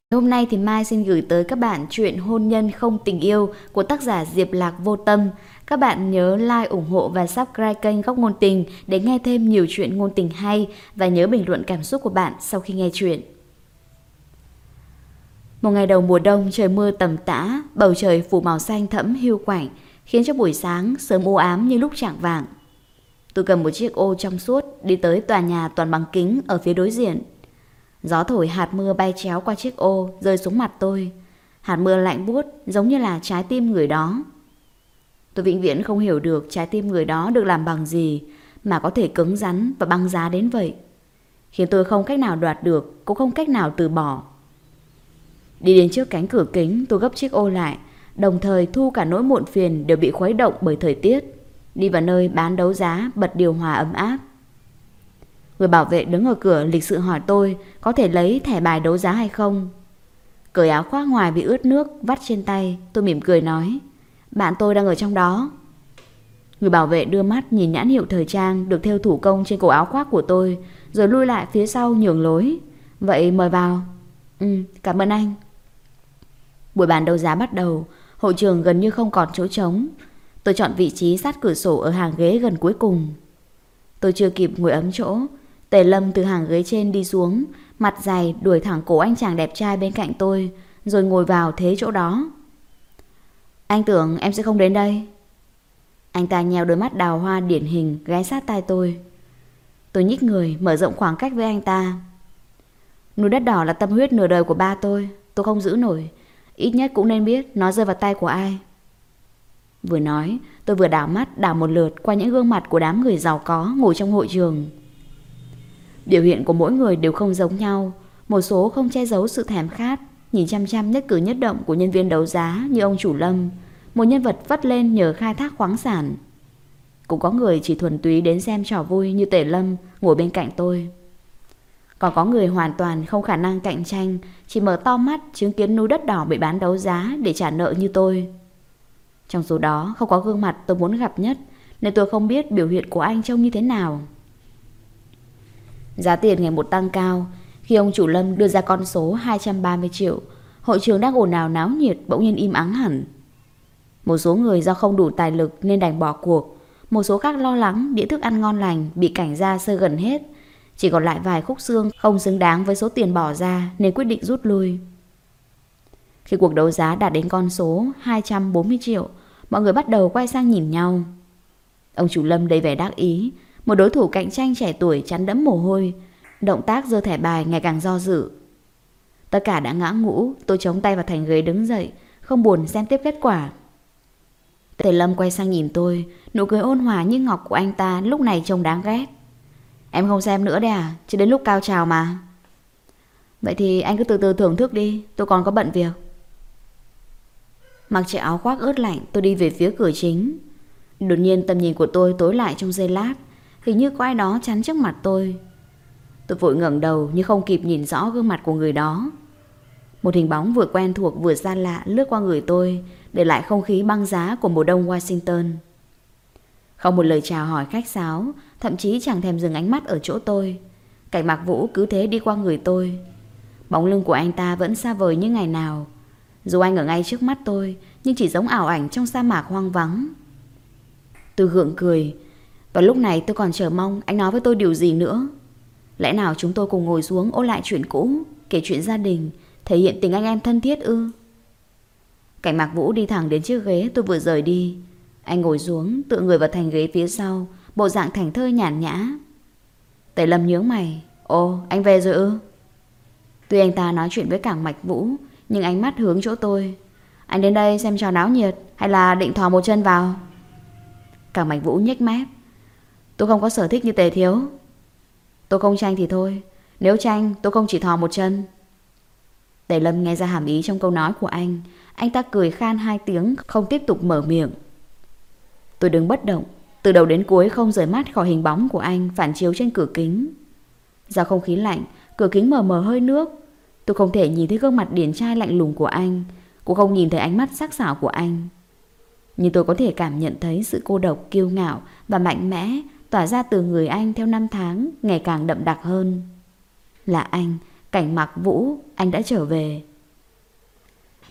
Hôm nay thì Mai xin gửi tới các bạn truyện Hôn nhân không tình yêu của tác giả Diệp Lạc Vô Tâm. Các bạn nhớ like, ủng hộ và subscribe kênh Góc Ngôn Tình để nghe thêm nhiều chuyện ngôn tình hay và nhớ bình luận cảm xúc của bạn sau khi nghe chuyện. Một ngày đầu mùa đông, trời mưa tầm tã, bầu trời phủ màu xanh thẫm hiu quạnh, khiến cho buổi sáng sớm u ám như lúc chạng vạng. Tôi cầm một chiếc ô trong suốt đi tới tòa nhà toàn bằng kính ở phía đối diện. Gió thổi hạt mưa bay chéo qua chiếc ô rơi xuống mặt tôi. Hạt mưa lạnh buốt giống như là trái tim người đó. Tôi vĩnh viễn không hiểu được trái tim người đó được làm bằng gì mà có thể cứng rắn và băng giá đến vậy, khiến tôi không cách nào đoạt được, cũng không cách nào từ bỏ. Đi đến trước cánh cửa kính, tôi gấp chiếc ô lại, đồng thời thu cả nỗi muộn phiền đều bị khuấy động bởi thời tiết. Đi vào nơi bán đấu giá, bật điều hòa ấm áp. Người bảo vệ đứng ở cửa lịch sự hỏi tôi có thể lấy thẻ bài đấu giá hay không. Cởi áo khoác ngoài bị ướt nước vắt trên tay, tôi mỉm cười nói: bạn tôi đang ở trong đó. Người bảo vệ đưa mắt nhìn nhãn hiệu thời trang được thêu thủ công trên cổ áo khoác của tôi, rồi lui lại phía sau nhường lối. Vậy mời vào. Cảm ơn anh. Buổi bán đấu giá bắt đầu. Hội trường gần như không còn chỗ trống. Tôi chọn vị trí sát cửa sổ ở hàng ghế gần cuối cùng. Tôi chưa kịp ngồi ấm chỗ, Tề Lâm từ hàng ghế trên đi xuống, mặt dày đuổi thẳng cổ anh chàng đẹp trai bên cạnh tôi, rồi ngồi vào thế chỗ đó. Anh tưởng em sẽ không đến đây. Anh ta nheo đôi mắt đào hoa điển hình ghé sát tai tôi. Tôi nhích người mở rộng khoảng cách với anh ta. Núi đất đỏ là tâm huyết nửa đời của ba tôi không giữ nổi. Ít nhất cũng nên biết nó rơi vào tay của ai. Vừa nói, tôi vừa đảo mắt đảo một lượt qua những gương mặt của đám người giàu có ngồi trong hội trường. Biểu hiện của mỗi người đều không giống nhau. Một số không che giấu sự thèm khát, nhìn chăm chăm nhất cử nhất động của nhân viên đấu giá như ông chủ Lâm, một nhân vật vất lên nhờ khai thác khoáng sản. Cũng có người chỉ thuần túy đến xem trò vui như Tề Lâm ngồi bên cạnh tôi. Còn có người hoàn toàn không khả năng cạnh tranh, chỉ mở to mắt chứng kiến núi đất đỏ bị bán đấu giá để trả nợ như tôi. Trong số đó không có gương mặt tôi muốn gặp nhất, nên tôi không biết biểu hiện của anh trông như thế nào. Giá tiền ngày một tăng cao. Khi ông chủ Lâm đưa ra con số 230 triệu, hội trường đang ồn ào náo nhiệt bỗng nhiên im ắng hẳn. Một số người do không đủ tài lực nên đành bỏ cuộc. Một số khác lo lắng đĩa thức ăn ngon lành bị cảnh gia sơi gần hết, chỉ còn lại vài khúc xương không xứng đáng với số tiền bỏ ra nên quyết định rút lui. Khi cuộc đấu giá đạt đến con số 240 triệu, mọi người bắt đầu quay sang nhìn nhau. Ông chủ Lâm đầy vẻ đắc ý. Một đối thủ cạnh tranh trẻ tuổi chắn đẫm mồ hôi, động tác giơ thẻ bài ngày càng do dự. Tất cả đã ngã ngũ. Tôi chống tay vào thành ghế đứng dậy, không buồn xem tiếp kết quả. Tề Lâm quay sang nhìn tôi, nụ cười ôn hòa như ngọc của anh ta lúc này trông đáng ghét. Em không xem nữa đấy à? Chứ đến lúc cao trào mà. Vậy thì anh cứ từ từ thưởng thức đi, tôi còn có bận việc. Mặc chiếc áo khoác ướt lạnh, tôi đi về phía cửa chính. Đột nhiên tầm nhìn của tôi tối lại trong giây lát. Hình như có ai đó chắn trước mặt tôi. Tôi vội ngẩng đầu nhưng không kịp nhìn rõ gương mặt của người đó. Một hình bóng vừa quen thuộc vừa xa lạ lướt qua người tôi, để lại không khí băng giá của mùa đông Washington. Không một lời chào hỏi khách sáo, thậm chí chẳng thèm dừng ánh mắt ở chỗ tôi, Cảnh Mạc Vũ cứ thế đi qua người tôi. Bóng lưng của anh ta vẫn xa vời như ngày nào. Dù anh ở ngay trước mắt tôi, nhưng chỉ giống ảo ảnh trong sa mạc hoang vắng. Tôi gượng cười. Và lúc này tôi còn chờ mong anh nói với tôi điều gì nữa. Lẽ nào chúng tôi cùng ngồi xuống ôn lại chuyện cũ, kể chuyện gia đình, thể hiện tình anh em thân thiết ư? Cảnh Mạc Vũ đi thẳng đến chiếc ghế tôi vừa rời đi. Anh ngồi xuống, tựa người vào thành ghế phía sau, bộ dạng thảnh thơi nhàn nhã. Tề Lâm nhướng mày. Ồ, anh về rồi ư? Tuy anh ta nói chuyện với Cảnh Mạc Vũ, nhưng ánh mắt hướng chỗ tôi. Anh đến đây xem trò náo nhiệt hay là định thò một chân vào? Cảnh Mạc Vũ nhếch mép. Tôi không có sở thích như Tề thiếu. Tôi không tranh thì thôi, nếu tranh tôi không chỉ thò một chân. Tề Lâm nghe ra hàm ý trong câu nói của anh. Anh ta cười khan hai tiếng, không tiếp tục mở miệng. Tôi đứng bất động, từ đầu đến cuối không rời mắt khỏi hình bóng của anh phản chiếu trên cửa kính. Do không khí lạnh, cửa kính mờ mờ hơi nước. Tôi không thể nhìn thấy gương mặt điển trai lạnh lùng của anh, cũng không nhìn thấy ánh mắt sắc sảo của anh. Nhưng tôi có thể cảm nhận thấy sự cô độc, kiêu ngạo và mạnh mẽ tỏa ra từ người anh theo năm tháng ngày càng đậm đặc hơn. Là anh, Cảnh Mạc Vũ, anh đã trở về.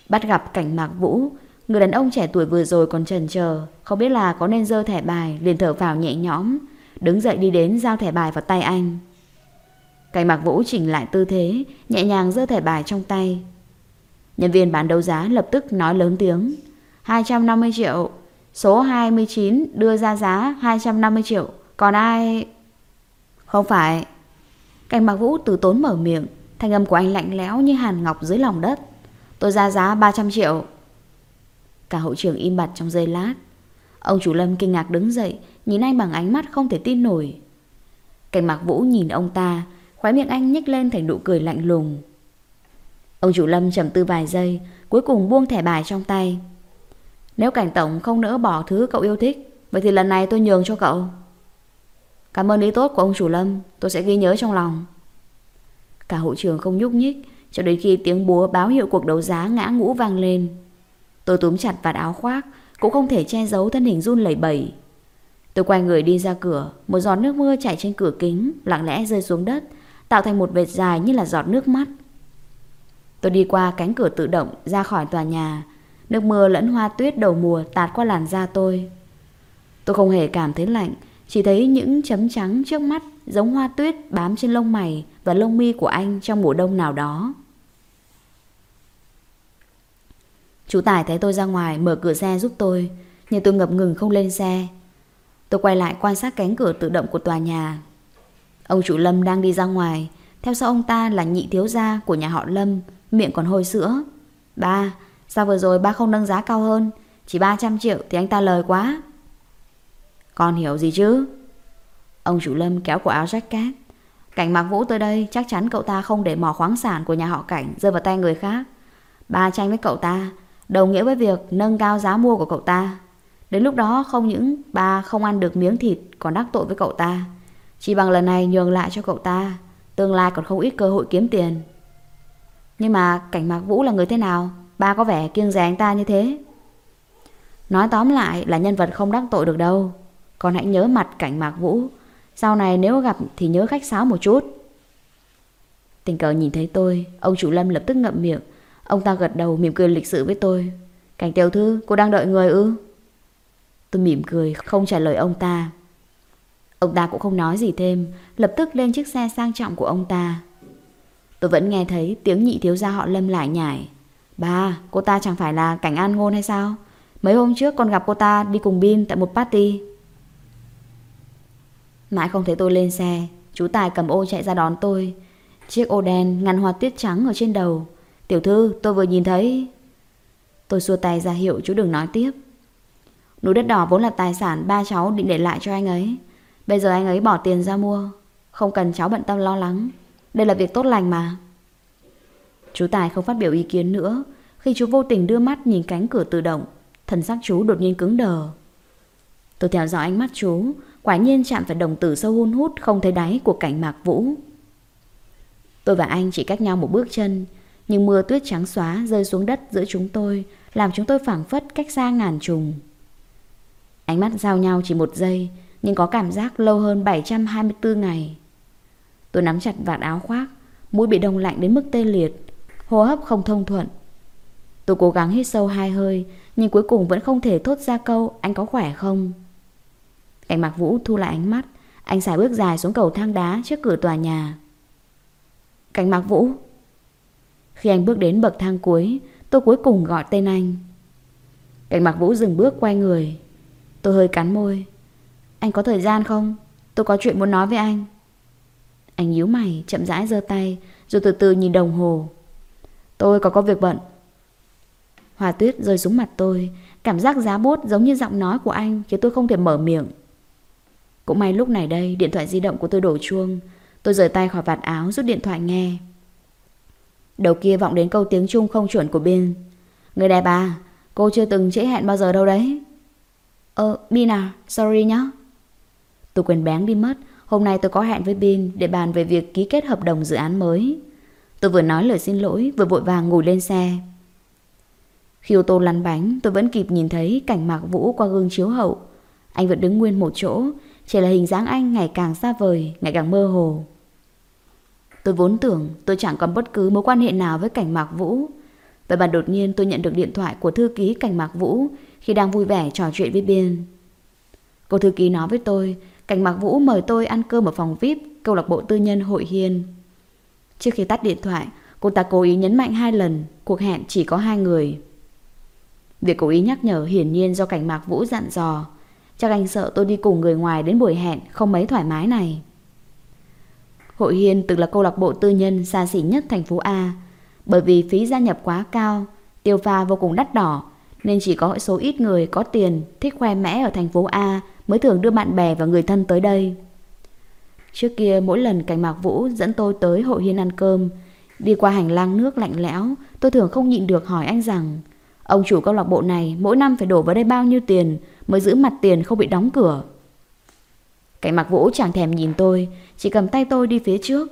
Bắt gặp Cảnh Mạc Vũ, người đàn ông trẻ tuổi vừa rồi còn chần chờ, không biết là có nên giơ thẻ bài, liền thở phào nhẹ nhõm, đứng dậy đi đến giao thẻ bài vào tay anh. Cảnh Mạc Vũ chỉnh lại tư thế, nhẹ nhàng giơ thẻ bài trong tay. Nhân viên bán đấu giá lập tức nói lớn tiếng: 250 triệu, số 29 đưa ra giá 250 triệu, còn ai... Không phải. Cảnh Mạc Vũ từ tốn mở miệng, thanh âm của anh lạnh lẽo như hàn ngọc dưới lòng đất. Tôi ra giá 300 triệu. Cả hội trường im bặt trong giây lát. Ông chủ Lâm kinh ngạc đứng dậy, nhìn anh bằng ánh mắt không thể tin nổi. Cảnh Mạc Vũ nhìn ông ta, khóe miệng anh nhếch lên thành nụ cười lạnh lùng. Ông chủ Lâm trầm tư vài giây, cuối cùng buông thẻ bài trong tay. Nếu Cảnh tổng không nỡ bỏ thứ cậu yêu thích, vậy thì lần này tôi nhường cho cậu. Cảm ơn ý tốt của ông chủ Lâm, tôi sẽ ghi nhớ trong lòng. Cả hội trường không nhúc nhích cho đến khi tiếng búa báo hiệu cuộc đấu giá ngã ngũ vang lên. Tôi túm chặt vạt áo khoác, cũng không thể che giấu thân hình run lẩy bẩy. Tôi quay người đi ra cửa, một giọt nước mưa chảy trên cửa kính, lặng lẽ rơi xuống đất, tạo thành một vệt dài như là giọt nước mắt. Tôi đi qua cánh cửa tự động ra khỏi tòa nhà. Nước mưa lẫn hoa tuyết đầu mùa tạt qua làn da tôi. Tôi không hề cảm thấy lạnh, chỉ thấy những chấm trắng trước mắt giống hoa tuyết bám trên lông mày và lông mi của anh trong mùa đông nào đó. Chú Tài thấy tôi ra ngoài mở cửa xe giúp tôi, nhưng tôi ngập ngừng không lên xe. Tôi quay lại quan sát cánh cửa tự động của tòa nhà. Ông chủ Lâm đang đi ra ngoài, theo sau ông ta là nhị thiếu gia của nhà họ Lâm, miệng còn hôi sữa. Ba, sao vừa rồi ba không nâng giá cao hơn? Chỉ 300 triệu thì anh ta lời quá. Con hiểu gì chứ? Ông chủ Lâm kéo cổ áo jacket. Cảnh Mạc Vũ tới đây, chắc chắn cậu ta không để mỏ khoáng sản của nhà họ Cảnh rơi vào tay người khác. Ba tranh với cậu ta đồng nghĩa với việc nâng cao giá mua của cậu ta. Đến lúc đó không những ba không ăn được miếng thịt, còn đắc tội với cậu ta. Chỉ bằng lần này nhường lại cho cậu ta, tương lai còn không ít cơ hội kiếm tiền. Nhưng mà Cảnh Mạc Vũ là người thế nào? Ba có vẻ kiêng dè anh ta như thế. Nói tóm lại là nhân vật không đắc tội được đâu. Con hãy nhớ mặt Cảnh Mạc Vũ, sau này nếu gặp thì nhớ khách sáo một chút. Tình cờ nhìn thấy tôi, ông chủ Lâm lập tức ngậm miệng. Ông ta gật đầu mỉm cười lịch sự với tôi. Cảnh tiểu thư, cô đang đợi người ư? Tôi mỉm cười không trả lời ông ta. Ông ta cũng không nói gì thêm, lập tức lên chiếc xe sang trọng của ông ta. Tôi vẫn nghe thấy tiếng nhị thiếu gia họ Lâm lải nhải. Ba, cô ta chẳng phải là Cảnh An Ngôn hay sao? Mấy hôm trước con gặp cô ta đi cùng Bin tại một party. Mãi không thấy tôi lên xe, chú Tài cầm ô chạy ra đón tôi. Chiếc ô đen ngăn hoa tuyết trắng ở trên đầu. Tiểu thư, tôi vừa nhìn thấy. Tôi xua tay ra hiệu chú đừng nói tiếp. Núi đất đỏ vốn là tài sản ba cháu định để lại cho anh ấy. Bây giờ anh ấy bỏ tiền ra mua, không cần cháu bận tâm lo lắng. Đây là việc tốt lành mà. Chú Tài không phát biểu ý kiến nữa. Khi chú vô tình đưa mắt nhìn cánh cửa tự động, thần sắc chú đột nhiên cứng đờ. Tôi theo dõi ánh mắt chú, quả nhiên chạm phải đồng tử sâu hun hút không thấy đáy của Cảnh Mạc Vũ. Tôi và anh chỉ cách nhau một bước chân, nhưng mưa tuyết trắng xóa rơi xuống đất giữa chúng tôi, làm chúng tôi phảng phất cách xa ngàn trùng. Ánh mắt giao nhau chỉ một giây, nhưng có cảm giác lâu hơn 724 ngày. Tôi nắm chặt vạt áo khoác, mũi bị đông lạnh đến mức tê liệt, hô hấp không thông thuận. Tôi cố gắng hít sâu 2 hơi, nhưng cuối cùng vẫn không thể thốt ra câu anh có khỏe không. Cảnh Mạc Vũ thu lại ánh mắt, anh sải bước dài xuống cầu thang đá trước cửa tòa nhà. Cảnh Mạc Vũ. Khi anh bước đến bậc thang cuối, tôi cuối cùng gọi tên anh. Cảnh Mạc Vũ dừng bước quay người. Tôi hơi cắn môi. Anh có thời gian không? Tôi có chuyện muốn nói với anh. Anh nhíu mày, chậm rãi giơ tay, rồi từ từ nhìn đồng hồ. Tôi có việc bận. Hoa tuyết rơi xuống mặt tôi, cảm giác giá buốt giống như giọng nói của anh khiến tôi không thể mở miệng. Cũng may lúc này đây, điện thoại di động của tôi đổ chuông. Tôi rời tay khỏi vạt áo, rút điện thoại nghe. Đầu kia vọng đến câu tiếng Trung không chuẩn của Bin. Người đẹp à, cô chưa từng trễ hẹn bao giờ đâu đấy. Bin à, sorry nhá. Tôi quên bén đi mất. Hôm nay tôi có hẹn với Bin để bàn về việc ký kết hợp đồng dự án mới. Tôi vừa nói lời xin lỗi, vừa vội vàng ngồi lên xe. Khi ô tô lăn bánh, tôi vẫn kịp nhìn thấy Cảnh Mạc Vũ qua gương chiếu hậu. Anh vẫn đứng nguyên một chỗ, chỉ là hình dáng anh ngày càng xa vời, ngày càng mơ hồ. Tôi vốn tưởng tôi chẳng còn bất cứ mối quan hệ nào với Cảnh Mạc Vũ. Vậy mà đột nhiên tôi nhận được điện thoại của thư ký Cảnh Mạc Vũ khi đang vui vẻ trò chuyện với Biên. Cô thư ký nói với tôi Cảnh Mạc Vũ mời tôi ăn cơm ở phòng VIP câu lạc bộ tư nhân Hội Hiên. Trước khi tắt điện thoại, cô ta cố ý nhấn mạnh 2 lần cuộc hẹn chỉ có 2 người. Việc cố ý nhắc nhở hiển nhiên do Cảnh Mạc Vũ dặn dò. Chắc anh sợ tôi đi cùng người ngoài đến buổi hẹn không mấy thoải mái này. Hội Hiên từng là câu lạc bộ tư nhân xa xỉ nhất thành phố A. Bởi vì phí gia nhập quá cao, tiêu pha vô cùng đắt đỏ, nên chỉ có số ít người có tiền thích khoe mẽ ở thành phố A mới thường đưa bạn bè và người thân tới đây. Trước kia mỗi lần Cảnh Mạc Vũ dẫn tôi tới Hội Hiên ăn cơm, đi qua hành lang nước lạnh lẽo, tôi thường không nhịn được hỏi anh rằng ông chủ câu lạc bộ này mỗi năm phải đổ vào đây bao nhiêu tiền mới giữ mặt tiền không bị đóng cửa. Cảnh Mạc Vũ chẳng thèm nhìn tôi, chỉ cầm tay tôi đi phía trước.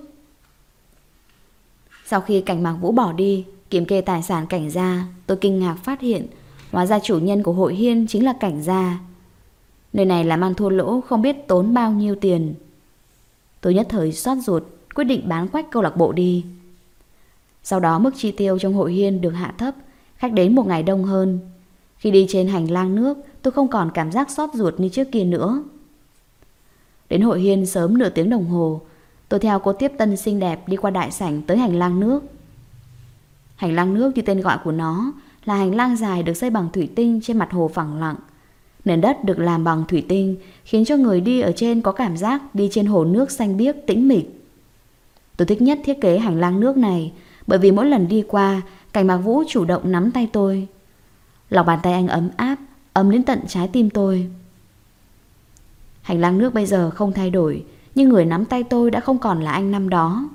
Sau khi Cảnh Mạc Vũ bỏ đi, kiểm kê tài sản Cảnh gia, tôi kinh ngạc phát hiện hóa ra chủ nhân của Hội Hiên chính là Cảnh gia. Nơi này làm ăn thua lỗ không biết tốn bao nhiêu tiền. Tôi nhất thời xót ruột, quyết định bán quách câu lạc bộ đi. Sau đó mức chi tiêu trong Hội Hiên được hạ thấp, khách đến một ngày đông hơn. Khi đi trên hành lang nước, tôi không còn cảm giác xót ruột như trước kia nữa. Đến Hội Hiên sớm nửa tiếng đồng hồ, tôi theo cô tiếp tân xinh đẹp đi qua đại sảnh tới hành lang nước. Hành lang nước như tên gọi của nó là hành lang dài được xây bằng thủy tinh trên mặt hồ phẳng lặng. Nền đất được làm bằng thủy tinh khiến cho người đi ở trên có cảm giác đi trên hồ nước xanh biếc tĩnh mịch. Tôi thích nhất thiết kế hành lang nước này bởi vì mỗi lần đi qua, Cảnh Mạc Vũ chủ động nắm tay tôi. Lòng bàn tay anh ấm áp, ấm đến tận trái tim tôi. Hành lang nước bây giờ không thay đổi, nhưng người nắm tay tôi đã không còn là anh năm đó.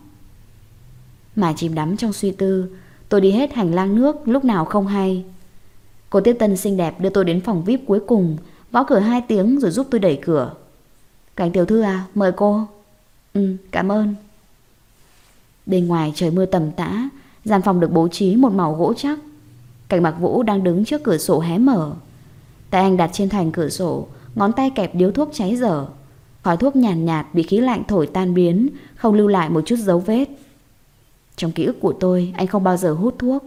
Mà chìm đắm trong suy tư, tôi đi hết hành lang nước lúc nào không hay. Cô tiếp tân xinh đẹp đưa tôi đến phòng VIP cuối cùng, gõ cửa 2 tiếng rồi giúp tôi đẩy cửa. Cảnh tiểu thư à, mời cô. Cảm ơn. Bên ngoài trời mưa tầm tã, gian phòng được bố trí một màu gỗ chắc. Cảnh Mạc Vũ đang đứng trước cửa sổ hé mở. Tay anh đặt trên thành cửa sổ, ngón tay kẹp điếu thuốc cháy dở. Khói thuốc nhàn nhạt bị khí lạnh thổi tan biến, không lưu lại một chút dấu vết. Trong ký ức của tôi, anh không bao giờ hút thuốc.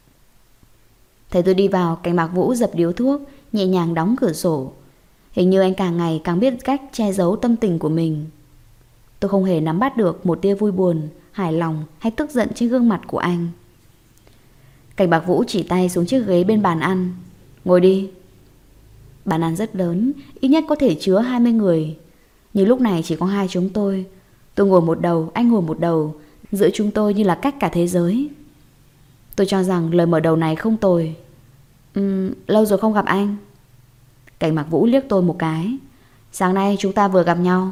Thấy tôi đi vào, Cảnh Mạc Vũ dập điếu thuốc, nhẹ nhàng đóng cửa sổ. Hình như anh càng ngày càng biết cách che giấu tâm tình của mình. Tôi không hề nắm bắt được một tia vui buồn, hài lòng hay tức giận trên gương mặt của anh. Cảnh Mạc Vũ chỉ tay xuống chiếc ghế bên bàn ăn. Ngồi đi. Bàn ăn rất lớn, ít nhất có thể chứa 20 người. Nhưng lúc này chỉ có 2 chúng tôi. Tôi ngồi một đầu, anh ngồi một đầu. Giữa chúng tôi như là cách cả thế giới. Tôi cho rằng lời mở đầu này không tồi. Lâu rồi không gặp anh. Cảnh Mạc Vũ liếc tôi một cái. Sáng nay chúng ta vừa gặp nhau.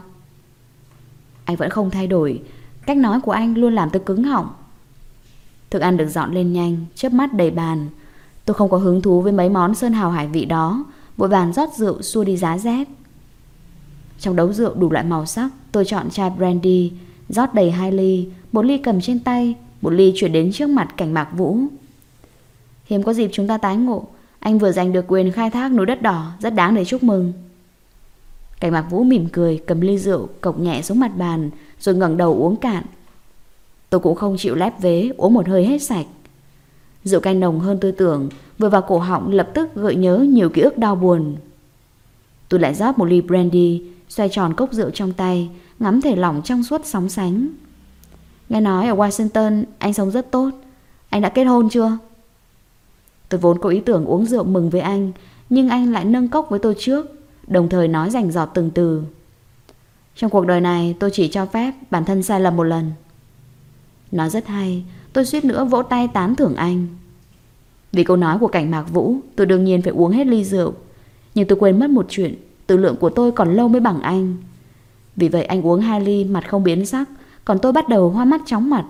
Anh vẫn không thay đổi. Cách nói của anh luôn làm tôi cứng họng. Thức ăn được dọn lên nhanh, chớp mắt đầy bàn. Tôi không có hứng thú với mấy món sơn hào hải vị đó, vội vàng rót rượu xua đi giá rét. Trong đấu rượu đủ loại màu sắc, tôi chọn chai brandy, rót đầy 2 ly, 1 ly cầm trên tay, 1 ly chuyển đến trước mặt Cảnh Mạc Vũ. Hiếm có dịp chúng ta tái ngộ, anh vừa giành được quyền khai thác núi đất đỏ, rất đáng để chúc mừng. Cảnh Mạc Vũ mỉm cười, cầm ly rượu cộc nhẹ xuống mặt bàn, rồi ngẩng đầu uống cạn. Tôi cũng không chịu lép vế, uống một hơi hết sạch. Rượu cay nồng hơn tôi tưởng, vừa vào cổ họng lập tức gợi nhớ nhiều ký ức đau buồn. Tôi lại rót 1 ly brandy, xoay tròn cốc rượu trong tay, ngắm thể lỏng trong suốt sóng sánh. Nghe nói ở Washington anh sống rất tốt. Anh đã kết hôn chưa? Tôi vốn có ý tưởng uống rượu mừng với anh, nhưng anh lại nâng cốc với tôi trước, đồng thời nói rành rọt từng từ. Trong cuộc đời này tôi chỉ cho phép bản thân sai lầm 1 lần. Nói rất hay, tôi suýt nữa vỗ tay tán thưởng anh. Vì câu nói của Cảnh Mạc Vũ, tôi đương nhiên phải uống hết ly rượu. Nhưng tôi quên mất một chuyện, tử lượng của tôi còn lâu mới bằng anh. Vì vậy anh uống 2 ly mặt không biến sắc, còn tôi bắt đầu hoa mắt chóng mặt.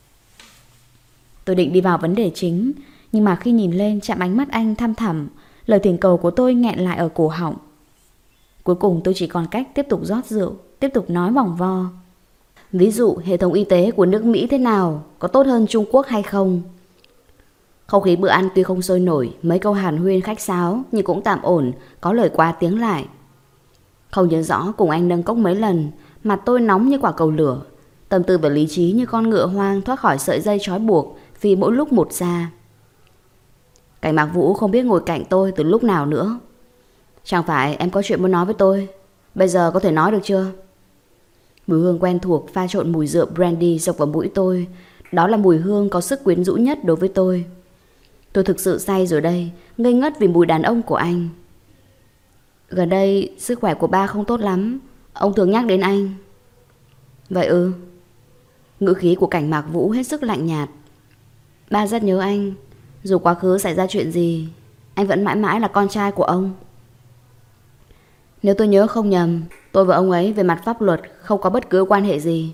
Tôi định đi vào vấn đề chính, nhưng mà khi nhìn lên chạm ánh mắt anh thăm thẳm, lời thỉnh cầu của tôi nghẹn lại ở cổ họng. Cuối cùng tôi chỉ còn cách tiếp tục rót rượu, tiếp tục nói vòng vo. Ví dụ hệ thống y tế của nước Mỹ thế nào, có tốt hơn Trung Quốc hay không? Không khí bữa ăn tuy không sôi nổi, mấy câu hàn huyên khách sáo nhưng cũng tạm ổn, có lời qua tiếng lại. Không nhớ rõ cùng anh nâng cốc mấy lần, mặt tôi nóng như quả cầu lửa, tâm tư và lý trí như con ngựa hoang thoát khỏi sợi dây trói buộc, vì mỗi lúc một xa. Cảnh Mạc Vũ không biết ngồi cạnh tôi từ lúc nào nữa. Chẳng phải em có chuyện muốn nói với tôi? Bây giờ có thể nói được chưa? Mùi hương quen thuộc pha trộn mùi rượu brandy sộc vào mũi tôi. Đó là mùi hương có sức quyến rũ nhất đối với tôi. Tôi thực sự say rồi đây, ngây ngất vì mùi đàn ông của anh. Gần đây sức khỏe của ba không tốt lắm. Ông thường nhắc đến anh. Vậy ư? Ngữ khí của Cảnh Mạc Vũ hết sức lạnh nhạt. Ba rất nhớ anh. Dù quá khứ xảy ra chuyện gì, anh vẫn mãi mãi là con trai của ông. Nếu tôi nhớ không nhầm, tôi và ông ấy về mặt pháp luật không có bất cứ quan hệ gì.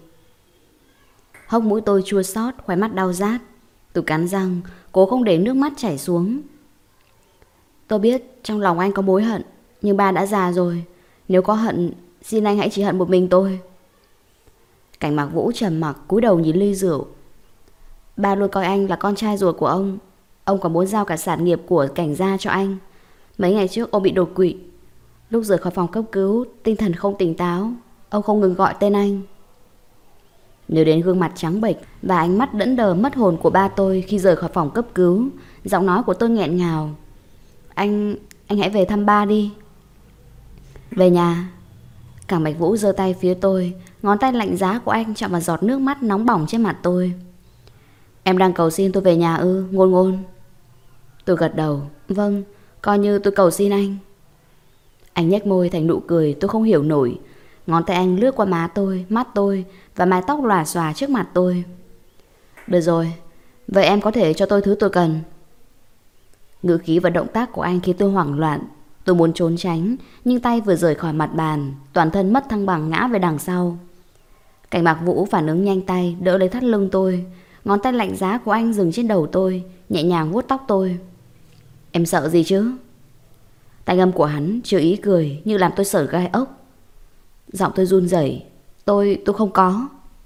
Hốc mũi tôi chua xót, khóe mắt đau rát. Tôi cắn răng, cố không để nước mắt chảy xuống. Tôi biết trong lòng anh có mối hận, nhưng ba đã già rồi. Nếu có hận, xin anh hãy chỉ hận một mình tôi. Cảnh Mạc Vũ trầm mặc cúi đầu nhìn ly rượu. Ba luôn coi anh là con trai ruột của ông. Ông còn muốn giao cả sản nghiệp của Cảnh gia cho anh. Mấy ngày trước ông bị đột quỵ. Lúc rời khỏi phòng cấp cứu, tinh thần không tỉnh táo. Ông không ngừng gọi tên anh. Nhớ đến gương mặt trắng bệch và ánh mắt đẫn đờ mất hồn của ba tôi khi rời khỏi phòng cấp cứu, giọng nói của tôi nghẹn ngào. Anh hãy về thăm ba đi. Về nhà. Cảnh Bạch Vũ giơ tay phía tôi, ngón tay lạnh giá của anh chạm vào giọt nước mắt nóng bỏng trên mặt tôi. Em đang cầu xin tôi về nhà ư, Ngôn Ngôn? Tôi gật đầu. Vâng, coi như tôi cầu xin anh. Anh nhếch môi thành nụ cười tôi không hiểu nổi. Ngón tay anh lướt qua má tôi, mắt tôi và mái tóc lòa xòa trước mặt tôi. Được rồi, vậy em có thể cho tôi thứ tôi cần. Ngữ khí và động tác của anh khiến tôi hoảng loạn. Tôi muốn trốn tránh, nhưng tay vừa rời khỏi mặt bàn, toàn thân mất thăng bằng ngã về đằng sau. Cảnh Mạc Vũ phản ứng nhanh tay, đỡ lấy thắt lưng tôi. Ngón tay lạnh giá của anh dừng trên đầu tôi, nhẹ nhàng vuốt tóc tôi. Em sợ gì chứ? Thanh âm của hắn chứa ý cười như làm tôi sởn gai ốc. Giọng tôi run rẩy. Tôi không có.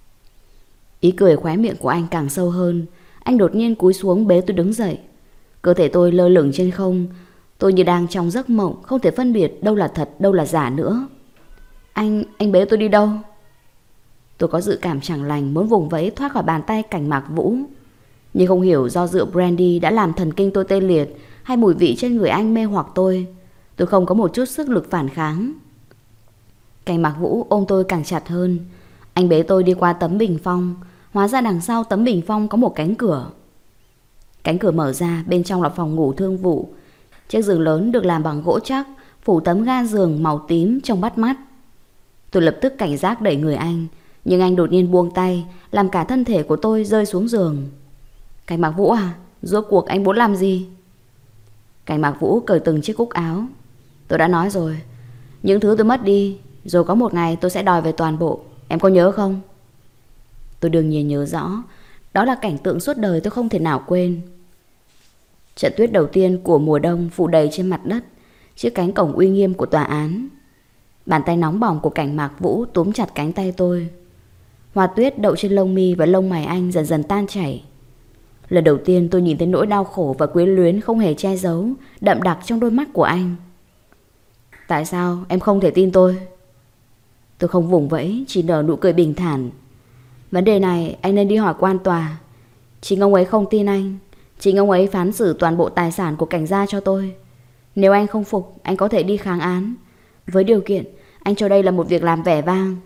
Ý cười khóe miệng của anh càng sâu hơn. Anh đột nhiên cúi xuống bế tôi đứng dậy. Cơ thể tôi lơ lửng trên không. Tôi như đang trong giấc mộng, không thể phân biệt đâu là thật, đâu là giả nữa. Anh bế tôi đi đâu? Tôi có dự cảm chẳng lành muốn vùng vẫy thoát khỏi bàn tay Cảnh Mạc Vũ. Nhưng không hiểu do rượu brandy đã làm thần kinh tôi tê liệt hay mùi vị trên người anh mê hoặc tôi không có một chút sức lực phản kháng. Cảnh Mạc Vũ ôm tôi càng chặt hơn. Anh bế tôi đi qua tấm bình phong. Hóa ra đằng sau tấm bình phong có một cánh cửa. Cánh cửa mở ra, bên trong là phòng ngủ thương vụ. Chiếc giường lớn được làm bằng gỗ chắc, phủ tấm ga giường màu tím trông bắt mắt. Tôi lập tức cảnh giác đẩy người anh, nhưng anh đột nhiên buông tay, làm cả thân thể của tôi rơi xuống giường. Cảnh Mạc Vũ à, rốt cuộc anh muốn làm gì? Cảnh Mạc Vũ cởi từng chiếc cúc áo. Tôi đã nói rồi, những thứ tôi mất đi, rồi có một ngày tôi sẽ đòi về toàn bộ. Em có nhớ không? Tôi đương nhiên nhớ rõ. Đó là cảnh tượng suốt đời tôi không thể nào quên. Trận tuyết đầu tiên của mùa đông phủ đầy trên mặt đất, chiếc cánh cổng uy nghiêm của tòa án. Bàn tay nóng bỏng của Cảnh Mạc Vũ túm chặt cánh tay tôi. Hoa tuyết đậu trên lông mi và lông mày anh dần dần tan chảy. Lần đầu tiên tôi nhìn thấy nỗi đau khổ và quyến luyến không hề che giấu, đậm đặc trong đôi mắt của anh. Tại sao em không thể tin tôi? Tôi không vùng vẫy, chỉ nở nụ cười bình thản. Vấn đề này anh nên đi hỏi quan tòa. Chính ông ấy không tin anh. Chính ông ấy phán xử toàn bộ tài sản của Cảnh gia cho tôi. Nếu anh không phục, anh có thể đi kháng án, với điều kiện anh cho đây là một việc làm vẻ vang.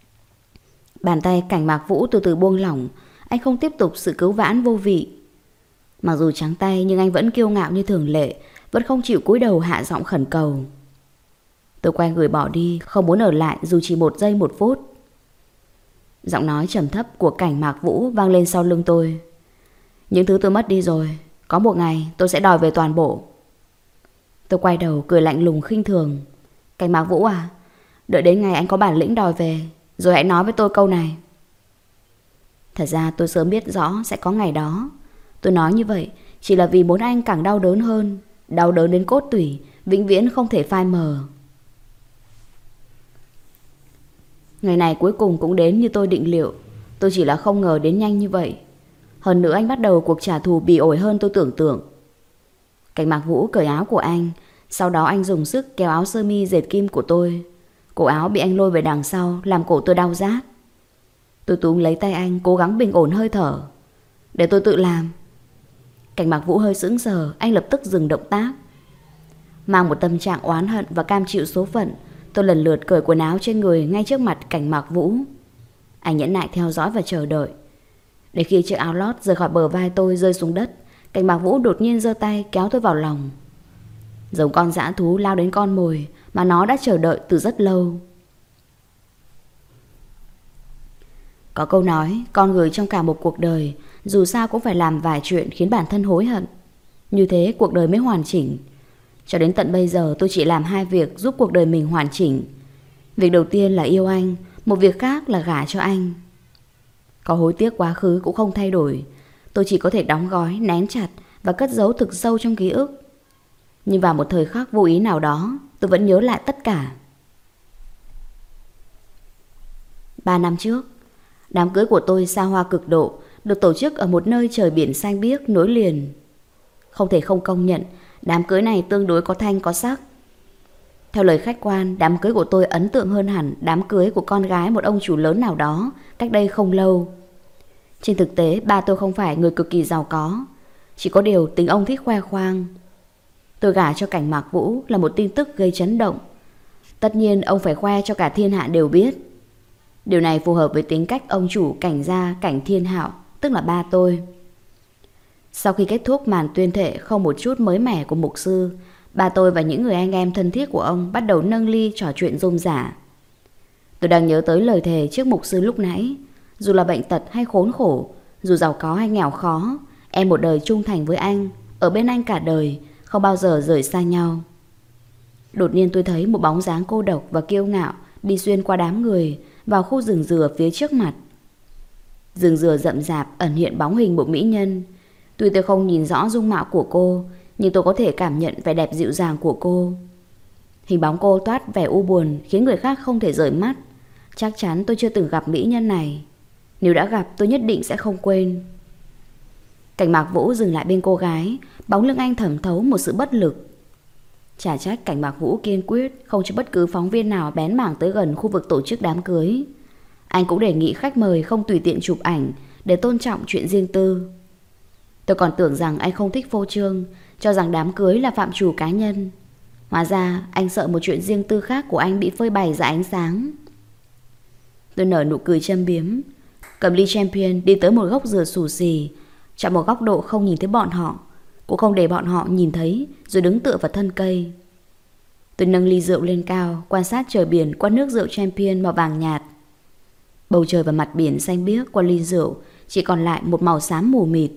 Bàn tay Cảnh Mạc Vũ từ từ buông lỏng. Anh không tiếp tục sự cứu vãn vô vị. Mặc dù trắng tay nhưng anh vẫn kiêu ngạo như thường lệ, vẫn không chịu cúi đầu hạ giọng khẩn cầu. Tôi quay người bỏ đi, không muốn ở lại dù chỉ 1 giây 1 phút. Giọng nói trầm thấp của Cảnh Mạc Vũ vang lên sau lưng tôi. Những thứ tôi mất đi rồi, có một ngày tôi sẽ đòi về toàn bộ. Tôi quay đầu cười lạnh lùng khinh thường. Cảnh Mạc Vũ à, đợi đến ngày anh có bản lĩnh đòi về, rồi hãy nói với tôi câu này. Thật ra tôi sớm biết rõ sẽ có ngày đó. Tôi nói như vậy chỉ là vì muốn anh càng đau đớn hơn, đau đớn đến cốt tủy, vĩnh viễn không thể phai mờ. Ngày này cuối cùng cũng đến như tôi định liệu. Tôi chỉ là không ngờ đến nhanh như vậy. Hơn nữa anh bắt đầu cuộc trả thù bỉ ổi hơn tôi tưởng tượng. Cảnh Mạc Vũ cởi áo của anh. Sau đó anh dùng sức kéo áo sơ mi dệt kim của tôi. Cổ áo bị anh lôi về đằng sau, làm cổ tôi đau rát. Tôi túm lấy tay anh, cố gắng bình ổn hơi thở. Để tôi tự làm. Cảnh Mạc Vũ hơi sững sờ, anh lập tức dừng động tác. Mang một tâm trạng oán hận và cam chịu số phận, tôi lần lượt cởi quần áo trên người ngay trước mặt Cảnh Mạc Vũ. Anh nhẫn nại theo dõi và chờ đợi. Để khi chiếc áo lót rời khỏi bờ vai tôi rơi xuống đất, Cảnh Mạc Vũ đột nhiên giơ tay kéo tôi vào lòng. Giống con dã thú lao đến con mồi mà nó đã chờ đợi từ rất lâu. Có câu nói, con người trong cả một cuộc đời dù sao cũng phải làm vài chuyện khiến bản thân hối hận. Như thế cuộc đời mới hoàn chỉnh. Cho đến tận bây giờ tôi chỉ làm 2 việc giúp cuộc đời mình hoàn chỉnh. Việc đầu tiên là yêu anh, một việc khác là gả cho anh. Có hối tiếc quá khứ cũng không thay đổi. Tôi chỉ có thể đóng gói, nén chặt và cất giấu thực sâu trong ký ức. Nhưng vào một thời khắc vô ý nào đó, tôi vẫn nhớ lại tất cả. 3 năm trước, đám cưới của tôi xa hoa cực độ, được tổ chức ở một nơi trời biển xanh biếc nối liền. Không thể không công nhận, đám cưới này tương đối có thanh có sắc. Theo lời khách quan, đám cưới của tôi ấn tượng hơn hẳn đám cưới của con gái một ông chủ lớn nào đó cách đây không lâu. Trên thực tế, ba tôi không phải người cực kỳ giàu có, chỉ có điều tính ông thích khoe khoang. Tôi gả cho Cảnh Mạc Vũ là một tin tức gây chấn động. Tất nhiên ông phải khoe cho cả thiên hạ đều biết. Điều này phù hợp với tính cách ông chủ Cảnh gia Cảnh Thiên Hạo, tức là ba tôi. Sau khi kết thúc màn tuyên thệ không một chút mới mẻ của mục sư, ba tôi và những người anh em thân thiết của ông bắt đầu nâng ly trò chuyện rôm rả. Tôi đang nhớ tới lời thề trước mục sư lúc nãy. Dù là bệnh tật hay khốn khổ, dù giàu có hay nghèo khó, em một đời trung thành với anh, ở bên anh cả đời, không bao giờ rời xa nhau. Đột nhiên tôi thấy một bóng dáng cô độc và kiêu ngạo đi xuyên qua đám người vào khu rừng dừa phía trước mặt. Rừng dừa rậm rạp ẩn hiện bóng hình một mỹ nhân. Tuy tôi không nhìn rõ dung mạo của cô, nhưng tôi có thể cảm nhận vẻ đẹp dịu dàng của cô. Hình bóng cô toát vẻ u buồn khiến người khác không thể rời mắt. Chắc chắn tôi chưa từng gặp mỹ nhân này. Nếu đã gặp tôi nhất định sẽ không quên. Cảnh Mạc Vũ dừng lại bên cô gái, bóng lưng anh thẩm thấu một sự bất lực. Chả trách Cảnh Mạc Vũ kiên quyết không cho bất cứ phóng viên nào bén mảng tới gần khu vực tổ chức đám cưới. Anh cũng đề nghị khách mời không tùy tiện chụp ảnh để tôn trọng chuyện riêng tư. Tôi còn tưởng rằng anh không thích phô trương, cho rằng đám cưới là phạm trù cá nhân. Hóa ra anh sợ một chuyện riêng tư khác của anh bị phơi bày ra ánh sáng. Tôi nở nụ cười châm biếm, cầm ly Champion đi tới một gốc dừa xù xì, chọn một góc độ không nhìn thấy bọn họ, cũng không để bọn họ nhìn thấy, rồi đứng tựa vào thân cây. Tôi nâng ly rượu lên cao, quan sát trời biển qua nước rượu Champion màu vàng nhạt. Bầu trời và mặt biển xanh biếc qua ly rượu chỉ còn lại một màu xám mù mịt.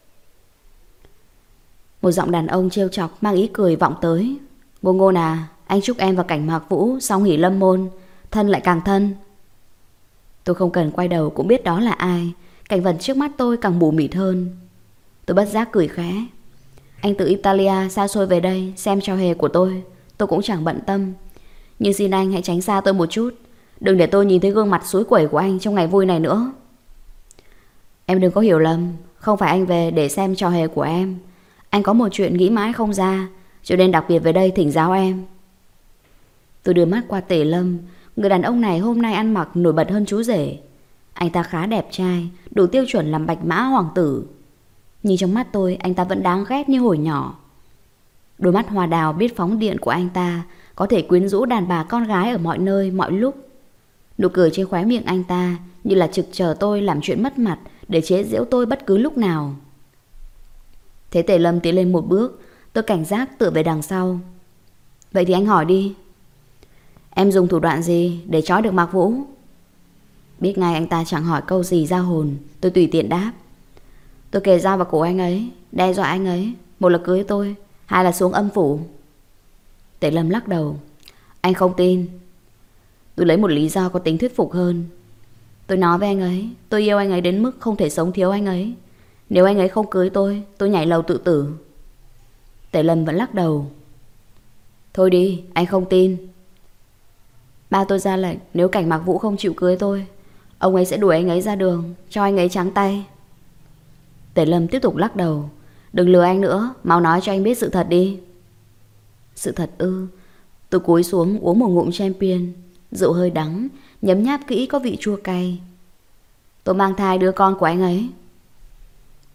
Một giọng đàn ông trêu chọc mang ý cười vọng tới. Ngô Ngôn à, anh chúc em và Cảnh Mạc Vũ song hỷ lâm môn, thân lại càng thân. Tôi không cần quay đầu cũng biết đó là ai. Cảnh vật trước mắt tôi càng mù mịt hơn. Tôi bất giác cười khẽ. Anh từ Italia xa xôi về đây xem trò hề của tôi cũng chẳng bận tâm. Nhưng xin anh hãy tránh xa tôi một chút, đừng để tôi nhìn thấy gương mặt suối quẩy của anh trong ngày vui này nữa. Em đừng có hiểu lầm, không phải anh về để xem trò hề của em. Anh có một chuyện nghĩ mãi không ra, cho nên đặc biệt về đây thỉnh giáo em. Tôi đưa mắt qua Tề Lâm. Người đàn ông này hôm nay ăn mặc nổi bật hơn chú rể. Anh ta khá đẹp trai, đủ tiêu chuẩn làm bạch mã hoàng tử. Nhưng trong mắt tôi anh ta vẫn đáng ghét như hồi nhỏ. Đôi mắt hoa đào biết phóng điện của anh ta có thể quyến rũ đàn bà con gái ở mọi nơi mọi lúc. Nụ cười trên khóe miệng anh ta như là trực chờ tôi làm chuyện mất mặt để chế giễu tôi bất cứ lúc nào. Thế Tề Lâm tiến lên một bước, tôi cảnh giác tựa về đằng sau. Vậy thì anh hỏi đi. Em dùng thủ đoạn gì để trói được Mạc Vũ? Biết ngay anh ta chẳng hỏi câu gì ra hồn, tôi tùy tiện đáp. Tôi kề dao vào cổ anh ấy, đe dọa anh ấy, một là cưới tôi, hai là xuống âm phủ. Tề Lâm lắc đầu. Anh không tin. Tôi lấy một lý do có tính thuyết phục hơn. Tôi nói với anh ấy, tôi yêu anh ấy đến mức không thể sống thiếu anh ấy. Nếu anh ấy không cưới tôi nhảy lầu tự tử. Tề Lâm vẫn lắc đầu. Thôi đi, anh không tin. Ba tôi ra lệnh, nếu Cảnh Mạc Vũ không chịu cưới tôi, ông ấy sẽ đuổi anh ấy ra đường, cho anh ấy trắng tay. Tề Lâm tiếp tục lắc đầu. Đừng lừa anh nữa, mau nói cho anh biết sự thật đi. Sự thật ư? Tôi cúi xuống uống một ngụm Champion. Rượu hơi đắng, nhấm nháp kỹ có vị chua cay. Tôi mang thai đứa con của anh ấy.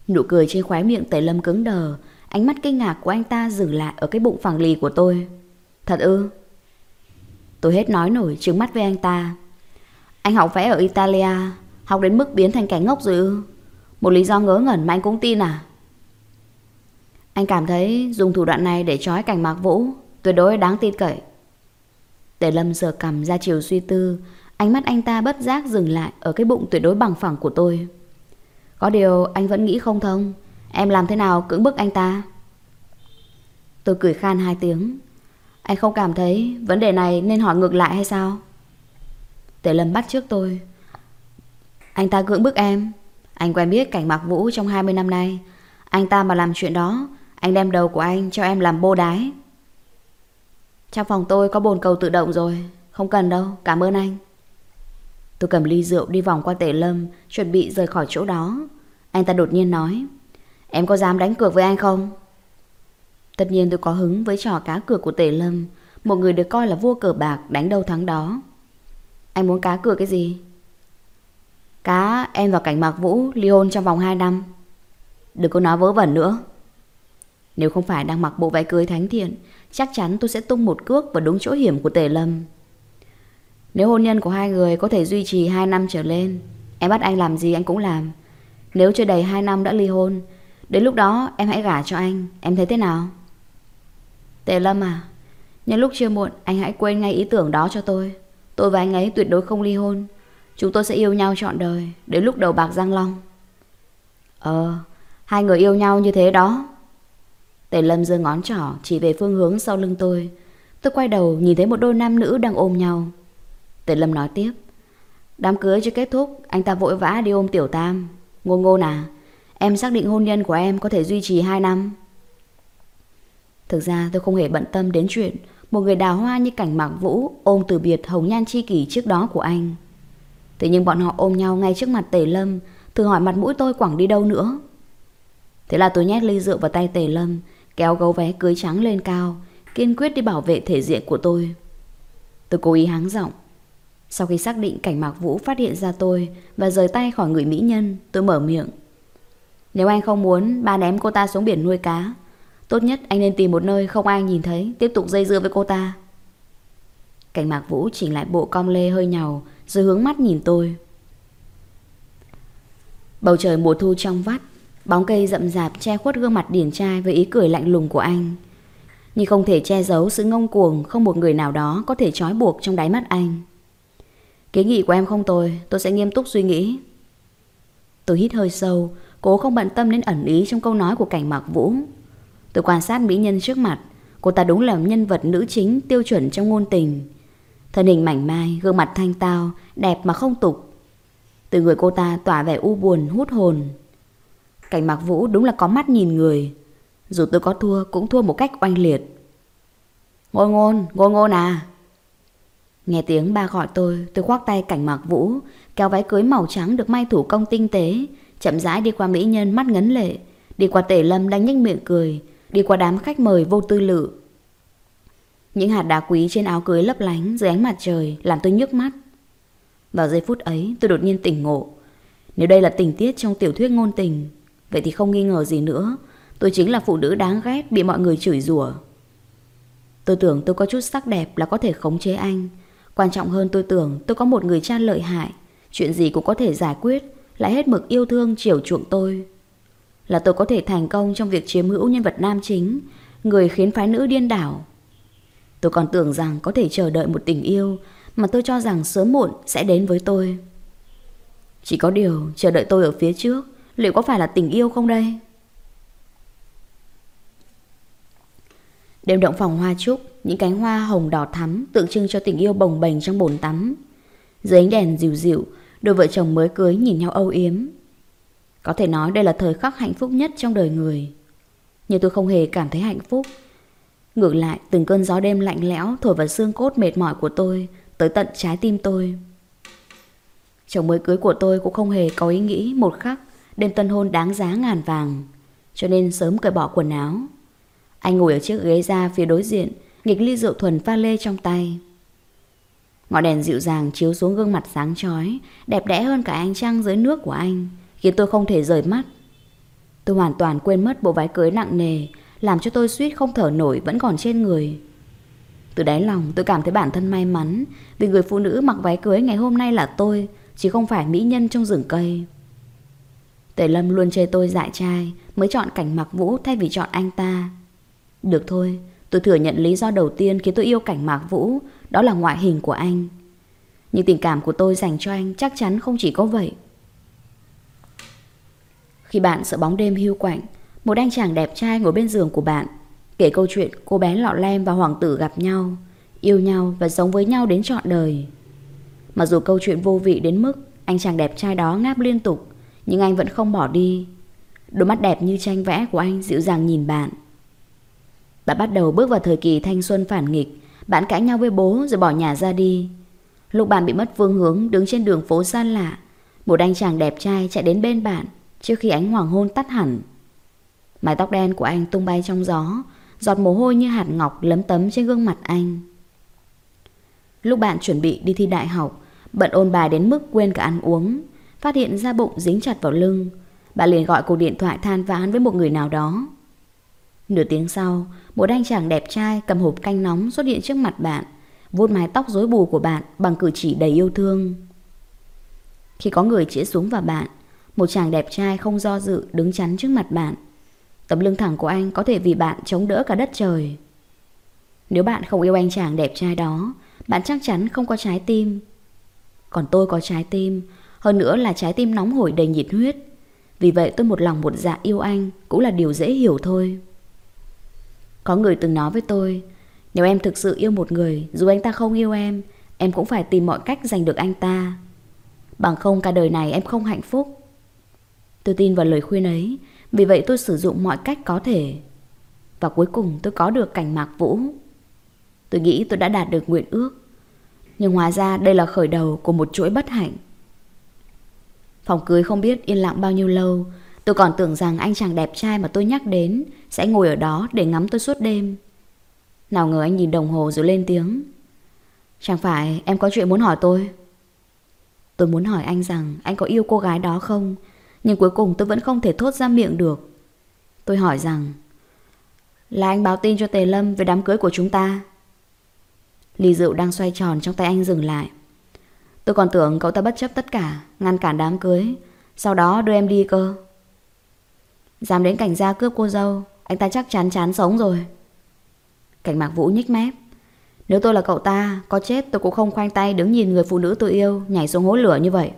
Nụ cười trên khóe miệng Tề Lâm cứng đờ. Ánh mắt kinh ngạc của anh ta dừng lại ở cái bụng phẳng lì của tôi. Thật ư? Tôi hết nói nổi, trừng mắt với anh ta. Anh học vẽ ở Italia, học đến mức biến thành kẻ ngốc rồi ư? Một lý do ngớ ngẩn mà anh cũng tin à? Anh cảm thấy dùng thủ đoạn này để trói Cảnh Mạc Vũ tuyệt đối đáng tin cậy. Tề Lâm giơ cằm ra chiều suy tư. Ánh mắt anh ta bất giác dừng lại ở cái bụng tuyệt đối bằng phẳng của tôi. Có điều anh vẫn nghĩ không thông. Em làm thế nào cưỡng bức anh ta? Tôi cười khan 2 tiếng. Anh không cảm thấy vấn đề này nên hỏi ngược lại hay sao? Tề Lâm bắt chước tôi. Anh ta cưỡng bức em. Anh quen biết Cảnh Mạc Vũ trong 20 năm nay. Anh ta mà làm chuyện đó, anh đem đầu của anh cho em làm bô đái. Trong phòng tôi có bồn cầu tự động rồi. Không cần đâu, cảm ơn anh. Tôi cầm ly rượu đi vòng qua Tề Lâm, chuẩn bị rời khỏi chỗ đó. Anh ta đột nhiên nói, em có dám đánh cược với anh không? Tất nhiên tôi có hứng với trò cá cược của Tề Lâm. Một người được coi là vua cờ bạc, đánh đâu thắng đó. Anh muốn cá cược cái gì? Cá em và Cảnh Mạc Vũ ly hôn trong vòng 2 năm. Đừng có nói vớ vẩn nữa. Nếu không phải đang mặc bộ váy cưới thánh thiện, chắc chắn tôi sẽ tung một cước vào đúng chỗ hiểm của Tề Lâm. Nếu hôn nhân của hai người có thể duy trì 2 năm trở lên, em bắt anh làm gì anh cũng làm. Nếu chưa đầy 2 năm đã ly hôn, đến lúc đó em hãy gả cho anh. Em thấy thế nào? Tề Lâm à, nhân lúc chưa muộn, anh hãy quên ngay ý tưởng đó cho tôi. Tôi và anh ấy tuyệt đối không ly hôn. Chúng tôi sẽ yêu nhau trọn đời, đến lúc đầu bạc răng long. Hai người yêu nhau như thế đó. Tề Lâm giơ ngón trỏ chỉ về phương hướng sau lưng tôi. Tôi quay đầu nhìn thấy một đôi nam nữ đang ôm nhau. Tề Lâm nói tiếp, đám cưới chưa kết thúc, anh ta vội vã đi ôm Tiểu Tam. Ngôn Ngôn à, em xác định hôn nhân của em có thể duy trì 2 năm. Thực ra tôi không hề bận tâm đến chuyện một người đào hoa như Cảnh Mạc Vũ ôm từ biệt hồng nhan chi kỷ trước đó của anh. Thế nhưng bọn họ ôm nhau ngay trước mặt Tề Lâm, thử hỏi mặt mũi tôi quẳng đi đâu nữa. Thế là tôi nhét ly rượu vào tay Tề Lâm, kéo gấu váy cưới trắng lên cao, kiên quyết đi bảo vệ thể diện của tôi. Tôi cố ý háng giọng. Sau khi xác định Cảnh Mạc Vũ phát hiện ra tôi và rời tay khỏi người mỹ nhân, tôi mở miệng. Nếu anh không muốn ba ném cô ta xuống biển nuôi cá, tốt nhất anh nên tìm một nơi không ai nhìn thấy, tiếp tục dây dưa với cô ta. Cảnh Mạc Vũ chỉnh lại bộ com lê hơi nhàu, rồi hướng mắt nhìn tôi. Bầu trời mùa thu trong vắt, bóng cây rậm rạp che khuất gương mặt điển trai với ý cười lạnh lùng của anh. Nhưng không thể che giấu sự ngông cuồng không một người nào đó có thể trói buộc trong đáy mắt anh. Kiến nghị của em không tồi, tôi sẽ nghiêm túc suy nghĩ. Tôi hít hơi sâu, cố không bận tâm đến ẩn ý trong câu nói của Cảnh Mạc Vũ. Tôi quan sát mỹ nhân trước mặt. Cô ta đúng là nhân vật nữ chính tiêu chuẩn trong ngôn tình. Thân hình mảnh mai, gương mặt thanh tao, đẹp mà không tục. Từ người cô ta tỏa vẻ u buồn hút hồn. Cảnh Mạc Vũ đúng là có mắt nhìn người. Dù tôi có thua cũng thua một cách oanh liệt. Ngôn Ngôn, Ngôn Ngôn à. Nghe tiếng ba gọi tôi khoác tay Cảnh Mạc Vũ, kéo váy cưới màu trắng được may thủ công tinh tế, chậm rãi đi qua mỹ nhân mắt ngấn lệ, đi qua Tề Lâm đang nhếch miệng cười, đi qua đám khách mời vô tư lự. Những hạt đá quý trên áo cưới lấp lánh dưới ánh mặt trời làm tôi nhức mắt. Vào giây phút ấy tôi đột nhiên tỉnh ngộ. Nếu đây là tình tiết trong tiểu thuyết ngôn tình, vậy thì không nghi ngờ gì nữa, tôi chính là phụ nữ đáng ghét bị mọi người chửi rủa. Tôi tưởng tôi có chút sắc đẹp là có thể khống chế anh. Quan trọng hơn, tôi tưởng tôi có một người cha lợi hại, chuyện gì cũng có thể giải quyết, lại hết mực yêu thương chiều chuộng tôi. Là tôi có thể thành công trong việc chiếm hữu nhân vật nam chính, người khiến phái nữ điên đảo. Tôi còn tưởng rằng có thể chờ đợi một tình yêu mà tôi cho rằng sớm muộn sẽ đến với tôi. Chỉ có điều chờ đợi tôi ở phía trước liệu có phải là tình yêu không đây? Đêm động phòng hoa trúc, những cánh hoa hồng đỏ thắm tượng trưng cho tình yêu bồng bềnh trong bồn tắm. Dưới ánh đèn dịu dịu, đôi vợ chồng mới cưới nhìn nhau âu yếm. Có thể nói đây là thời khắc hạnh phúc nhất trong đời người. Nhưng tôi không hề cảm thấy hạnh phúc. Ngược lại, từng cơn gió đêm lạnh lẽo thổi vào xương cốt mệt mỏi của tôi, tới tận trái tim tôi. Chồng mới cưới của tôi cũng không hề có ý nghĩ một khắc đêm tân hôn đáng giá ngàn vàng, cho nên sớm cởi bỏ quần áo. Anh ngồi ở chiếc ghế ra phía đối diện, nghịch ly rượu thuần pha lê trong tay. Ngọn đèn dịu dàng chiếu xuống gương mặt sáng chói, đẹp đẽ hơn cả ánh trăng dưới nước của anh, khiến tôi không thể rời mắt. Tôi hoàn toàn quên mất bộ váy cưới nặng nề, làm cho tôi suýt không thở nổi vẫn còn trên người. Từ đáy lòng tôi cảm thấy bản thân may mắn, vì người phụ nữ mặc váy cưới ngày hôm nay là tôi, chứ không phải mỹ nhân trong rừng cây. Tề Lâm luôn chê tôi dại trai, mới chọn Cảnh Mạc Vũ thay vì chọn anh ta. Được thôi, tôi thừa nhận lý do đầu tiên khiến tôi yêu Cảnh Mạc Vũ, đó là ngoại hình của anh. Nhưng tình cảm của tôi dành cho anh chắc chắn không chỉ có vậy. Khi bạn sợ bóng đêm hiu quạnh, một anh chàng đẹp trai ngồi bên giường của bạn, kể câu chuyện cô bé Lọ Lem và hoàng tử gặp nhau, yêu nhau và sống với nhau đến trọn đời. Mặc dù câu chuyện vô vị đến mức anh chàng đẹp trai đó ngáp liên tục, nhưng anh vẫn không bỏ đi. Đôi mắt đẹp như tranh vẽ của anh dịu dàng nhìn bạn. Bạn bắt đầu bước vào thời kỳ thanh xuân phản nghịch. Bạn cãi nhau với bố rồi bỏ nhà ra đi. Lúc bạn bị mất phương hướng, đứng trên đường phố xa lạ, một anh chàng đẹp trai chạy đến bên bạn trước khi ánh hoàng hôn tắt hẳn. Mái tóc đen của anh tung bay trong gió, giọt mồ hôi như hạt ngọc lấm tấm trên gương mặt anh. Lúc bạn chuẩn bị đi thi đại học, bận ôn bài đến mức quên cả ăn uống, phát hiện ra bụng dính chặt vào lưng, bạn liền gọi cuộc điện thoại than vãn với một người nào đó. Nửa tiếng sau, một anh chàng đẹp trai cầm hộp canh nóng xuất hiện trước mặt bạn, vuốt mái tóc rối bù của bạn bằng cử chỉ đầy yêu thương. Khi có người chĩa súng vào bạn, một chàng đẹp trai không do dự đứng chắn trước mặt bạn. Tấm lưng thẳng của anh có thể vì bạn chống đỡ cả đất trời. Nếu bạn không yêu anh chàng đẹp trai đó, bạn chắc chắn không có trái tim. Còn tôi có trái tim, hơn nữa là trái tim nóng hổi đầy nhiệt huyết. Vì vậy tôi một lòng một dạ yêu anh cũng là điều dễ hiểu thôi. Có người từng nói với tôi, nếu em thực sự yêu một người, dù anh ta không yêu em cũng phải tìm mọi cách giành được anh ta. Bằng không cả đời này em không hạnh phúc. Tôi tin vào lời khuyên ấy, vì vậy tôi sử dụng mọi cách có thể. Và cuối cùng tôi có được Cảnh Mạc Vũ. Tôi nghĩ tôi đã đạt được nguyện ước. Nhưng hóa ra đây là khởi đầu của một chuỗi bất hạnh. Phòng cưới không biết yên lặng bao nhiêu lâu. Tôi còn tưởng rằng anh chàng đẹp trai mà tôi nhắc đến sẽ ngồi ở đó để ngắm tôi suốt đêm. Nào ngờ anh nhìn đồng hồ rồi lên tiếng. Chẳng phải em có chuyện muốn hỏi tôi? Tôi muốn hỏi anh rằng anh có yêu cô gái đó không, nhưng cuối cùng tôi vẫn không thể thốt ra miệng được. Tôi hỏi rằng, là anh báo tin cho Tề Lâm về đám cưới của chúng ta? Ly rượu đang xoay tròn trong tay anh dừng lại. Tôi còn tưởng cậu ta bất chấp tất cả, ngăn cản đám cưới, sau đó đưa em đi cơ. Dám đến Cảnh gia cướp cô dâu, anh ta chắc chắn chán sống rồi. Cảnh Mạc Vũ nhếch mép. Nếu tôi là cậu ta, có chết tôi cũng không khoanh tay đứng nhìn người phụ nữ tôi yêu nhảy xuống hố lửa như vậy.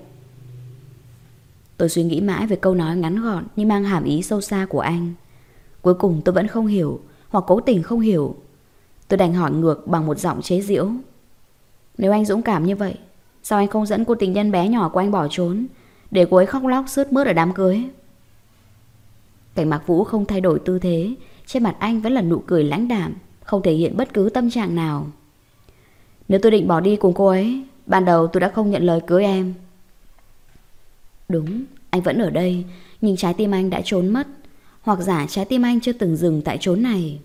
Tôi suy nghĩ mãi về câu nói ngắn gọn nhưng mang hàm ý sâu xa của anh. Cuối cùng tôi vẫn không hiểu, hoặc cố tình không hiểu. Tôi đành hỏi ngược bằng một giọng chế giễu. Nếu anh dũng cảm như vậy, sao anh không dẫn cô tình nhân bé nhỏ của anh bỏ trốn, để cô ấy khóc lóc sướt mướt ở đám cưới? Cảnh Mạc Vũ không thay đổi tư thế, trên mặt anh vẫn là nụ cười lãnh đạm, không thể hiện bất cứ tâm trạng nào. Nếu tôi định bỏ đi cùng cô ấy, ban đầu tôi đã không nhận lời cưới em. Đúng, anh vẫn ở đây, nhưng trái tim anh đã trốn mất. Hoặc giả trái tim anh chưa từng dừng tại chốn này.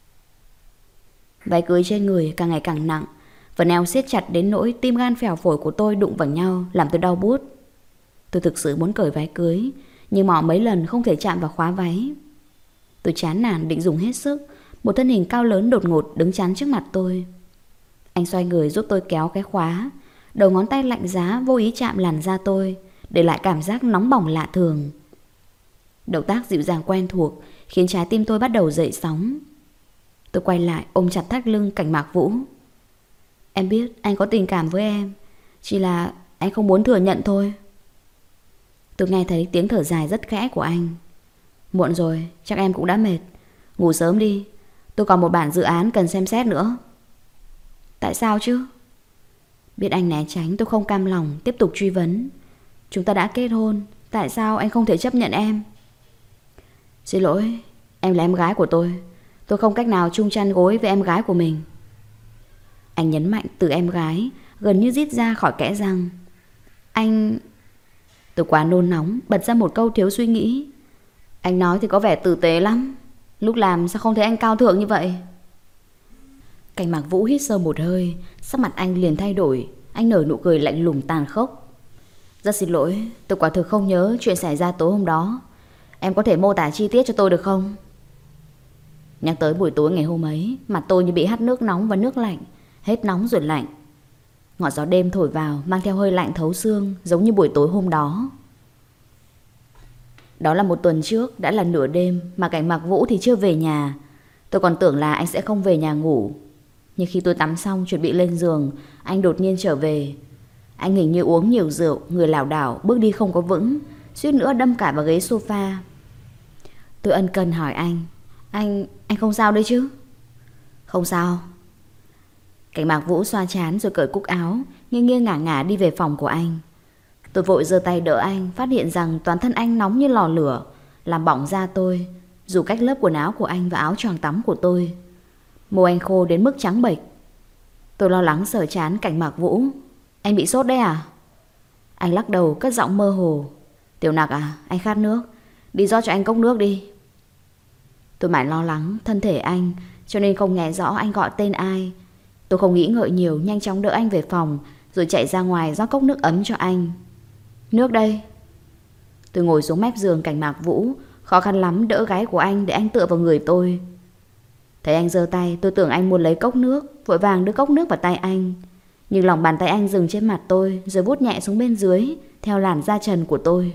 Váy cưới trên người càng ngày càng nặng, phần eo siết chặt đến nỗi tim gan phèo phổi của tôi đụng vào nhau, làm tôi đau buốt. Tôi thực sự muốn cởi váy cưới, nhưng mò mấy lần không thể chạm vào khóa váy. Tôi chán nản định dùng hết sức. Một thân hình cao lớn đột ngột đứng chắn trước mặt tôi. Anh xoay người giúp tôi kéo cái khóa. Đầu ngón tay lạnh giá vô ý chạm làn da tôi, để lại cảm giác nóng bỏng lạ thường. Động tác dịu dàng quen thuộc khiến trái tim tôi bắt đầu dậy sóng. Tôi quay lại ôm chặt thắt lưng Cảnh Mạc Vũ. Em biết anh có tình cảm với em, chỉ là anh không muốn thừa nhận thôi. Tôi nghe thấy tiếng thở dài rất khẽ của anh. Muộn rồi, chắc em cũng đã mệt. Ngủ sớm đi, tôi còn một bản dự án cần xem xét nữa. Tại sao chứ? Biết anh né tránh, tôi không cam lòng tiếp tục truy vấn. Chúng ta đã kết hôn, tại sao anh không thể chấp nhận em? Xin lỗi, em là em gái của tôi không cách nào chung chăn gối với em gái của mình. Anh nhấn mạnh từ em gái, gần như rít ra khỏi kẽ răng. Anh... Tôi quá nôn nóng, bật ra một câu thiếu suy nghĩ. Anh nói thì có vẻ tử tế lắm, lúc làm sao không thấy anh cao thượng như vậy? Cảnh Mạc Vũ hít sâu một hơi, sắc mặt anh liền thay đổi. Anh nở nụ cười lạnh lùng tàn khốc. Rất xin lỗi, tôi quả thực không nhớ chuyện xảy ra tối hôm đó. Em có thể mô tả chi tiết cho tôi được không? Nhắc tới buổi tối ngày hôm ấy, mặt tôi như bị hắt nước nóng và nước lạnh, hết nóng rồi lạnh. Ngọn gió đêm thổi vào mang theo hơi lạnh thấu xương, giống như buổi tối hôm đó. Đó là một tuần trước, đã là nửa đêm mà Cảnh Mạc Vũ thì chưa về nhà. Tôi còn tưởng là anh sẽ không về nhà ngủ. Nhưng khi tôi tắm xong chuẩn bị lên giường, anh đột nhiên trở về. Anh hình như uống nhiều rượu, người lảo đảo, bước đi không có vững, suýt nữa đâm cả vào ghế sofa. Tôi ân cần hỏi anh không sao đấy chứ? Không sao. Cảnh Mạc Vũ xoa trán rồi cởi cúc áo, nghiêng nghiêng ngả ngả đi về phòng của anh. Tôi vội giơ tay đỡ anh, phát hiện rằng toàn thân anh nóng như lò lửa, làm bỏng da tôi, dù cách lớp quần áo của anh và áo choàng tắm của tôi. Môi anh khô đến mức trắng bệch. Tôi lo lắng sờ trán Cảnh Mạc Vũ. Anh bị sốt đấy à? Anh lắc đầu cất giọng mơ hồ. Tiểu Nặc à, anh khát nước, đi rót cho anh cốc nước đi. Tôi mãi lo lắng thân thể anh, cho nên không nghe rõ anh gọi tên ai. Tôi không nghĩ ngợi nhiều, nhanh chóng đỡ anh về phòng, rồi chạy ra ngoài rót cốc nước ấm cho anh. Nước đây. Tôi ngồi xuống mép giường Cảnh Mạc Vũ, khó khăn lắm đỡ gáy của anh để anh tựa vào người tôi. Thấy anh giơ tay, tôi tưởng anh muốn lấy cốc nước, vội vàng đưa cốc nước vào tay anh. Nhưng lòng bàn tay anh dừng trên mặt tôi, rồi vuốt nhẹ xuống bên dưới, theo làn da trần của tôi.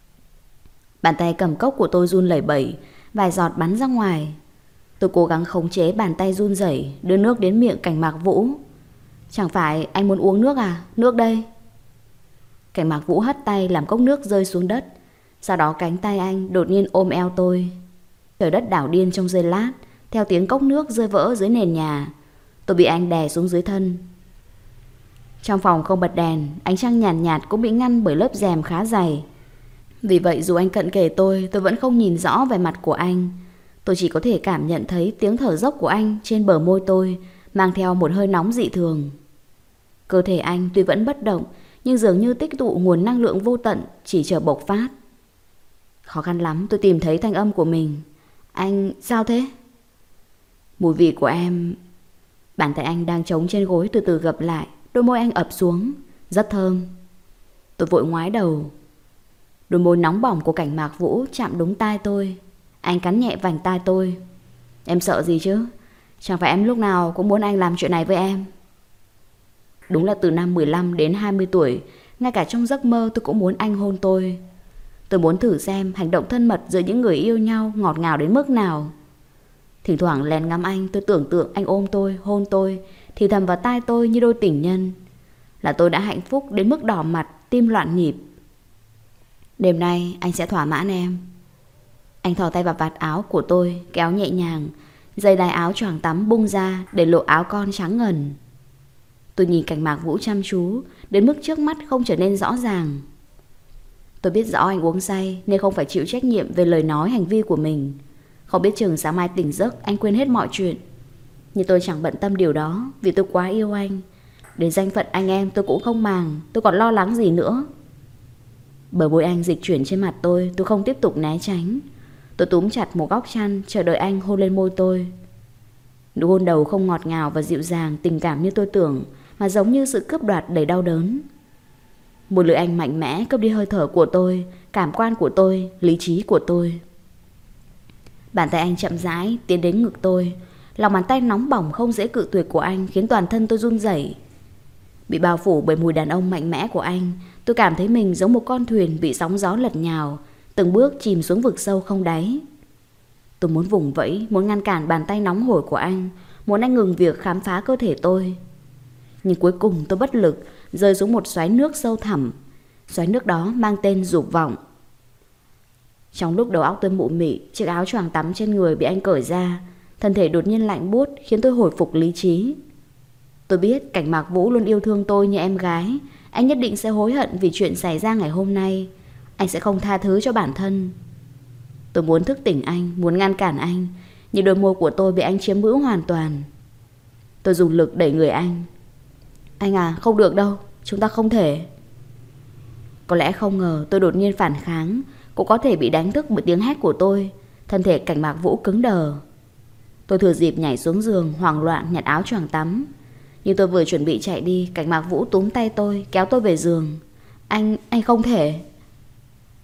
Bàn tay cầm cốc của tôi run lẩy bẩy, vài giọt bắn ra ngoài. Tôi cố gắng khống chế bàn tay run rẩy, đưa nước đến miệng Cảnh Mạc Vũ. Chẳng phải anh muốn uống nước à? Nước đây. Cảnh Mạc Vũ hất tay làm cốc nước rơi xuống đất. Sau đó cánh tay anh đột nhiên ôm eo tôi. Trời đất đảo điên trong giây lát, theo tiếng cốc nước rơi vỡ dưới nền nhà. Tôi bị anh đè xuống dưới thân. Trong phòng không bật đèn, ánh trăng nhàn nhạt cũng bị ngăn bởi lớp rèm khá dày. Vì vậy dù anh cận kề tôi vẫn không nhìn rõ vẻ mặt của anh. Tôi chỉ có thể cảm nhận thấy tiếng thở dốc của anh trên bờ môi tôi, mang theo một hơi nóng dị thường. Cơ thể anh tuy vẫn bất động, nhưng dường như tích tụ nguồn năng lượng vô tận, chỉ chờ bộc phát. Khó khăn lắm tôi tìm thấy thanh âm của mình. Anh sao thế? Mùi vị của em. Bàn tay anh đang trống trên gối từ từ gập lại, đôi môi anh ập xuống, rất thơm. Tôi vội ngoái đầu. Đôi môi nóng bỏng của Cảnh Mạc Vũ chạm đúng tai tôi. Anh cắn nhẹ vành tai tôi. Em sợ gì chứ? Chẳng phải em lúc nào cũng muốn anh làm chuyện này với em? Đúng là từ năm 15 đến 20 tuổi, ngay cả trong giấc mơ tôi cũng muốn anh hôn tôi. Tôi muốn thử xem hành động thân mật giữa những người yêu nhau ngọt ngào đến mức nào. Thỉnh thoảng lén ngắm anh, tôi tưởng tượng anh ôm tôi, hôn tôi, thì thầm vào tai tôi như đôi tình nhân. Là tôi đã hạnh phúc đến mức đỏ mặt, tim loạn nhịp. Đêm nay anh sẽ thỏa mãn em. Anh thò tay vào vạt áo của tôi, kéo nhẹ nhàng. Dây đai áo choàng tắm bung ra để lộ áo con trắng ngần. Tôi nhìn Cảnh Mạc Vũ chăm chú, đến mức trước mắt không trở nên rõ ràng. Tôi biết rõ anh uống say nên không phải chịu trách nhiệm về lời nói hành vi của mình. Không biết chừng sáng mai tỉnh giấc anh quên hết mọi chuyện. Nhưng tôi chẳng bận tâm điều đó, vì tôi quá yêu anh. Đến danh phận anh em tôi cũng không màng, tôi còn lo lắng gì nữa. Bờ môi anh dịch chuyển trên mặt tôi không tiếp tục né tránh. Tôi túm chặt một góc chăn, chờ đợi anh hôn lên môi tôi. Nụ hôn đầu không ngọt ngào và dịu dàng, tình cảm như tôi tưởng, mà giống như sự cướp đoạt đầy đau đớn. Một lưỡi anh mạnh mẽ cướp đi hơi thở của tôi, cảm quan của tôi, lý trí của tôi. Bàn tay anh chậm rãi tiến đến ngực tôi. Lòng bàn tay nóng bỏng không dễ cự tuyệt của anh khiến toàn thân tôi run rẩy. Bị bao phủ bởi mùi đàn ông mạnh mẽ của anh, tôi cảm thấy mình giống một con thuyền bị sóng gió lật nhào, từng bước chìm xuống vực sâu không đáy. Tôi muốn vùng vẫy, muốn ngăn cản bàn tay nóng hổi của anh, muốn anh ngừng việc khám phá cơ thể tôi. Nhưng cuối cùng tôi bất lực, rơi xuống một xoáy nước sâu thẳm. Xoáy nước đó mang tên dục vọng. Trong lúc đầu óc tôi mụ mị, chiếc áo choàng tắm trên người bị anh cởi ra, thân thể đột nhiên lạnh buốt khiến tôi hồi phục lý trí. Tôi biết Cảnh Mạc Vũ luôn yêu thương tôi như em gái. Anh nhất định sẽ hối hận vì chuyện xảy ra ngày hôm nay. Anh sẽ không tha thứ cho bản thân. Tôi muốn thức tỉnh anh, muốn ngăn cản anh, nhưng đôi môi của tôi bị anh chiếm hữu hoàn toàn. Tôi dùng lực đẩy người anh. Anh à, không được đâu, chúng ta không thể. Có lẽ không ngờ tôi đột nhiên phản kháng, cũng có thể bị đánh thức bởi tiếng hét của tôi. Thân thể Cảnh Mạc Vũ cứng đờ. Tôi thừa dịp nhảy xuống giường, hoảng loạn nhặt áo choàng tắm. Nhưng tôi vừa chuẩn bị chạy đi, Cảnh Mạc Vũ túm tay tôi, kéo tôi về giường. Anh không thể.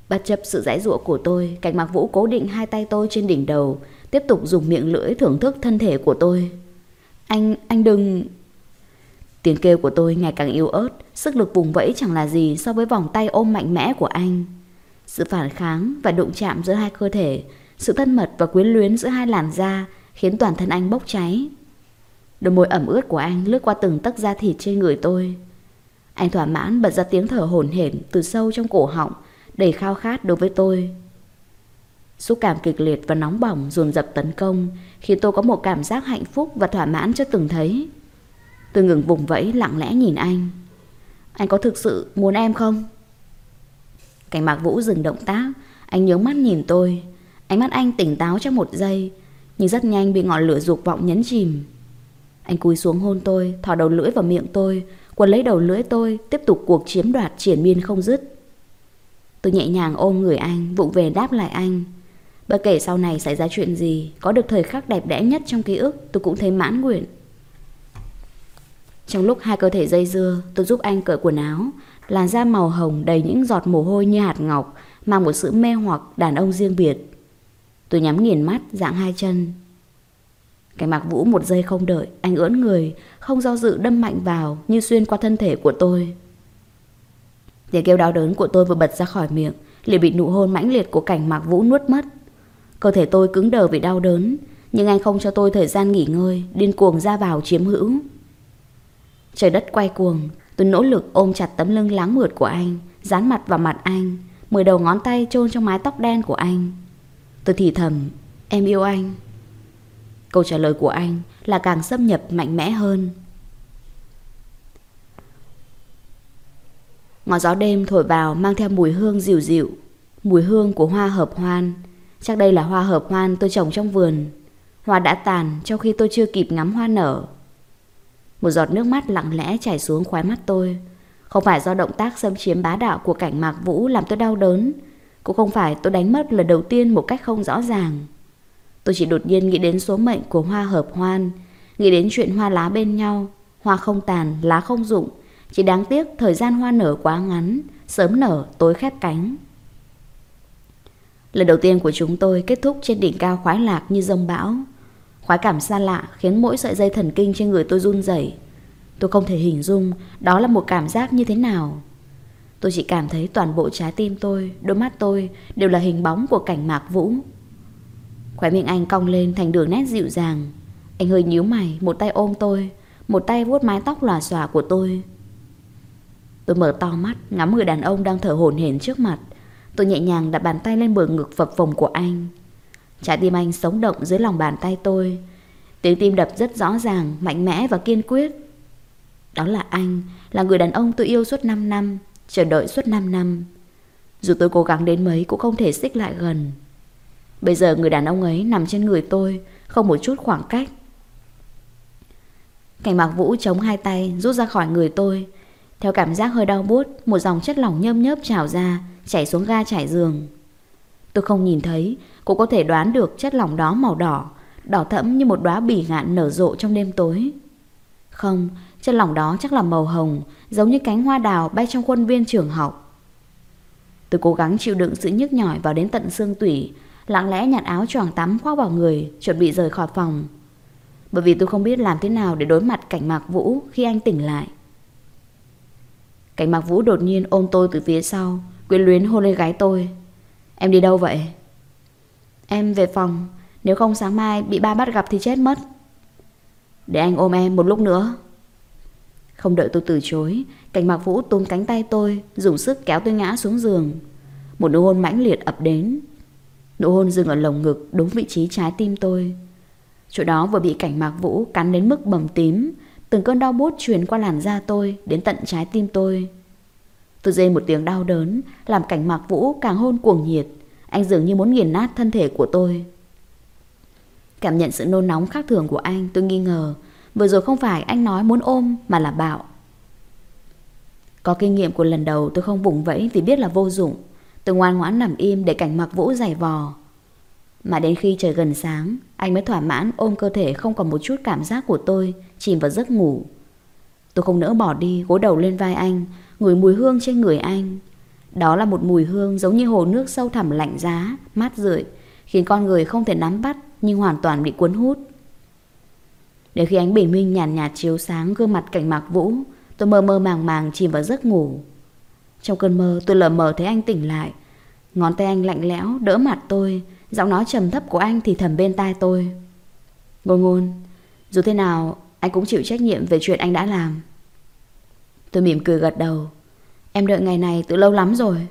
Bất chấp sự giãy giụa của tôi, Cảnh Mạc Vũ cố định hai tay tôi trên đỉnh đầu, tiếp tục dùng miệng lưỡi thưởng thức thân thể của tôi. Anh đừng... Tiếng kêu của tôi ngày càng yếu ớt, sức lực vùng vẫy chẳng là gì so với vòng tay ôm mạnh mẽ của anh. Sự phản kháng và đụng chạm giữa hai cơ thể, sự thân mật và quyến luyến giữa hai làn da khiến toàn thân anh bốc cháy. Đôi môi ẩm ướt của anh lướt qua từng tấc da thịt trên người tôi. Anh thỏa mãn bật ra tiếng thở hổn hển từ sâu trong cổ họng, đầy khao khát đối với tôi. Xúc cảm kịch liệt và nóng bỏng dồn dập tấn công, khiến tôi có một cảm giác hạnh phúc và thỏa mãn chưa từng thấy. Tôi ngừng vùng vẫy lặng lẽ nhìn anh. Anh có thực sự muốn em không? Cảnh Mạc Vũ dừng động tác. Anh nhướng mắt nhìn tôi. Ánh mắt anh tỉnh táo trong một giây, nhưng rất nhanh bị ngọn lửa dục vọng nhấn chìm. Anh cúi xuống hôn tôi, thò đầu lưỡi vào miệng tôi, quấn lấy đầu lưỡi tôi, tiếp tục cuộc chiếm đoạt triền miên không dứt. Tôi nhẹ nhàng ôm người anh, vụng về đáp lại anh. Bất kể sau này xảy ra chuyện gì, có được thời khắc đẹp đẽ nhất trong ký ức, tôi cũng thấy mãn nguyện. Trong lúc hai cơ thể dây dưa, tôi giúp anh cởi quần áo. Làn da màu hồng đầy những giọt mồ hôi như hạt ngọc, mang một sự mê hoặc đàn ông riêng biệt. Tôi nhắm nghiền mắt, dạng hai chân. Cảnh Mạc Vũ một giây không đợi, anh ưỡn người, không do dự đâm mạnh vào, như xuyên qua thân thể của tôi. Tiếng kêu đau đớn của tôi vừa bật ra khỏi miệng, liền bị nụ hôn mãnh liệt của Cảnh Mạc Vũ nuốt mất. Cơ thể tôi cứng đờ vì đau đớn, nhưng anh không cho tôi thời gian nghỉ ngơi, điên cuồng ra vào chiếm hữu. Trời đất quay cuồng, tôi nỗ lực ôm chặt tấm lưng láng mượt của anh, dán mặt vào mặt anh, 10 đầu ngón tay chôn trong mái tóc đen của anh. Tôi thì thầm, em yêu anh. Câu trả lời của anh là càng xâm nhập mạnh mẽ hơn. Ngọn gió đêm thổi vào mang theo mùi hương dịu dịu, mùi hương của hoa hợp hoan. Chắc đây là hoa hợp hoan tôi trồng trong vườn. Hoa đã tàn trong khi tôi chưa kịp ngắm hoa nở. Một giọt nước mắt lặng lẽ chảy xuống khóe mắt tôi. Không phải do động tác xâm chiếm bá đạo của Cảnh Mạc Vũ làm tôi đau đớn, cũng không phải tôi đánh mất lần đầu tiên một cách không rõ ràng. Tôi chỉ đột nhiên nghĩ đến số mệnh của hoa hợp hoan, nghĩ đến chuyện hoa lá bên nhau. Hoa không tàn, lá không rụng, chỉ đáng tiếc thời gian hoa nở quá ngắn, sớm nở tối khép cánh. Lần đầu tiên của chúng tôi kết thúc trên đỉnh cao khoái lạc như dông bão. Khoái cảm xa lạ khiến mỗi sợi dây thần kinh trên người tôi run rẩy. Tôi không thể hình dung đó là một cảm giác như thế nào. Tôi chỉ cảm thấy toàn bộ trái tim tôi, đôi mắt tôi đều là hình bóng của Cảnh Mạc Vũ. Khóe miệng anh cong lên thành đường nét dịu dàng. Anh hơi nhíu mày, một tay ôm tôi, một tay vuốt mái tóc lòa xòa của tôi. Tôi mở to mắt, ngắm người đàn ông đang thở hổn hển trước mặt. Tôi nhẹ nhàng đặt bàn tay lên bờ ngực phập phồng của anh. Trái tim anh sống động dưới lòng bàn tay tôi. Tiếng tim đập rất rõ ràng, mạnh mẽ và kiên quyết. Đó là anh, là người đàn ông tôi yêu suốt 5 năm, chờ đợi suốt 5 năm. Dù tôi cố gắng đến mấy cũng không thể xích lại gần. Bây giờ người đàn ông ấy nằm trên người tôi, không một chút khoảng cách. Cảnh Mạc Vũ chống hai tay rút ra khỏi người tôi. Theo cảm giác hơi đau buốt, một dòng chất lỏng nhơm nhớp trào ra, chảy xuống ga trải giường. Tôi không nhìn thấy, cũng có thể đoán được chất lỏng đó màu đỏ, đỏ thẫm như một đóa bỉ ngạn nở rộ trong đêm tối. Không, chất lỏng đó chắc là màu hồng, giống như cánh hoa đào bay trong khuôn viên trường học. Tôi cố gắng chịu đựng sự nhức nhỏi vào đến tận xương tủy, lặng lẽ nhặt áo choàng tắm khoác vào người, chuẩn bị rời khỏi phòng. Bởi vì tôi không biết làm thế nào để đối mặt Cảnh Mạc Vũ khi anh tỉnh lại. Cảnh Mạc Vũ đột nhiên ôm tôi từ phía sau, quyến luyến hôn lên gáy tôi. Em đi đâu vậy? Em về phòng, nếu không sáng mai bị ba bắt gặp thì chết mất. Để anh ôm em một lúc nữa. Không đợi tôi từ chối, Cảnh Mạc Vũ túm cánh tay tôi, dùng sức kéo tôi ngã xuống giường. Một nụ hôn mãnh liệt ập đến. Nụ hôn dừng ở lồng ngực, đúng vị trí trái tim tôi. Chỗ đó vừa bị Cảnh Mạc Vũ cắn đến mức bầm tím. Từng cơn đau buốt truyền qua làn da tôi đến tận trái tim tôi. Tôi rên một tiếng đau đớn, làm Cảnh Mạc Vũ càng hôn cuồng nhiệt. Anh dường như muốn nghiền nát thân thể của tôi. Cảm nhận sự nôn nóng khác thường của anh, tôi nghi ngờ vừa rồi không phải anh nói muốn ôm mà là bạo. Có kinh nghiệm của lần đầu, tôi không vùng vẫy vì biết là vô dụng. Tôi ngoan ngoãn nằm im để Cảnh Mạc Vũ giày vò. Mà đến khi trời gần sáng, anh mới thỏa mãn ôm cơ thể không còn một chút cảm giác của tôi, chìm vào giấc ngủ. Tôi không nỡ bỏ đi, gối đầu lên vai anh, ngửi mùi hương trên người anh. Đó là một mùi hương giống như hồ nước sâu thẳm lạnh giá, mát rượi, khiến con người không thể nắm bắt nhưng hoàn toàn bị cuốn hút. Đến khi ánh bình minh nhàn nhạt chiếu sáng gương mặt Cảnh Mạc Vũ, tôi mơ mơ màng màng chìm vào giấc ngủ. Trong cơn mơ tôi lờ mờ thấy anh tỉnh lại. Ngón tay anh lạnh lẽo đỡ mặt tôi, giọng nói trầm thấp của anh thì thầm bên tai tôi: Ngôn Ngôn, dù thế nào anh cũng chịu trách nhiệm về chuyện anh đã làm. Tôi mỉm cười gật đầu. Em đợi ngày này từ lâu lắm rồi.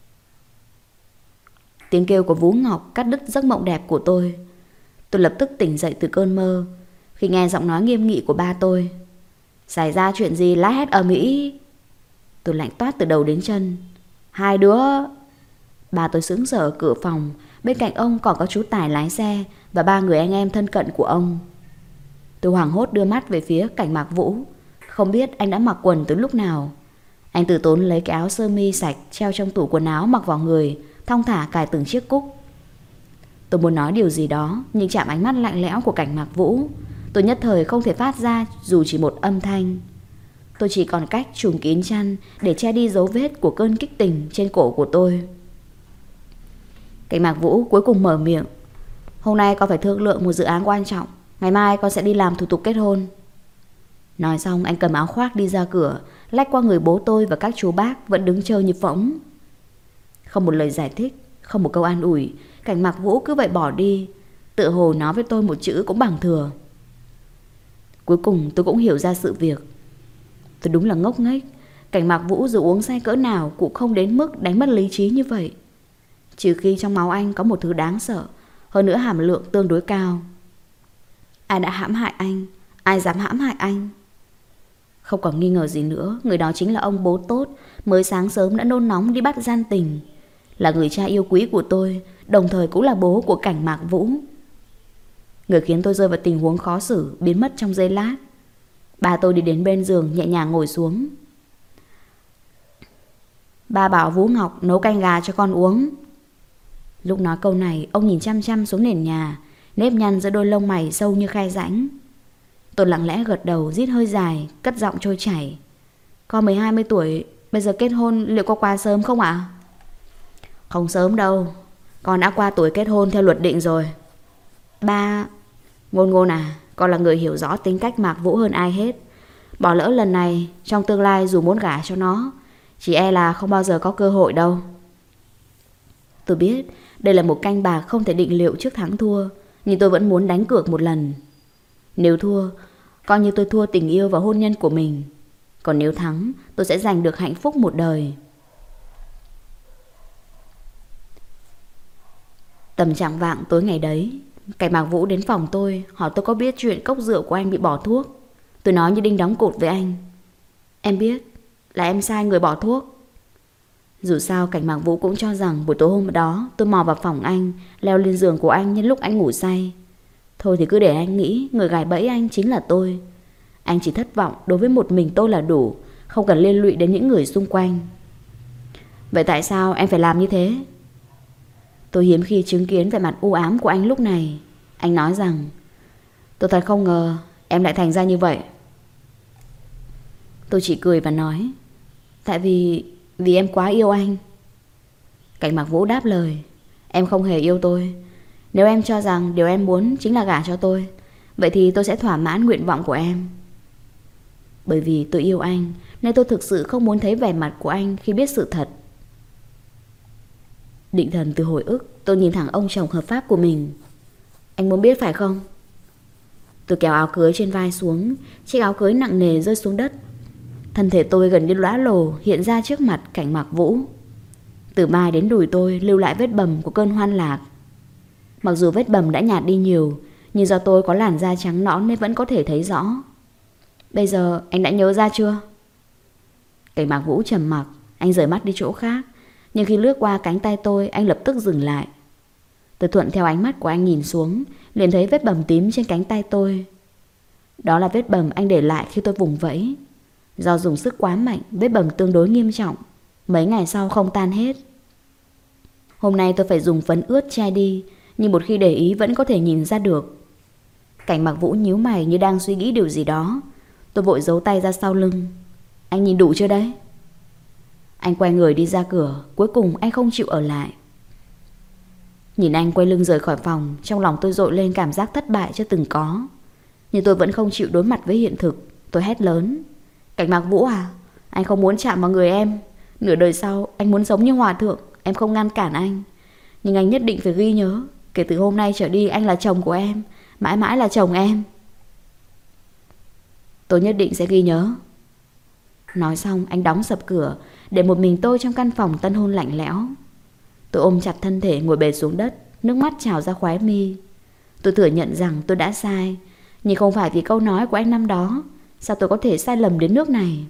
Tiếng kêu của Vũ Ngọc cắt đứt giấc mộng đẹp của tôi. Tôi lập tức tỉnh dậy từ cơn mơ khi nghe giọng nói nghiêm nghị của ba tôi: Xảy ra chuyện gì la hét ầm ĩ? Tôi lạnh toát từ đầu đến chân. Hai đứa... Ba tôi sững sờ ở cửa phòng. Bên cạnh ông còn có chú Tài lái xe và ba người anh em thân cận của ông. Tôi hoảng hốt đưa mắt về phía Cảnh Mạc Vũ. Không biết anh đã mặc quần từ lúc nào. Anh từ tốn lấy cái áo sơ mi sạch treo trong tủ quần áo mặc vào người, thong thả cài từng chiếc cúc. Tôi muốn nói điều gì đó, nhưng chạm ánh mắt lạnh lẽo của Cảnh Mạc Vũ, tôi nhất thời không thể phát ra dù chỉ một âm thanh. Tôi chỉ còn cách trùm kín chăn để che đi dấu vết của cơn kích tình trên cổ của tôi. Cảnh Mạc Vũ cuối cùng mở miệng: Hôm nay con phải thương lượng một dự án quan trọng. Ngày mai con sẽ đi làm thủ tục kết hôn. Nói xong anh cầm áo khoác đi ra cửa, lách qua người bố tôi và các chú bác vẫn đứng chơi như phỗng. Không một lời giải thích, không một câu an ủi, Cảnh Mạc Vũ cứ vậy bỏ đi, tựa hồ nói với tôi một chữ cũng bằng thừa. Cuối cùng tôi cũng hiểu ra sự việc. Tôi đúng là ngốc nghếch. Cảnh Mạc Vũ dù uống say cỡ nào cũng không đến mức đánh mất lý trí như vậy. Trừ khi trong máu anh có một thứ đáng sợ, hơn nữa hàm lượng tương đối cao. Ai đã hãm hại anh? Ai dám hãm hại anh? Không còn nghi ngờ gì nữa, người đó chính là ông bố tốt mới sáng sớm đã nôn nóng đi bắt gian tình, là người cha yêu quý của tôi, đồng thời cũng là bố của Cảnh Mạc Vũ. Người khiến tôi rơi vào tình huống khó xử biến mất trong giây lát. Ba tôi đi đến bên giường nhẹ nhàng ngồi xuống. Ba bảo Vũ Ngọc nấu canh gà cho con uống. Lúc nói câu này, ông nhìn chăm chăm xuống nền nhà, nếp nhăn giữa đôi lông mày sâu như khe rãnh. Tôi lặng lẽ gật đầu, rít hơi dài, cất giọng trôi chảy: Con mới 20 tuổi, bây giờ kết hôn liệu có quá sớm không ạ? Không sớm đâu, con đã qua tuổi kết hôn theo luật định rồi. Ba... Ngôn Ngôn à, con là người hiểu rõ tính cách Mạc Vũ hơn ai hết. Bỏ lỡ lần này, trong tương lai dù muốn gả cho nó, chỉ e là không bao giờ có cơ hội đâu. Tôi biết đây là một canh bạc không thể định liệu trước thắng thua, nhưng tôi vẫn muốn đánh cược một lần. Nếu thua, coi như tôi thua tình yêu và hôn nhân của mình. Còn nếu thắng, tôi sẽ giành được hạnh phúc một đời. Tầm chạng vạng tối ngày đấy, Cảnh Mạc Vũ đến phòng tôi, hỏi tôi có biết chuyện cốc rượu của anh bị bỏ thuốc. Tôi nói như đinh đóng cột với anh: Em biết, là em sai người bỏ thuốc. Dù sao Cảnh Mạc Vũ cũng cho rằng buổi tối hôm đó tôi mò vào phòng anh, leo lên giường của anh nhân lúc anh ngủ say. Thôi thì cứ để anh nghĩ người gài bẫy anh chính là tôi. Anh chỉ thất vọng đối với một mình tôi là đủ, không cần liên lụy đến những người xung quanh. Vậy tại sao em phải làm như thế? Tôi hiếm khi chứng kiến vẻ mặt u ám của anh lúc này. Anh nói rằng: Tôi thật không ngờ em lại thành ra như vậy. Tôi chỉ cười và nói: Tại vì em quá yêu anh. Cảnh Mạc Vũ đáp lời: Em không hề yêu tôi. Nếu em cho rằng điều em muốn chính là gả cho tôi, vậy thì tôi sẽ thỏa mãn nguyện vọng của em. Bởi vì tôi yêu anh nên tôi thực sự không muốn thấy vẻ mặt của anh khi biết sự thật. Định thần từ hồi ức, tôi nhìn thẳng ông chồng hợp pháp của mình. Anh muốn biết phải không? Tôi kéo áo cưới trên vai xuống, chiếc áo cưới nặng nề rơi xuống đất. Thân thể tôi gần như lóa lồ hiện ra trước mặt Cảnh Mạc Vũ. Từ vai đến đùi tôi lưu lại vết bầm của cơn hoan lạc. Mặc dù vết bầm đã nhạt đi nhiều, nhưng do tôi có làn da trắng nõn nên vẫn có thể thấy rõ. Bây giờ anh đã nhớ ra chưa? Cảnh Mạc Vũ trầm mặc, anh rời mắt đi chỗ khác. Nhưng khi lướt qua cánh tay tôi, anh lập tức dừng lại. Tôi thuận theo ánh mắt của anh nhìn xuống, liền thấy vết bầm tím trên cánh tay tôi. Đó là vết bầm anh để lại khi tôi vùng vẫy. Do dùng sức quá mạnh, vết bầm tương đối nghiêm trọng. Mấy ngày sau không tan hết. Hôm nay tôi phải dùng phấn ướt che đi, nhưng một khi để ý vẫn có thể nhìn ra được. Cảnh Mạc Vũ nhíu mày như đang suy nghĩ điều gì đó. Tôi vội giấu tay ra sau lưng. Anh nhìn đủ chưa đấy? Anh quay người đi ra cửa. Cuối cùng anh không chịu ở lại. Nhìn anh quay lưng rời khỏi phòng, trong lòng tôi dội lên cảm giác thất bại chưa từng có. Nhưng tôi vẫn không chịu đối mặt với hiện thực. Tôi hét lớn: Cảnh Mạc Vũ à, anh không muốn chạm vào người em. Nửa đời sau anh muốn sống như hòa thượng, em không ngăn cản anh. Nhưng anh nhất định phải ghi nhớ, kể từ hôm nay trở đi anh là chồng của em, mãi mãi là chồng em. Tôi nhất định sẽ ghi nhớ. Nói xong anh đóng sập cửa, để một mình tôi trong căn phòng tân hôn lạnh lẽo. Tôi ôm chặt thân thể ngồi bệt xuống đất, nước mắt trào ra khóe mi. Tôi thừa nhận rằng tôi đã sai, nhưng không phải vì câu nói của anh năm đó. Sao tôi có thể sai lầm đến nước này?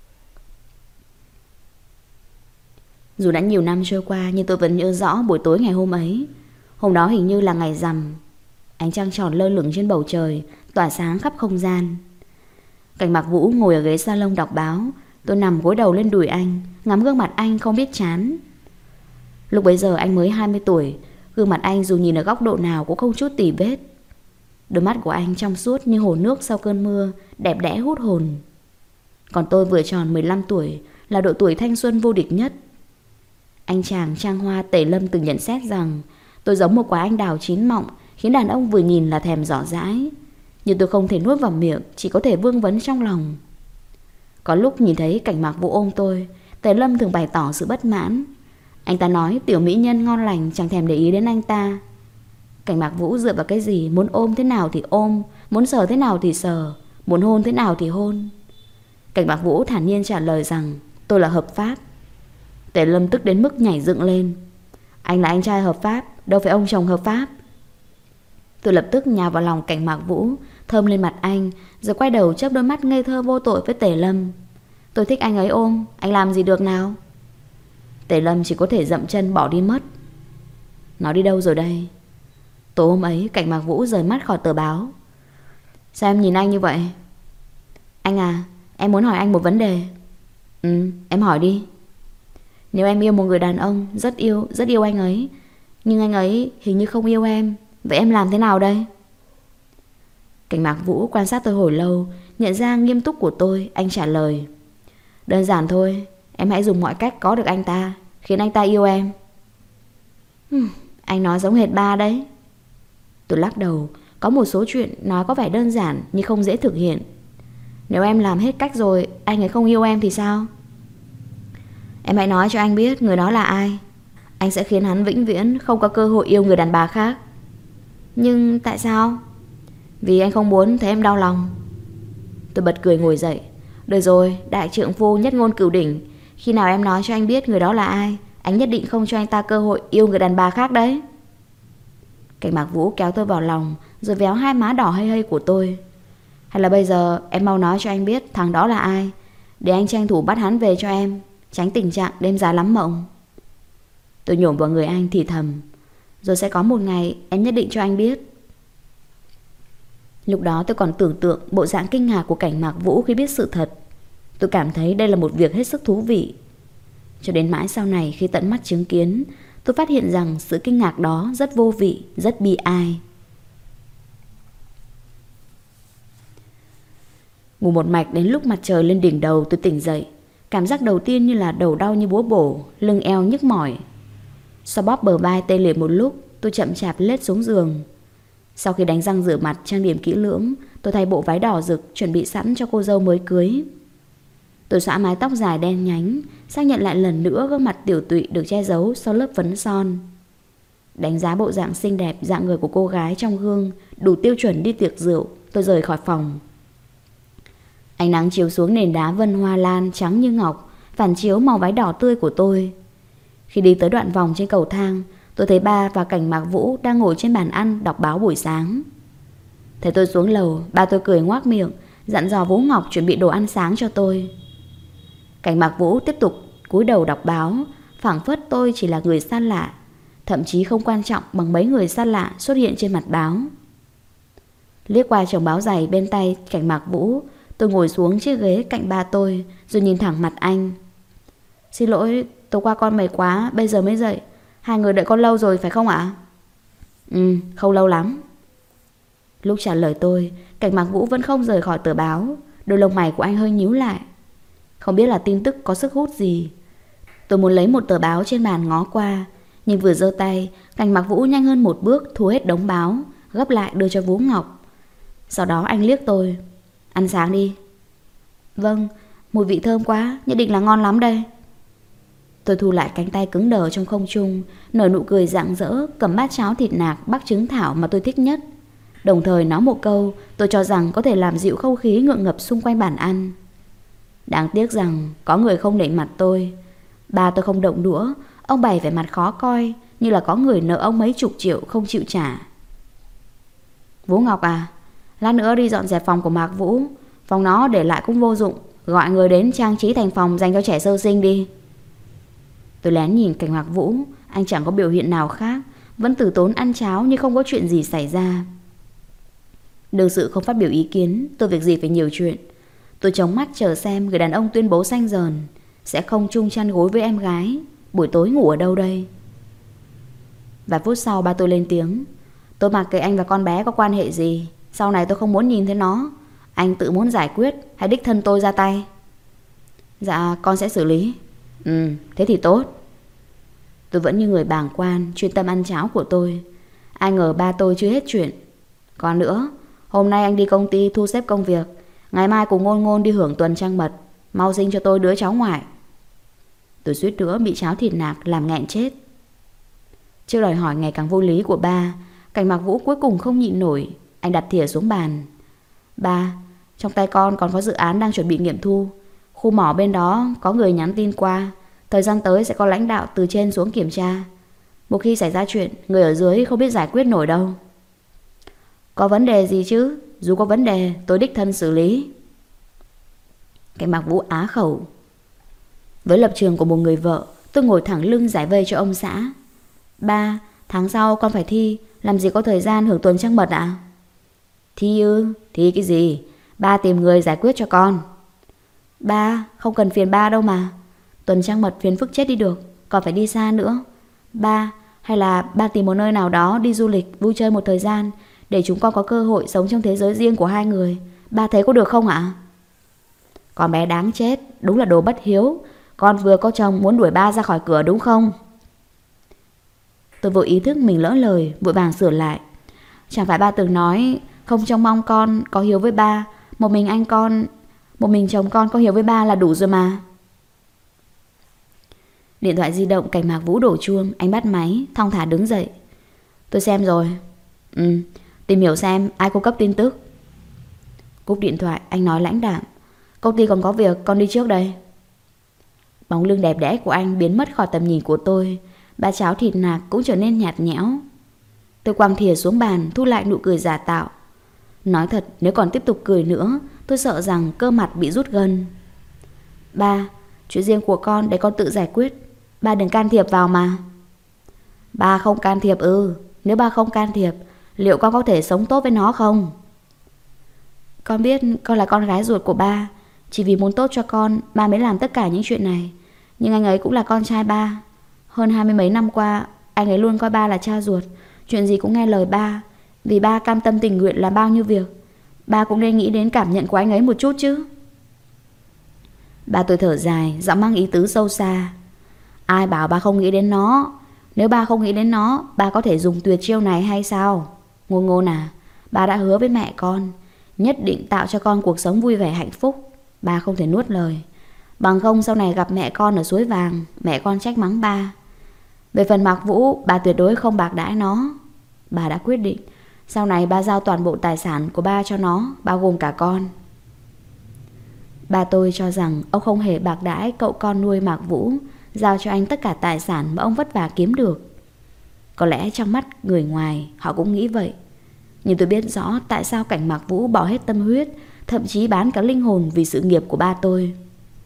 Dù đã nhiều năm trôi qua, nhưng tôi vẫn nhớ rõ buổi tối ngày hôm ấy. Hôm đó hình như là ngày rằm. Ánh trăng tròn lơ lửng trên bầu trời, tỏa sáng khắp không gian. Cảnh Mạc Vũ ngồi ở ghế salon đọc báo. Tôi nằm gối đầu lên đùi anh, ngắm gương mặt anh không biết chán. Lúc bấy giờ anh mới 20 tuổi. Gương mặt anh dù nhìn ở góc độ nào cũng không chút tì vết. Đôi mắt của anh trong suốt như hồ nước sau cơn mưa, đẹp đẽ hút hồn. Còn tôi vừa tròn 15 tuổi, là độ tuổi thanh xuân vô địch nhất. Anh chàng Trang Hoa Tề Lâm từng nhận xét rằng tôi giống một quả anh đào chín mọng, khiến đàn ông vừa nhìn là thèm dò dãi. Nhưng tôi không thể nuốt vào miệng, chỉ có thể vương vấn trong lòng. Có lúc nhìn thấy Cảnh Mạc Vũ ôm tôi, Tề Lâm thường bày tỏ sự bất mãn. Anh ta nói tiểu mỹ nhân ngon lành chẳng thèm để ý đến anh ta. Cảnh Mạc Vũ dựa vào cái gì? Muốn ôm thế nào thì ôm, muốn sờ thế nào thì sờ, muốn hôn thế nào thì hôn. Cảnh Mạc Vũ thản nhiên trả lời rằng tôi là hợp pháp. Tề Lâm tức đến mức nhảy dựng lên. Anh là anh trai hợp pháp, đâu phải ông chồng hợp pháp. Tôi lập tức nhào vào lòng Cảnh Mạc Vũ, thơm lên mặt anh, rồi quay đầu chớp đôi mắt ngây thơ vô tội với Tề Lâm. Tôi thích anh ấy ôm, anh làm gì được nào? Tề Lâm chỉ có thể dậm chân bỏ đi mất. Nó đi đâu rồi đây? Tối hôm ấy Cảnh Mạc Vũ rời mắt khỏi tờ báo. Sao em nhìn anh như vậy? Anh à, em muốn hỏi anh một vấn đề. Em hỏi đi. Nếu em yêu một người đàn ông, rất yêu anh ấy, nhưng anh ấy hình như không yêu em, vậy em làm thế nào đây? Cảnh Mạc Vũ quan sát tôi hồi lâu, nhận ra nghiêm túc của tôi, anh trả lời: đơn giản thôi, em hãy dùng mọi cách có được anh ta, khiến anh ta yêu em. Anh nói giống hệt ba đấy. Tôi lắc đầu. Có một số chuyện nói có vẻ đơn giản nhưng không dễ thực hiện. Nếu em làm hết cách rồi anh ấy không yêu em thì sao? Em hãy nói cho anh biết người đó là ai. Anh sẽ khiến hắn vĩnh viễn không có cơ hội yêu người đàn bà khác. Nhưng tại sao? Vì anh không muốn thấy em đau lòng. Tôi bật cười ngồi dậy. Được rồi, đại trượng phu nhất ngôn cửu đỉnh, khi nào em nói cho anh biết người đó là ai, anh nhất định không cho anh ta cơ hội yêu người đàn bà khác đấy. Cảnh Mạc Vũ kéo tôi vào lòng, rồi véo hai má đỏ hây hây của tôi. Hay là bây giờ em mau nói cho anh biết thằng đó là ai, để anh tranh thủ bắt hắn về cho em, tránh tình trạng đêm dài lắm mộng. Tôi nhổm vào người anh thì thầm: rồi sẽ có một ngày em nhất định cho anh biết. Lúc đó tôi còn tưởng tượng bộ dạng kinh ngạc của Cảnh Mạc Vũ khi biết sự thật. Tôi cảm thấy đây là một việc hết sức thú vị. Cho đến mãi sau này khi tận mắt chứng kiến, tôi phát hiện rằng sự kinh ngạc đó rất vô vị, rất bi ai. Ngủ một mạch đến lúc mặt trời lên đỉnh đầu tôi tỉnh dậy. Cảm giác đầu tiên như là đầu đau như búa bổ, lưng eo nhức mỏi. Xoa bóp bờ vai tê liệt một lúc, tôi chậm chạp lết xuống giường. Sau khi đánh răng rửa mặt trang điểm kỹ lưỡng, tôi thay bộ váy đỏ rực chuẩn bị sẵn cho cô dâu mới cưới. Tôi xõa mái tóc dài đen nhánh, xác nhận lại lần nữa gương mặt tiểu tụy được che giấu sau lớp phấn son. Đánh giá bộ dạng xinh đẹp, dạng người của cô gái trong gương đủ tiêu chuẩn đi tiệc rượu, tôi rời khỏi phòng. Ánh nắng chiếu xuống nền đá vân hoa lan trắng như ngọc, phản chiếu màu váy đỏ tươi của tôi. Khi đi tới đoạn vòng trên cầu thang, tôi thấy ba và Cảnh Mạc Vũ đang ngồi trên bàn ăn đọc báo buổi sáng. Thấy tôi xuống lầu, ba tôi cười ngoác miệng, dặn dò Vũ Ngọc chuẩn bị đồ ăn sáng cho tôi. Cảnh Mạc Vũ tiếp tục cúi đầu đọc báo, phảng phất tôi chỉ là người xa lạ, thậm chí không quan trọng bằng mấy người xa lạ xuất hiện trên mặt báo. Liếc qua chồng báo dày bên tay Cảnh Mạc Vũ, tôi ngồi xuống chiếc ghế cạnh ba tôi, rồi nhìn thẳng mặt anh. Xin lỗi, tối qua con mệt quá, bây giờ mới dậy. Hai người đợi con lâu rồi phải không ạ? Không lâu lắm. Lúc trả lời tôi, Cảnh Mạc Vũ vẫn không rời khỏi tờ báo. Đôi lông mày của anh hơi nhíu lại. Không biết là tin tức có sức hút gì. Tôi muốn lấy một tờ báo trên bàn ngó qua, nhưng vừa giơ tay, Cảnh Mặc Vũ nhanh hơn một bước thu hết đống báo, gấp lại đưa cho Vũ Ngọc. Sau đó anh liếc tôi. Ăn sáng đi. Vâng, mùi vị thơm quá, nhất định là ngon lắm đây. Tôi thu lại cánh tay cứng đờ trong không trung, nở nụ cười rạng rỡ, cầm bát cháo thịt nạc bắc trứng thảo mà tôi thích nhất. Đồng thời nói một câu tôi cho rằng có thể làm dịu không khí ngượng ngập xung quanh bàn ăn. Đáng tiếc rằng có người không nể mặt tôi. Ba tôi không động đũa, ông bày vẻ mặt khó coi, như là có người nợ ông mấy chục triệu không chịu trả. Vũ Ngọc à, lát nữa đi dọn dẹp phòng của Mạc Vũ. Phòng nó để lại cũng vô dụng, gọi người đến trang trí thành phòng dành cho trẻ sơ sinh đi. Tôi lén nhìn Cảnh Mạc Vũ, anh chẳng có biểu hiện nào khác, vẫn từ tốn ăn cháo như không có chuyện gì xảy ra. Đương sự không phát biểu ý kiến, tôi việc gì phải nhiều chuyện. Tôi chống mắt chờ xem người đàn ông tuyên bố xanh dờn sẽ không chung chăn gối với em gái. Buổi tối ngủ ở đâu đây? Vài phút sau ba tôi lên tiếng. Tôi mặc kệ anh và con bé có quan hệ gì, sau này tôi không muốn nhìn thấy nó. Anh tự muốn giải quyết hay đích thân tôi ra tay? Dạ con sẽ xử lý. Thế thì tốt. Tôi vẫn như người bàng quan, chuyên tâm ăn cháo của tôi. Ai ngờ ba tôi chưa hết chuyện. Còn nữa, hôm nay anh đi công ty thu xếp công việc, ngày mai cùng Ngôn Ngôn đi hưởng tuần trăng mật. Mau sinh cho tôi đứa cháu ngoại. Tôi suýt nữa bị cháo thịt nạc làm nghẹn chết. Trước đòi hỏi ngày càng vô lý của ba, Cảnh Mạc Vũ cuối cùng không nhịn nổi. Anh đặt thìa xuống bàn. Ba, trong tay con còn có dự án đang chuẩn bị nghiệm thu. Khu mỏ bên đó có người nhắn tin qua, thời gian tới sẽ có lãnh đạo từ trên xuống kiểm tra. Một khi xảy ra chuyện, người ở dưới không biết giải quyết nổi đâu. Có vấn đề gì chứ? Dù có vấn đề, tôi đích thân xử lý. Cảnh Mạc Vũ á khẩu. Với lập trường của một người vợ, tôi ngồi thẳng lưng giải vây cho ông xã. Ba, tháng sau con phải thi, làm gì có thời gian hưởng tuần trăng mật ạ? Thi ư? Thi cái gì? Ba tìm người giải quyết cho con. Ba, không cần phiền ba đâu mà. Tuần trăng mật phiền phức chết đi được, còn phải đi xa nữa. Ba, hay là ba tìm một nơi nào đó đi du lịch, vui chơi một thời gian, để chúng con có cơ hội sống trong thế giới riêng của hai người. Ba thấy có được không ạ? Con bé đáng chết, đúng là đồ bất hiếu. Con vừa có chồng muốn đuổi ba ra khỏi cửa đúng không? Tôi vội ý thức mình lỡ lời, vội vàng sửa lại. Chẳng phải ba từng nói không trông mong con có hiếu với ba, một mình chồng con có hiếu với ba là đủ rồi mà. Điện thoại di động Cảnh Mạc Vũ đổ chuông. Anh bắt máy, thong thả đứng dậy. Tôi xem rồi. Tìm hiểu xem ai cung cấp tin tức. Cúp điện thoại, anh nói lãnh đạm. Công ty còn có việc, con đi trước đây. Bóng lưng đẹp đẽ của anh biến mất khỏi tầm nhìn của tôi. Bát cháo thịt nạc cũng trở nên nhạt nhẽo. Tôi quăng thìa xuống bàn, thu lại nụ cười giả tạo. Nói thật, nếu còn tiếp tục cười nữa, tôi sợ rằng cơ mặt bị rút gân. Ba, chuyện riêng của con để con tự giải quyết. Ba đừng can thiệp vào mà. Ba không can thiệp ư? Nếu ba không can thiệp, liệu con có thể sống tốt với nó không? Con biết con là con gái ruột của ba. Chỉ vì muốn tốt cho con, ba mới làm tất cả những chuyện này. Nhưng anh ấy cũng là con trai ba. Hơn 20 mấy năm qua, anh ấy luôn coi ba là cha ruột. Chuyện gì cũng nghe lời ba. Vì ba cam tâm tình nguyện làm bao nhiêu việc. Ba cũng nên nghĩ đến cảm nhận của anh ấy một chút chứ. Ba tôi thở dài, giọng mang ý tứ sâu xa. Ai bảo ba không nghĩ đến nó? Nếu ba không nghĩ đến nó, ba có thể dùng tuyệt chiêu này hay sao? Ngôn Ngôn à, ba đã hứa với mẹ con nhất định tạo cho con cuộc sống vui vẻ hạnh phúc. Ba không thể nuốt lời. Bằng không sau này gặp mẹ con ở suối vàng, mẹ con trách mắng ba. Về phần Mạc Vũ, ba tuyệt đối không bạc đãi nó. Ba đã quyết định sau này ba giao toàn bộ tài sản của ba cho nó, bao gồm cả con. Ba tôi cho rằng ông không hề bạc đãi cậu con nuôi Mạc Vũ, giao cho anh tất cả tài sản mà ông vất vả kiếm được. Có lẽ trong mắt người ngoài họ cũng nghĩ vậy. Nhưng tôi biết rõ tại sao Cảnh Mạc Vũ bỏ hết tâm huyết, thậm chí bán cả linh hồn vì sự nghiệp của ba tôi.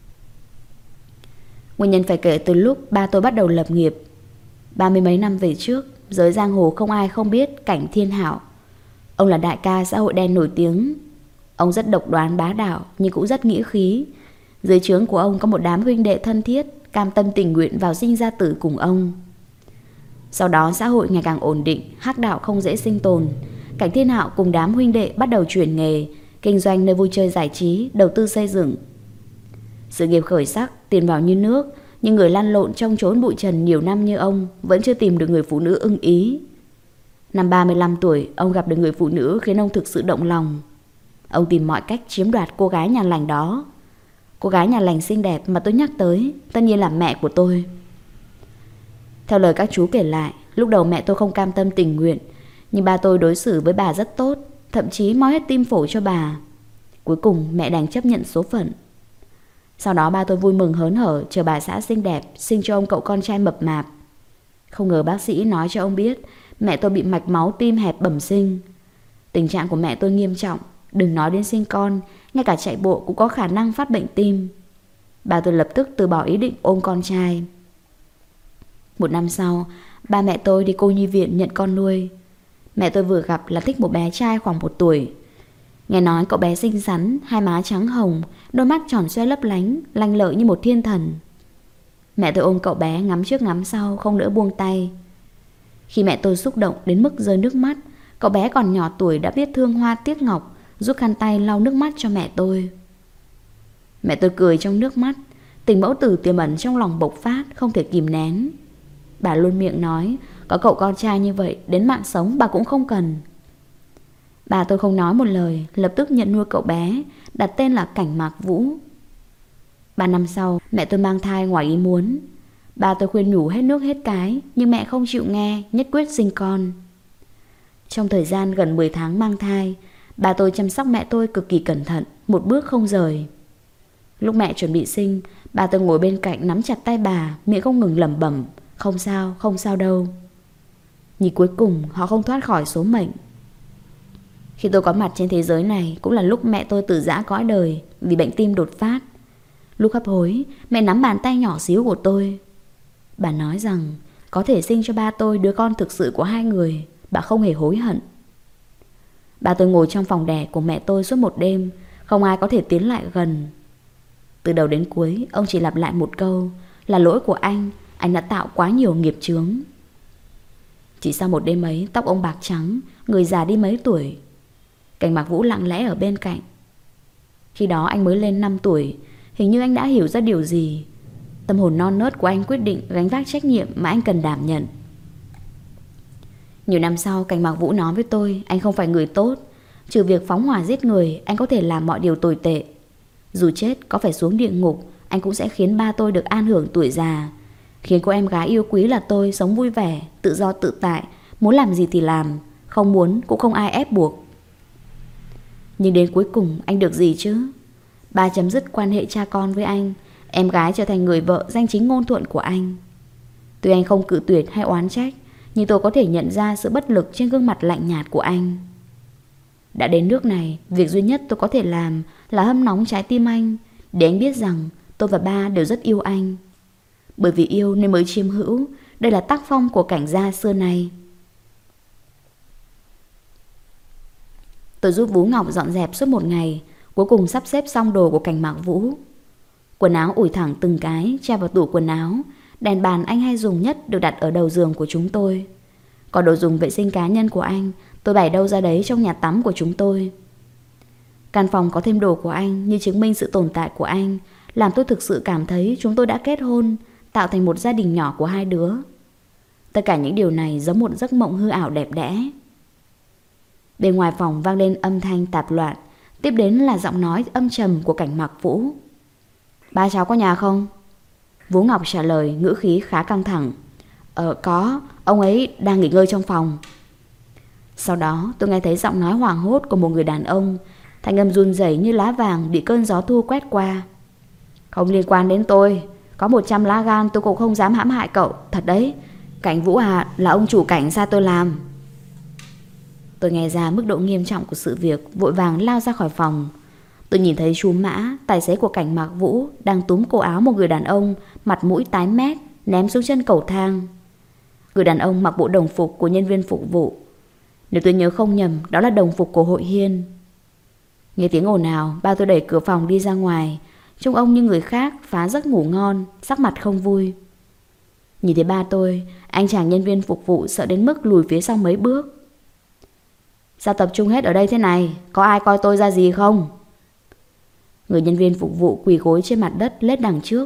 Nguyên nhân phải kể từ lúc ba tôi bắt đầu lập nghiệp. 30 mấy năm về trước, giới giang hồ không ai không biết Cảnh Thiên Hạo. Ông là đại ca xã hội đen nổi tiếng. Ông rất độc đoán bá đạo nhưng cũng rất nghĩa khí. Dưới trướng của ông có một đám huynh đệ thân thiết, cam tâm tình nguyện vào sinh ra tử cùng ông. Sau đó xã hội ngày càng ổn định, hắc đạo không dễ sinh tồn. Cảnh Thiên Hạo cùng đám huynh đệ bắt đầu chuyển nghề, kinh doanh nơi vui chơi giải trí, đầu tư xây dựng. Sự nghiệp khởi sắc, tiền vào như nước, nhưng người lăn lộn trong chốn bụi trần nhiều năm như ông vẫn chưa tìm được người phụ nữ ưng ý. Năm 35 tuổi, ông gặp được người phụ nữ khiến ông thực sự động lòng. Ông tìm mọi cách chiếm đoạt cô gái nhà lành đó. Cô gái nhà lành xinh đẹp mà tôi nhắc tới tất nhiên là mẹ của tôi. Theo lời các chú kể lại, lúc đầu mẹ tôi không cam tâm tình nguyện, nhưng ba tôi đối xử với bà rất tốt, thậm chí moi hết tim phổi cho bà. Cuối cùng mẹ đành chấp nhận số phận. Sau đó ba tôi vui mừng hớn hở chờ bà xã xinh đẹp sinh cho ông cậu con trai mập mạp. Không ngờ bác sĩ nói cho ông biết mẹ tôi bị mạch máu tim hẹp bẩm sinh. Tình trạng của mẹ tôi nghiêm trọng, đừng nói đến sinh con, ngay cả chạy bộ cũng có khả năng phát bệnh tim. Bà tôi lập tức từ bỏ ý định ôm con trai. Một năm sau, ba mẹ tôi đi cô nhi viện nhận con nuôi. Mẹ tôi vừa gặp là thích một bé trai khoảng 1 tuổi. Nghe nói cậu bé xinh xắn, hai má trắng hồng, đôi mắt tròn xoe lấp lánh, lanh lợi như một thiên thần. Mẹ tôi ôm cậu bé ngắm trước ngắm sau, không nỡ buông tay. Khi mẹ tôi xúc động đến mức rơi nước mắt, cậu bé còn nhỏ tuổi đã biết thương hoa tiếc ngọc, rút khăn tay lau nước mắt cho mẹ tôi. Mẹ tôi cười trong nước mắt, tình mẫu tử tiềm ẩn trong lòng bộc phát, không thể kìm nén. Bà luôn miệng nói, có cậu con trai như vậy, đến mạng sống bà cũng không cần. Bà tôi không nói một lời, lập tức nhận nuôi cậu bé, đặt tên là Cảnh Mạc Vũ. 3 năm sau, mẹ tôi mang thai ngoài ý muốn. Bà tôi khuyên nhủ hết nước hết cái, nhưng mẹ không chịu nghe, nhất quyết sinh con. Trong thời gian gần 10 tháng mang thai, bà tôi chăm sóc mẹ tôi cực kỳ cẩn thận, một bước không rời. Lúc mẹ chuẩn bị sinh, bà tôi ngồi bên cạnh nắm chặt tay bà, miệng không ngừng lẩm bẩm, không sao đâu. Nhưng cuối cùng họ không thoát khỏi số mệnh. Khi tôi có mặt trên thế giới này cũng là lúc mẹ tôi từ giã cõi đời vì bệnh tim đột phát. Lúc hấp hối, mẹ nắm bàn tay nhỏ xíu của tôi. Bà nói rằng có thể sinh cho ba tôi đứa con thực sự của hai người. Bà không hề hối hận. Bà tôi ngồi trong phòng đẻ của mẹ tôi suốt một đêm, không ai có thể tiến lại gần. Từ đầu đến cuối, ông chỉ lặp lại một câu, là lỗi của anh đã tạo quá nhiều nghiệp chướng. Chỉ sau một đêm ấy, tóc ông bạc trắng, người già đi mấy tuổi. Cảnh Mạc Vũ lặng lẽ ở bên cạnh. Khi đó anh mới lên 5 tuổi, hình như anh đã hiểu ra điều gì. Tâm hồn non nớt của anh quyết định gánh vác trách nhiệm mà anh cần đảm nhận. Nhiều năm sau, Cảnh Mạc Vũ nói với tôi anh không phải người tốt. Trừ việc phóng hỏa giết người, anh có thể làm mọi điều tồi tệ. Dù chết có phải xuống địa ngục, anh cũng sẽ khiến ba tôi được an hưởng tuổi già, khiến cô em gái yêu quý là tôi sống vui vẻ, tự do tự tại, muốn làm gì thì làm, không muốn cũng không ai ép buộc. Nhưng đến cuối cùng anh được gì chứ? Ba chấm dứt quan hệ cha con với anh, em gái trở thành người vợ danh chính ngôn thuận của anh. Tuy anh không cự tuyệt hay oán trách, nhưng tôi có thể nhận ra sự bất lực trên gương mặt lạnh nhạt của anh. Đã đến nước này, việc duy nhất tôi có thể làm là hâm nóng trái tim anh, để anh biết rằng tôi và ba đều rất yêu anh. Bởi vì yêu nên mới chiếm hữu. Đây là tác phong của Cảnh gia xưa nay. Tôi giúp Vú Ngọc dọn dẹp suốt một ngày, cuối cùng sắp xếp xong đồ của Cảnh Mạc Vũ. Quần áo ủi thẳng từng cái, treo vào tủ quần áo. Đèn bàn anh hay dùng nhất được đặt ở đầu giường của chúng tôi. Còn đồ dùng vệ sinh cá nhân của anh, tôi bày đâu ra đấy trong nhà tắm của chúng tôi. Căn phòng có thêm đồ của anh như chứng minh sự tồn tại của anh, làm tôi thực sự cảm thấy chúng tôi đã kết hôn, tạo thành một gia đình nhỏ của hai đứa. Tất cả những điều này giống một giấc mộng hư ảo đẹp đẽ. Bên ngoài phòng vang lên âm thanh tạp loạn, tiếp đến là giọng nói âm trầm của Cảnh Mạc Vũ. Ba cháu có nhà không? Vú Ngọc trả lời ngữ khí khá căng thẳng. Có, ông ấy đang nghỉ ngơi trong phòng. Sau đó tôi nghe thấy giọng nói hoảng hốt của một người đàn ông, thanh âm run rẩy như lá vàng bị cơn gió thu quét qua. Không liên quan đến tôi, có 100 lá gan tôi cũng không dám hãm hại cậu, thật đấy. Cảnh Vũ à, là ông chủ Cảnh sai tôi làm. Tôi nghe ra mức độ nghiêm trọng của sự việc, vội vàng lao ra khỏi phòng. Tôi nhìn thấy chú Mã, tài xế của Cảnh Mạc Vũ, đang túm cổ áo một người đàn ông, mặt mũi tái mét, ném xuống chân cầu thang. Người đàn ông mặc bộ đồng phục của nhân viên phục vụ. Nếu tôi nhớ không nhầm, đó là đồng phục của Hội Hiên. Nghe tiếng ồn ào, ba tôi đẩy cửa phòng đi ra ngoài. Trông ông như người khác, phá giấc ngủ ngon, sắc mặt không vui. Nhìn thấy ba tôi, anh chàng nhân viên phục vụ sợ đến mức lùi phía sau mấy bước. Sao tập trung hết ở đây thế này? Có ai coi tôi ra gì không? Người nhân viên phục vụ quỳ gối trên mặt đất lết đằng trước.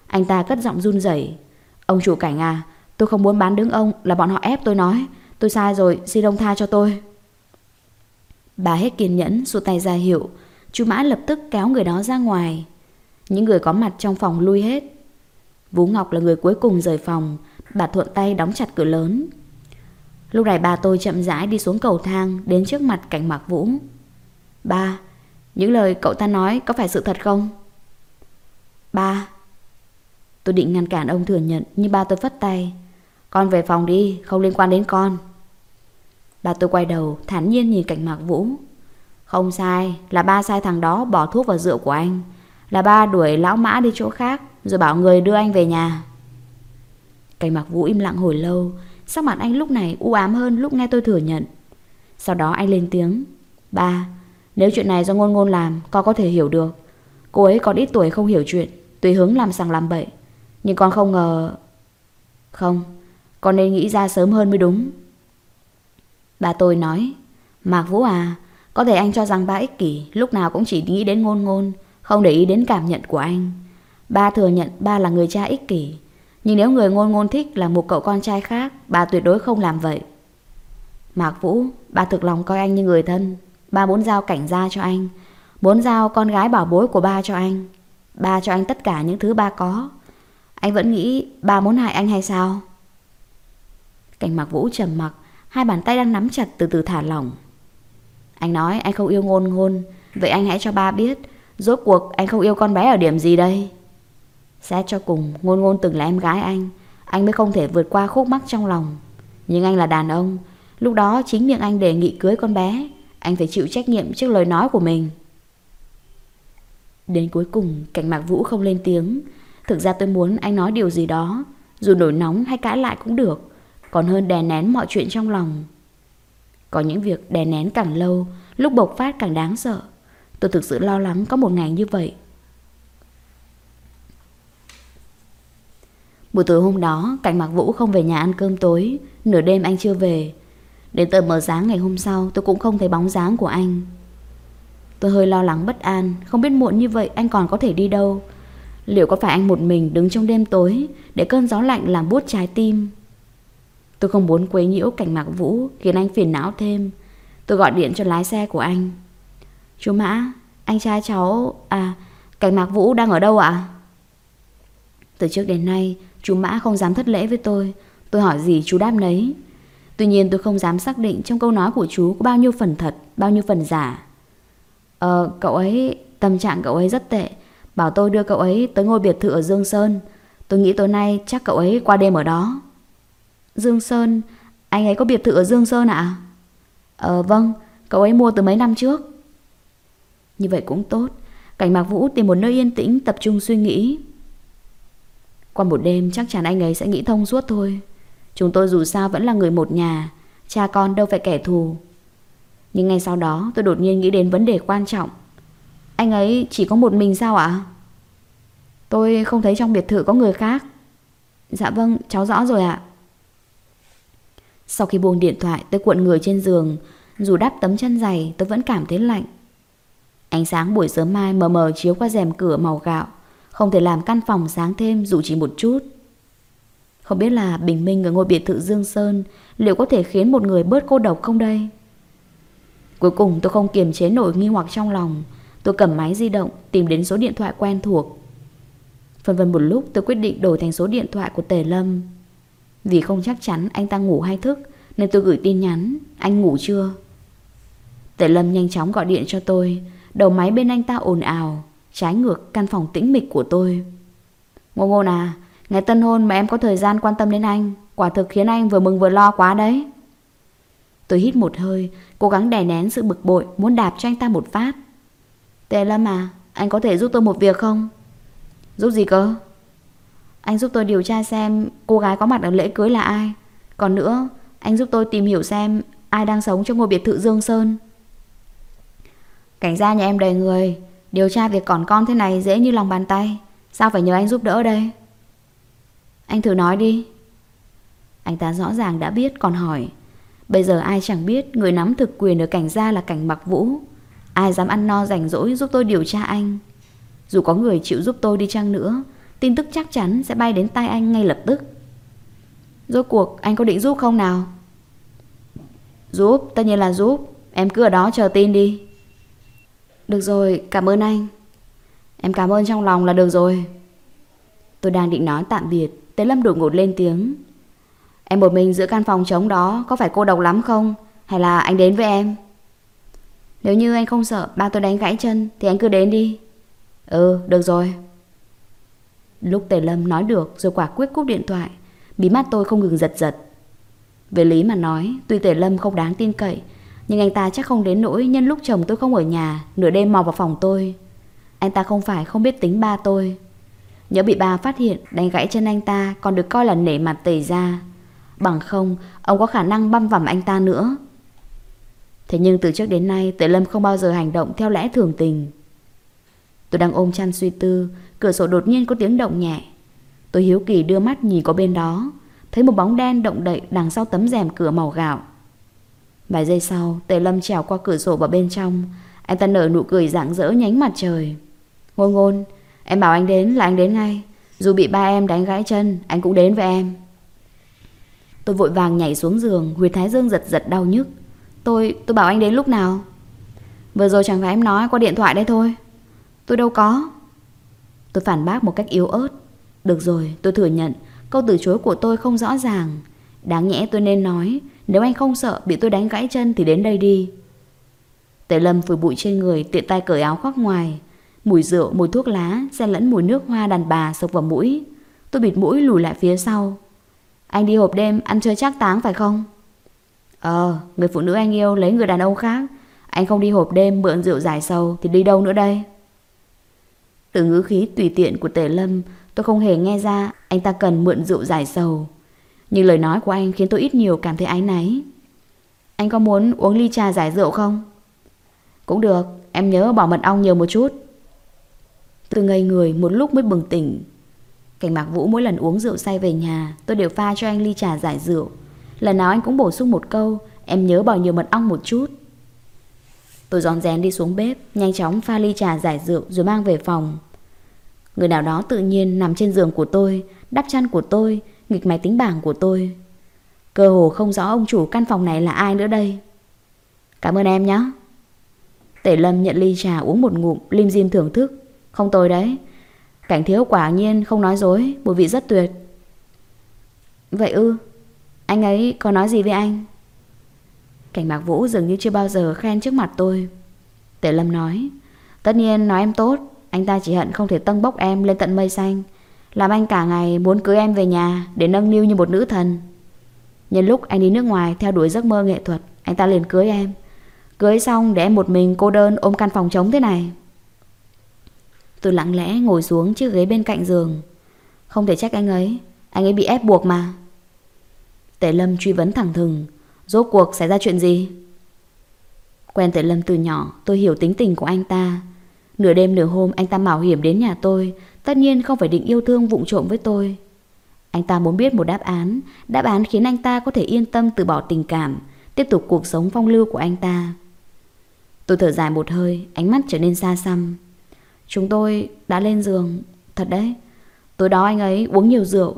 Anh ta cất giọng run rẩy. Ông chủ Cảnh à, tôi không muốn bán đứng ông, là bọn họ ép tôi nói. Tôi sai rồi, xin ông tha cho tôi. Bà hết kiên nhẫn, xua tay ra hiệu. Chú Mã lập tức kéo người đó ra ngoài. Những người có mặt trong phòng lui hết. Vũ Ngọc là người cuối cùng rời phòng. Bà thuận tay đóng chặt cửa lớn. Lúc này bà tôi chậm rãi đi xuống cầu thang, đến trước mặt Cảnh Mạc Vũ. Ba, những lời cậu ta nói có phải sự thật không? Ba. Tôi định ngăn cản ông thừa nhận, nhưng ba tôi phất tay. Con về phòng đi, không liên quan đến con. Bà tôi quay đầu, thản nhiên nhìn Cảnh Mạc Vũ. Không sai, là ba sai thằng đó bỏ thuốc vào rượu của anh. Là ba đuổi lão Mã đi chỗ khác, rồi bảo người đưa anh về nhà. Cảnh Mạc Vũ im lặng hồi lâu. Sắc mặt anh lúc này u ám hơn lúc nghe tôi thừa nhận. Sau đó anh lên tiếng. Ba, nếu chuyện này do Ngôn Ngôn làm, con có thể hiểu được. Cô ấy còn ít tuổi không hiểu chuyện, tùy hứng làm sằng làm bậy. Nhưng con không ngờ. Không, con nên nghĩ ra sớm hơn mới đúng. Bà tôi nói. Mạc Vũ à, có thể anh cho rằng ba ích kỷ, lúc nào cũng chỉ nghĩ đến Ngôn Ngôn, không để ý đến cảm nhận của anh. Ba thừa nhận ba là người cha ích kỷ, nhưng nếu người Ngôn Ngôn thích là một cậu con trai khác, ba tuyệt đối không làm vậy. Mạc Vũ, ba thực lòng coi anh như người thân. Ba muốn giao Cảnh gia cho anh, muốn giao con gái bảo bối của ba cho anh. Ba cho anh tất cả những thứ ba có. Anh vẫn nghĩ ba muốn hại anh hay sao? Cảnh Mạc Vũ trầm mặc, hai bàn tay đang nắm chặt từ từ thả lỏng. Anh nói anh không yêu Ngôn Ngôn, vậy anh hãy cho ba biết, rốt cuộc anh không yêu con bé ở điểm gì đây? Xét cho cùng, Ngôn Ngôn từng là em gái anh mới không thể vượt qua khúc mắc trong lòng. Nhưng anh là đàn ông, lúc đó chính miệng anh đề nghị cưới con bé, anh phải chịu trách nhiệm trước lời nói của mình. Đến cuối cùng, Cảnh Mạc Vũ không lên tiếng. Thực ra tôi muốn anh nói điều gì đó, dù nổi nóng hay cãi lại cũng được, còn hơn đè nén mọi chuyện trong lòng. Có những việc đè nén càng lâu, lúc bộc phát càng đáng sợ. Tôi thực sự lo lắng có một ngày như vậy. Buổi tối hôm đó, Cảnh Mạc Vũ không về nhà ăn cơm tối. Nửa đêm anh chưa về. Đến tờ mờ sáng ngày hôm sau, tôi cũng không thấy bóng dáng của anh. Tôi hơi lo lắng bất an, không biết muộn như vậy anh còn có thể đi đâu. Liệu có phải anh một mình đứng trong đêm tối để cơn gió lạnh làm buốt trái tim? Tôi không muốn quấy nhiễu Cảnh Mạc Vũ, khiến anh phiền não thêm. Tôi gọi điện cho lái xe của anh. Chú Mã, anh trai cháu... Cảnh Mạc Vũ đang ở đâu ạ? Từ trước đến nay, chú Mã không dám thất lễ với tôi. Tôi hỏi gì chú đáp nấy. Tuy nhiên tôi không dám xác định trong câu nói của chú có bao nhiêu phần thật, bao nhiêu phần giả. Cậu ấy, tâm trạng cậu ấy rất tệ. Bảo tôi đưa cậu ấy tới ngôi biệt thự ở Dương Sơn. Tôi nghĩ tối nay chắc cậu ấy qua đêm ở đó. Dương Sơn? Anh ấy có biệt thự ở Dương Sơn ạ? Vâng, cậu ấy mua từ mấy năm trước. Như vậy cũng tốt. Cảnh Mạc Vũ tìm một nơi yên tĩnh tập trung suy nghĩ. Qua một đêm chắc chắn anh ấy sẽ nghĩ thông suốt thôi. Chúng tôi dù sao vẫn là người một nhà, cha con đâu phải kẻ thù. Nhưng ngay sau đó tôi đột nhiên nghĩ đến vấn đề quan trọng. Anh ấy chỉ có một mình sao ạ? Tôi không thấy trong biệt thự có người khác. Dạ vâng, cháu rõ rồi ạ. Sau khi buông điện thoại, tôi cuộn người trên giường. Dù đắp tấm chân dày, tôi vẫn cảm thấy lạnh. Ánh sáng buổi sớm mai mờ mờ chiếu qua rèm cửa màu gạo, không thể làm căn phòng sáng thêm dù chỉ một chút. Không biết là bình minh ở ngôi biệt thự Dương Sơn liệu có thể khiến một người bớt cô độc không đây? Cuối cùng tôi không kiềm chế nổi nghi hoặc trong lòng. Tôi cầm máy di động tìm đến số điện thoại quen thuộc. Phân vân một lúc tôi quyết định đổi thành số điện thoại của Tề Lâm. Vì không chắc chắn anh ta ngủ hay thức nên tôi gửi tin nhắn. Anh ngủ chưa? Tề Lâm nhanh chóng gọi điện cho tôi. Đầu máy bên anh ta ồn ào, trái ngược căn phòng tĩnh mịch của tôi. Ngôn Ngôn à, ngày tân hôn mà em có thời gian quan tâm đến anh, quả thực khiến anh vừa mừng vừa lo quá đấy. Tôi hít một hơi, cố gắng đè nén sự bực bội, muốn đạp cho anh ta một phát. Tề Lâm à, anh có thể giúp tôi một việc không? Giúp gì cơ? Anh giúp tôi điều tra xem cô gái có mặt ở lễ cưới là ai. Còn nữa, anh giúp tôi tìm hiểu xem ai đang sống trong ngôi biệt thự Dương Sơn. Cảnh gia nhà em đầy người, điều tra việc còn con thế này dễ như lòng bàn tay. Sao phải nhờ anh giúp đỡ đây? Anh thử nói đi. Anh ta rõ ràng đã biết còn hỏi. Bây giờ ai chẳng biết người nắm thực quyền ở Cảnh gia là Cảnh Mạc Vũ. Ai dám ăn no rảnh rỗi giúp tôi điều tra anh? Dù có người chịu giúp tôi đi chăng nữa tin tức chắc chắn sẽ bay đến tai anh ngay lập tức. Rốt cuộc anh có định giúp không nào? Giúp, tất nhiên là giúp. Em cứ ở đó chờ tin đi. Được rồi, cảm ơn anh. Em cảm ơn trong lòng là được rồi. Tôi đang định nói tạm biệt, Tế Lâm đột ngột lên tiếng. Em một mình giữa căn phòng trống đó có phải cô độc lắm không? Hay là anh đến với em? Nếu như anh không sợ ba tôi đánh gãy chân thì anh cứ đến đi. Ừ, được rồi. Lúc Tề Lâm nói được rồi quả quyết cúp điện thoại, mí mắt tôi không ngừng giật giật. Về lý mà nói, tuy Tề Lâm không đáng tin cậy, nhưng anh ta chắc không đến nỗi nhân lúc chồng tôi không ở nhà nửa đêm mò vào phòng tôi. Anh ta không phải không biết tính ba tôi. Nhớ bị ba phát hiện đánh gãy chân anh ta còn được coi là nể mặt Tề gia. Bằng không ông có khả năng băm vằm anh ta nữa. Thế nhưng từ trước đến nay Tề Lâm không bao giờ hành động theo lẽ thường tình. Tôi đang ôm chăn suy tư, cửa sổ đột nhiên có tiếng động nhẹ. Tôi hiếu kỳ đưa mắt nhìn qua bên đó, thấy một bóng đen động đậy đằng sau tấm rèm cửa màu gạo. Vài giây sau, Tề Lâm trèo qua cửa sổ vào bên trong. Anh ta nở nụ cười rạng rỡ nhánh mặt trời. Ngôn Ngôn, em bảo anh đến là anh đến ngay. Dù bị ba em đánh gãy chân, anh cũng đến với em. Tôi vội vàng nhảy xuống giường, huyệt thái dương giật giật đau nhức. Tôi bảo anh đến lúc nào? Vừa rồi chẳng phải em nói qua điện thoại đấy thôi. Tôi đâu có. Tôi phản bác một cách yếu ớt. Được rồi, tôi thừa nhận câu từ chối của tôi không rõ ràng. Đáng nhẽ tôi nên nói, nếu anh không sợ bị tôi đánh gãy chân thì đến đây đi. Tề Lâm phủi bụi trên người, tiện tay cởi áo khoác ngoài. Mùi rượu, mùi thuốc lá xen lẫn mùi nước hoa đàn bà sộc vào mũi. Tôi bịt mũi lùi lại phía sau. Anh đi hộp đêm ăn chơi trác táng phải không? Người phụ nữ anh yêu lấy người đàn ông khác. Anh không đi hộp đêm mượn rượu giải sầu thì đi đâu nữa đây? Từ ngữ khí tùy tiện của Tề Lâm, tôi không hề nghe ra anh ta cần mượn rượu giải sầu. Nhưng lời nói của anh khiến tôi ít nhiều cảm thấy áy náy. Anh có muốn uống ly trà giải rượu không? Cũng được, em nhớ bỏ mật ong nhiều một chút. Tôi ngây người một lúc mới bừng tỉnh. Cảnh Mạc Vũ mỗi lần uống rượu say về nhà, tôi đều pha cho anh ly trà giải rượu. Lần nào anh cũng bổ sung một câu, em nhớ bỏ nhiều mật ong một chút. Tôi rón rén đi xuống bếp, nhanh chóng pha ly trà giải rượu rồi mang về phòng. Người nào đó tự nhiên nằm trên giường của tôi, đắp chăn của tôi, nghịch máy tính bảng của tôi. Cơ hồ không rõ ông chủ căn phòng này là ai nữa đây. Cảm ơn em nhé. Tề Lâm nhận ly trà uống một ngụm, lim dim thưởng thức. Không tồi đấy. Cảnh thiếu quả nhiên không nói dối, mùi vị rất tuyệt. Vậy ư? Anh ấy có nói gì với anh? Cảnh Mạc Vũ dường như chưa bao giờ khen trước mặt tôi. Tề Lâm nói, tất nhiên nói em tốt. Anh ta chỉ hận không thể tâng bốc em lên tận mây xanh, làm anh cả ngày muốn cưới em về nhà để nâng niu như một nữ thần. Nhân lúc anh đi nước ngoài theo đuổi giấc mơ nghệ thuật, anh ta liền cưới em. Cưới xong để em một mình cô đơn ôm căn phòng trống thế này. Tôi lặng lẽ ngồi xuống chiếc ghế bên cạnh giường. Không thể trách anh ấy bị ép buộc mà. Tề Lâm truy vấn thẳng thừng, rốt cuộc xảy ra chuyện gì? Quen Tề Lâm từ nhỏ, tôi hiểu tính tình của anh ta. Nửa đêm nửa hôm anh ta mạo hiểm đến nhà tôi, tất nhiên không phải định yêu thương vụng trộm với tôi. Anh ta muốn biết một đáp án khiến anh ta có thể yên tâm từ bỏ tình cảm, tiếp tục cuộc sống phong lưu của anh ta. Tôi thở dài một hơi, ánh mắt trở nên xa xăm. Chúng tôi đã lên giường, thật đấy. Tối đó anh ấy uống nhiều rượu.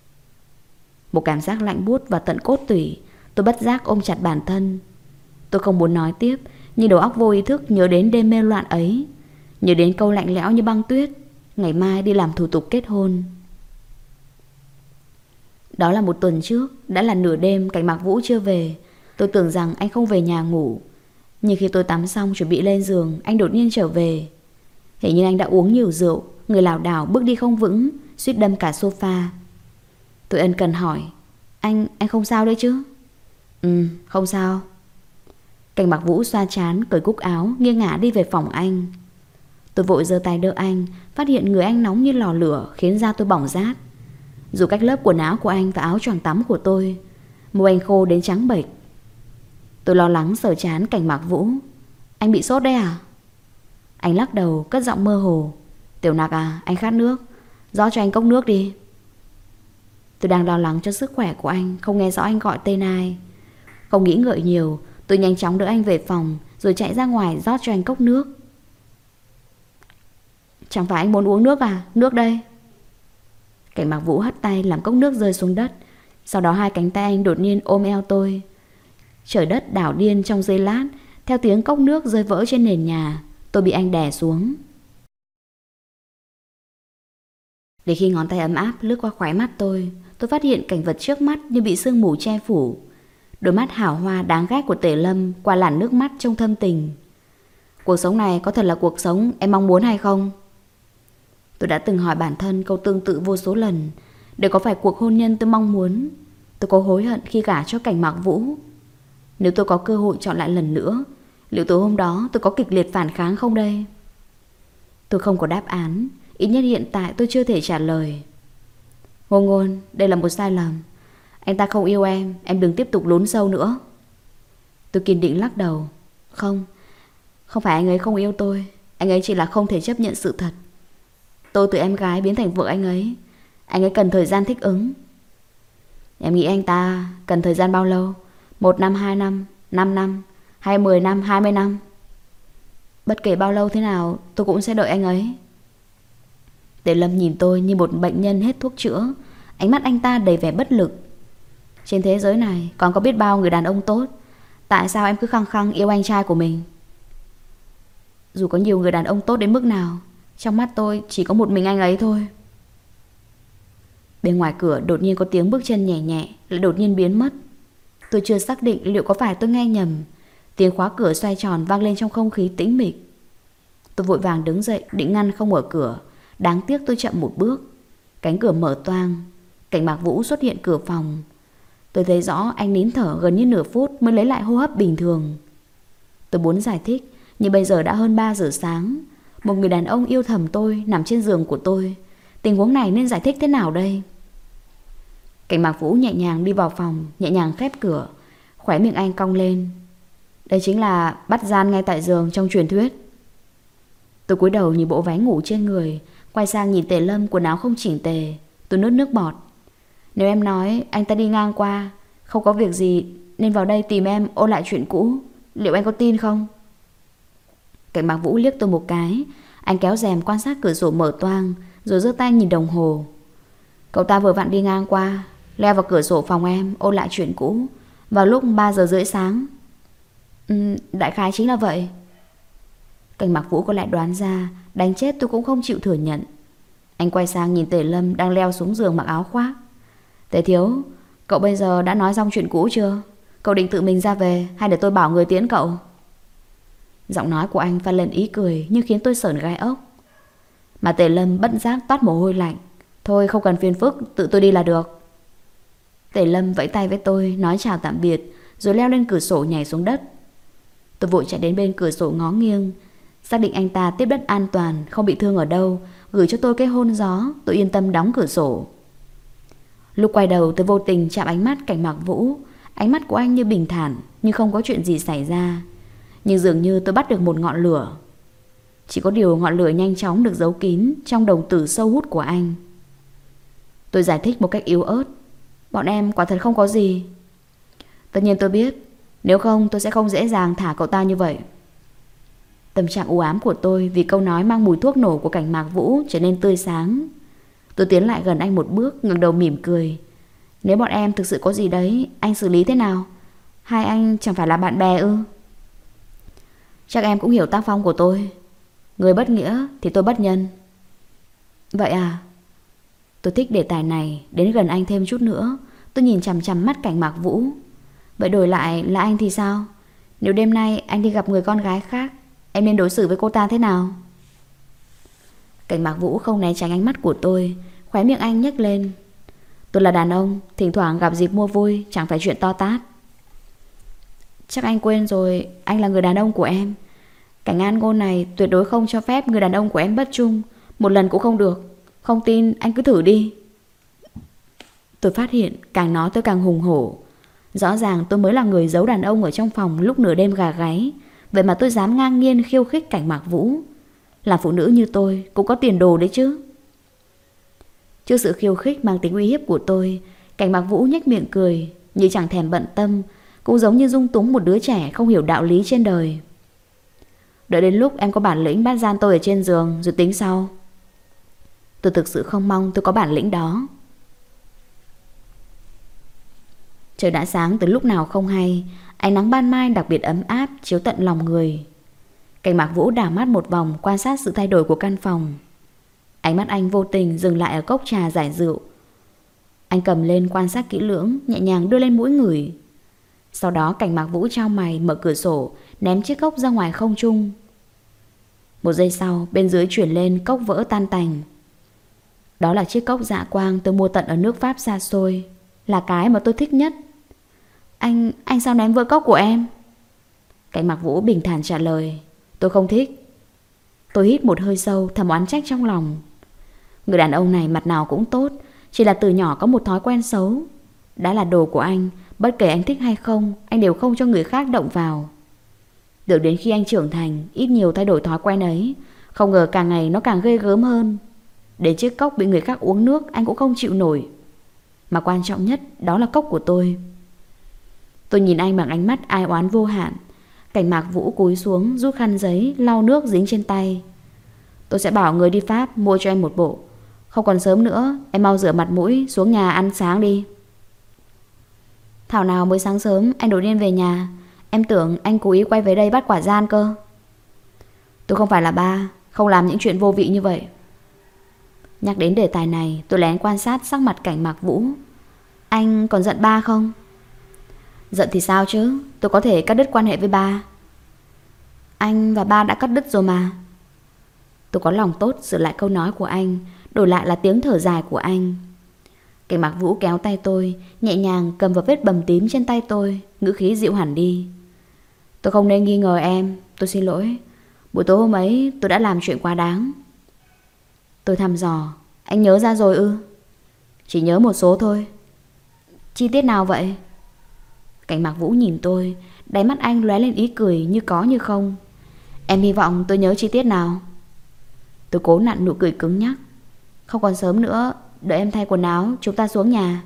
Một cảm giác lạnh buốt và tận cốt tủy. Tôi bất giác ôm chặt bản thân. Tôi không muốn nói tiếp, nhưng đầu óc vô ý thức nhớ đến đêm mê loạn ấy, nhớ đến câu lạnh lẽo như băng tuyết, ngày mai đi làm thủ tục kết hôn. Đó là một tuần trước, đã là nửa đêm Cảnh Mạc Vũ chưa về. Tôi tưởng rằng anh không về nhà ngủ, nhưng khi tôi tắm xong chuẩn bị lên giường, anh đột nhiên trở về. Hình như anh đã uống nhiều rượu, người lảo đảo bước đi không vững, suýt đâm cả sofa. Tôi ân cần hỏi, Anh không sao đấy chứ? Không sao. Cảnh Mạc Vũ xoa trán, cởi cúc áo, nghiêng ngả đi về phòng anh. Tôi vội giơ tay đỡ anh, phát hiện người anh nóng như lò lửa, khiến da tôi bỏng rát. Dù cách lớp quần áo của anh và áo choàng tắm của tôi, môi anh khô đến trắng bệch. Tôi lo lắng sờ trán Cảnh Mạc Vũ. Anh bị sốt đấy à? Anh lắc đầu, cất giọng mơ hồ. Tiểu Nặc à, anh khát nước, rót cho anh cốc nước đi. Tôi đang lo lắng cho sức khỏe của anh, không nghe rõ anh gọi tên ai. Không nghĩ ngợi nhiều, tôi nhanh chóng đỡ anh về phòng, rồi chạy ra ngoài rót cho anh cốc nước. Chẳng phải anh muốn uống nước à? Nước đây. Cảnh Mạc Vũ hất tay làm cốc nước rơi xuống đất. Sau đó hai cánh tay anh đột nhiên ôm eo tôi. Trời đất đảo điên trong giây lát. Theo tiếng cốc nước rơi vỡ trên nền nhà, tôi bị anh đè xuống. Để khi ngón tay ấm áp lướt qua khóe mắt tôi phát hiện cảnh vật trước mắt như bị sương mù che phủ. Đôi mắt hào hoa đáng ghét của Tề Lâm qua làn nước mắt trong thâm tình. Cuộc sống này có thật là cuộc sống em mong muốn hay không? Tôi đã từng hỏi bản thân câu tương tự vô số lần. Để có phải cuộc hôn nhân tôi mong muốn? Tôi có hối hận khi gả cho Cảnh Mạc Vũ? Nếu tôi có cơ hội chọn lại lần nữa, liệu tối hôm đó tôi có kịch liệt phản kháng không đây? Tôi không có đáp án. Ít nhất hiện tại tôi chưa thể trả lời. Ngôn Ngôn, đây là một sai lầm. Anh ta không yêu em đừng tiếp tục lún sâu nữa. Tôi kiên định lắc đầu. Không phải anh ấy không yêu tôi. Anh ấy chỉ là không thể chấp nhận sự thật. Tôi từ em gái biến thành vợ anh ấy cần thời gian thích ứng. Em nghĩ anh ta cần thời gian bao lâu? 1 năm, 2 năm, 5 năm, hay 10 năm, 20 năm? Bất kể bao lâu thế nào tôi cũng sẽ đợi anh ấy. Tề Lâm nhìn tôi như một bệnh nhân hết thuốc chữa. Ánh mắt anh ta đầy vẻ bất lực. Trên thế giới này còn có biết bao người đàn ông tốt. Tại sao em cứ khăng khăng yêu anh trai của mình? Dù có nhiều người đàn ông tốt đến mức nào, trong mắt tôi chỉ có một mình anh ấy thôi. Bên ngoài cửa đột nhiên có tiếng bước chân nhẹ nhẹ, lại đột nhiên biến mất. Tôi chưa xác định liệu có phải tôi nghe nhầm. Tiếng khóa cửa xoay tròn vang lên trong không khí tĩnh mịch. Tôi vội vàng đứng dậy định ngăn không mở cửa. Đáng tiếc tôi chậm một bước. Cánh cửa mở toang. Cảnh Mạc Vũ xuất hiện cửa phòng. Tôi thấy rõ anh nín thở gần như nửa phút mới lấy lại hô hấp bình thường. Tôi muốn giải thích, nhưng bây giờ đã hơn 3 giờ sáng. Một người đàn ông yêu thầm tôi nằm trên giường của tôi. Tình huống này nên giải thích thế nào đây? Cảnh Mạc Vũ nhẹ nhàng đi vào phòng, nhẹ nhàng khép cửa. Khóe miệng anh cong lên. Đây chính là bắt gian ngay tại giường trong truyền thuyết. Tôi cúi đầu nhìn bộ váy ngủ trên người, quay sang nhìn Tề Lâm quần áo không chỉnh tề. Tôi nuốt nước bọt. Nếu em nói anh ta đi ngang qua, không có việc gì nên vào đây tìm em ôn lại chuyện cũ, liệu anh có tin không? Cảnh Mạc Vũ liếc tôi một cái. Anh kéo rèm quan sát cửa sổ mở toang, rồi giơ tay nhìn đồng hồ. Cậu ta vừa vặn đi ngang qua, leo vào cửa sổ phòng em ôn lại chuyện cũ vào lúc 3 giờ rưỡi sáng. Đại khái chính là vậy. Cảnh Mạc Vũ có lại đoán ra. Đánh chết tôi cũng không chịu thừa nhận. Anh quay sang nhìn Tề Lâm đang leo xuống giường mặc áo khoác. Tề thiếu, cậu bây giờ đã nói xong chuyện cũ chưa? Cậu định tự mình ra về hay để tôi bảo người tiễn cậu? Giọng nói của anh pha lên ý cười nhưng khiến tôi sởn gai ốc. Mà Tề Lâm bất giác toát mồ hôi lạnh. Thôi không cần phiền phức, tự tôi đi là được. Tề Lâm vẫy tay với tôi nói chào tạm biệt, rồi leo lên cửa sổ nhảy xuống đất. Tôi vội chạy đến bên cửa sổ ngó nghiêng, xác định anh ta tiếp đất an toàn, không bị thương ở đâu, gửi cho tôi cái hôn gió. Tôi yên tâm đóng cửa sổ. Lúc quay đầu tôi vô tình chạm ánh mắt Cảnh Mạc Vũ. Ánh mắt của anh như bình thản, như không có chuyện gì xảy ra. Nhưng dường như tôi bắt được một ngọn lửa. Chỉ có điều ngọn lửa nhanh chóng được giấu kín trong đồng tử sâu hút của anh. Tôi giải thích một cách yếu ớt. Bọn em quả thật không có gì. Tất nhiên tôi biết, nếu không tôi sẽ không dễ dàng thả cậu ta như vậy. Tâm trạng u ám của tôi vì câu nói mang mùi thuốc nổ của Cảnh Mạc Vũ trở nên tươi sáng. Tôi tiến lại gần anh một bước, ngẩng đầu mỉm cười. Nếu bọn em thực sự có gì đấy, anh xử lý thế nào? Hai anh chẳng phải là bạn bè ư? Chắc em cũng hiểu tác phong của tôi. Người bất nghĩa thì tôi bất nhân. Vậy à? Tôi thích đề tài này, đến gần anh thêm chút nữa. Tôi nhìn chằm chằm mắt Cảnh Mạc Vũ. Vậy đổi lại là anh thì sao? Nếu đêm nay anh đi gặp người con gái khác, em nên đối xử với cô ta thế nào? Cảnh Mạc Vũ không né tránh ánh mắt của tôi. Khóe miệng anh nhếch lên. Tôi là đàn ông, thỉnh thoảng gặp dịp mua vui, chẳng phải chuyện to tát. Chắc anh quên rồi, anh là người đàn ông của em. Cảnh An Ngôn này tuyệt đối không cho phép người đàn ông của em bất trung. Một lần cũng không được. Không tin anh cứ thử đi. Tôi phát hiện càng nói tôi càng hùng hổ. Rõ ràng tôi mới là người giấu đàn ông ở trong phòng lúc nửa đêm gà gáy. Vậy mà tôi dám ngang nhiên khiêu khích Cảnh Mạc Vũ. Là phụ nữ như tôi cũng có tiền đồ đấy chứ. Trước sự khiêu khích mang tính uy hiếp của tôi, Cảnh Mạc Vũ nhếch miệng cười, như chẳng thèm bận tâm, cũng giống như dung túng một đứa trẻ không hiểu đạo lý trên đời. Đợi đến lúc em có bản lĩnh bắt gian tôi ở trên giường rồi tính sau. Tôi thực sự không mong tôi có bản lĩnh đó. Trời đã sáng từ lúc nào không hay. Ánh nắng ban mai đặc biệt ấm áp chiếu tận lòng người. Cảnh Mạc Vũ đảo mắt một vòng quan sát sự thay đổi của căn phòng. Ánh mắt anh vô tình dừng lại ở cốc trà giải rượu. Anh cầm lên quan sát kỹ lưỡng, nhẹ nhàng đưa lên mũi ngửi. Sau đó Cảnh Mạc Vũ chau mày mở cửa sổ, ném chiếc cốc ra ngoài không trung. Một giây sau, bên dưới chuyển lên cốc vỡ tan tành. Đó là chiếc cốc dạ quang tôi mua tận ở nước Pháp xa xôi, là cái mà tôi thích nhất. Anh sao ném vỡ cốc của em? Cảnh Mạc Vũ bình thản trả lời, tôi không thích. Tôi hít một hơi sâu, thầm oán trách trong lòng. Người đàn ông này mặt nào cũng tốt, chỉ là từ nhỏ có một thói quen xấu. Đã là đồ của anh, bất kể anh thích hay không, anh đều không cho người khác động vào. Được đến khi anh trưởng thành, ít nhiều thay đổi thói quen ấy. Không ngờ càng ngày nó càng ghê gớm hơn. Đến chiếc cốc bị người khác uống nước anh cũng không chịu nổi. Mà quan trọng nhất đó là cốc của tôi. Tôi nhìn anh bằng ánh mắt ai oán vô hạn. Cảnh Mạc Vũ cúi xuống rút khăn giấy lau nước dính trên tay. Tôi sẽ bảo người đi Pháp mua cho em một bộ. Không còn sớm nữa, em mau rửa mặt mũi xuống nhà ăn sáng đi. Thảo nào mới sáng sớm anh đột nhiên về nhà. Em tưởng anh cố ý quay về đây bắt quả gian cơ. Tôi không phải là ba, không làm những chuyện vô vị như vậy. Nhắc đến đề tài này, tôi lén quan sát sắc mặt Cảnh Mạc Vũ. Anh còn giận ba không? Giận thì sao chứ, tôi có thể cắt đứt quan hệ với ba. Anh và ba đã cắt đứt rồi mà. Tôi có lòng tốt sửa lại câu nói của anh, đổi lại là tiếng thở dài của anh. Cảnh Mạc Vũ kéo tay tôi, nhẹ nhàng cầm vào vết bầm tím trên tay tôi, ngữ khí dịu hẳn đi. Tôi không nên nghi ngờ em, tôi xin lỗi. Buổi tối hôm ấy tôi đã làm chuyện quá đáng. Tôi thăm dò, anh nhớ ra rồi ư? Chỉ nhớ một số thôi. Chi tiết nào vậy? Cảnh Mạc Vũ nhìn tôi, đáy mắt anh lóe lên ý cười như có như không. Em hy vọng tôi nhớ chi tiết nào? Tôi cố nặn nụ cười cứng nhắc. Không còn sớm nữa, đợi em thay quần áo, chúng ta xuống nhà.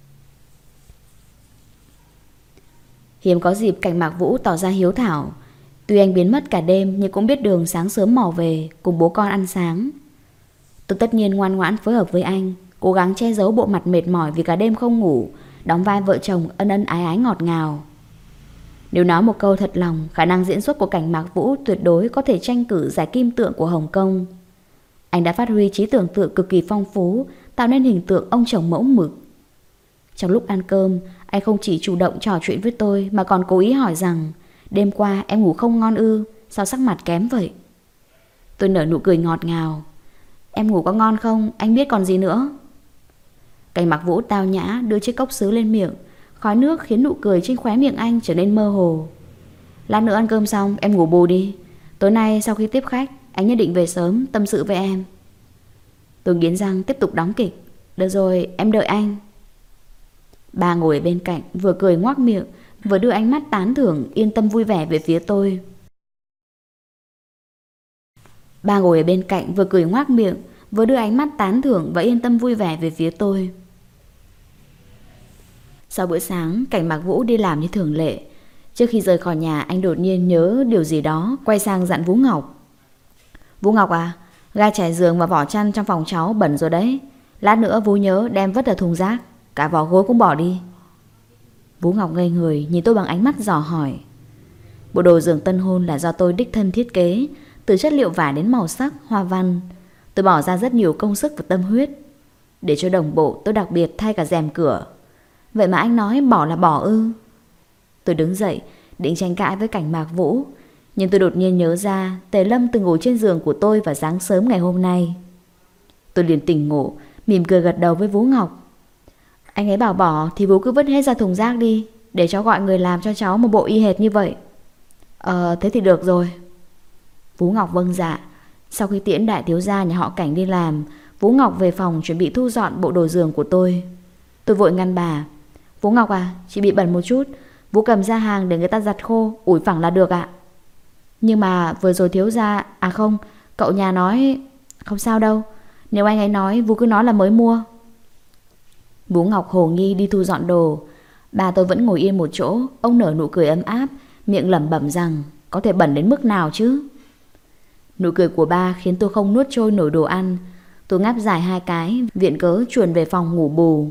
Hiếm có dịp Cảnh Mạc Vũ tỏ ra hiếu thảo. Tuy anh biến mất cả đêm nhưng cũng biết đường sáng sớm mò về cùng bố con ăn sáng. Tôi tất nhiên ngoan ngoãn phối hợp với anh, cố gắng che giấu bộ mặt mệt mỏi vì cả đêm không ngủ, đóng vai vợ chồng ân ân ái ái ngọt ngào. Nếu nói một câu thật lòng, khả năng diễn xuất của Cảnh Mạc Vũ tuyệt đối có thể tranh cử giải kim tượng của Hồng Kông. Anh đã phát huy trí tưởng tượng cực kỳ phong phú, tạo nên hình tượng ông chồng mẫu mực. Trong lúc ăn cơm, anh không chỉ chủ động trò chuyện với tôi mà còn cố ý hỏi rằng đêm qua em ngủ không ngon ư, sao sắc mặt kém vậy? Tôi nở nụ cười ngọt ngào. Em ngủ có ngon không, anh biết còn gì nữa. Cảnh Mạc Vũ tao nhã đưa chiếc cốc sứ lên miệng. Khói nước khiến nụ cười trên khóe miệng anh trở nên mơ hồ. Lát nữa ăn cơm xong em ngủ bù đi. Tối nay sau khi tiếp khách, anh nhất định về sớm tâm sự với em. Tôi nghiến răng tiếp tục đóng kịch. Được rồi, em đợi anh. Ba ngồi ở bên cạnh vừa cười ngoác miệng, vừa đưa ánh mắt tán thưởng yên tâm vui vẻ về phía tôi. Ba ngồi ở bên cạnh vừa cười ngoác miệng, vừa đưa ánh mắt tán thưởng và yên tâm vui vẻ về phía tôi. Sau bữa sáng, Cảnh Mạc Vũ đi làm như thường lệ. Trước khi rời khỏi nhà, anh đột nhiên nhớ điều gì đó, quay sang dặn Vũ Ngọc. Vũ Ngọc à, ga trải giường và vỏ chăn trong phòng cháu bẩn rồi đấy. Lát nữa Vũ nhớ đem vứt ở thùng rác, cả vỏ gối cũng bỏ đi. Vũ Ngọc ngây người nhìn tôi bằng ánh mắt dò hỏi. Bộ đồ giường tân hôn là do tôi đích thân thiết kế, từ chất liệu vải đến màu sắc, hoa văn. Tôi bỏ ra rất nhiều công sức và tâm huyết. Để cho đồng bộ, tôi đặc biệt thay cả rèm cửa. Vậy mà anh nói bỏ là bỏ ư? Tôi đứng dậy, định tranh cãi với Cảnh Mạc Vũ, nhưng tôi đột nhiên nhớ ra Tề Lâm từng ngủ trên giường của tôi vào sáng sớm ngày hôm nay. Tôi liền tỉnh ngộ, mỉm cười gật đầu với Vũ Ngọc. Anh ấy bảo bỏ thì Vũ cứ vứt hết ra thùng rác đi, để cháu gọi người làm cho cháu một bộ y hệt như vậy. Thế thì được rồi. Vũ Ngọc vâng dạ. Sau khi tiễn đại thiếu gia nhà họ Cảnh đi làm, Vũ Ngọc về phòng chuẩn bị thu dọn bộ đồ giường của tôi. Tôi vội ngăn bà. Vũ Ngọc à, chị bị bẩn một chút, Vũ cầm ra hàng để người ta giặt khô, ủi phẳng là được ạ. Nhưng mà vừa rồi thiếu gia, à không, cậu nhà nói. Không sao đâu, nếu anh ấy nói Vũ cứ nói là mới mua. Vũ Ngọc hồ nghi đi thu dọn đồ. Bà tôi vẫn ngồi yên một chỗ. Ông nở nụ cười ấm áp, miệng lẩm bẩm rằng có thể bẩn đến mức nào chứ. Nụ cười của ba khiến tôi không nuốt trôi nổi đồ ăn. Tôi ngáp dài 2 cái, viện cớ chuồn về phòng ngủ bù.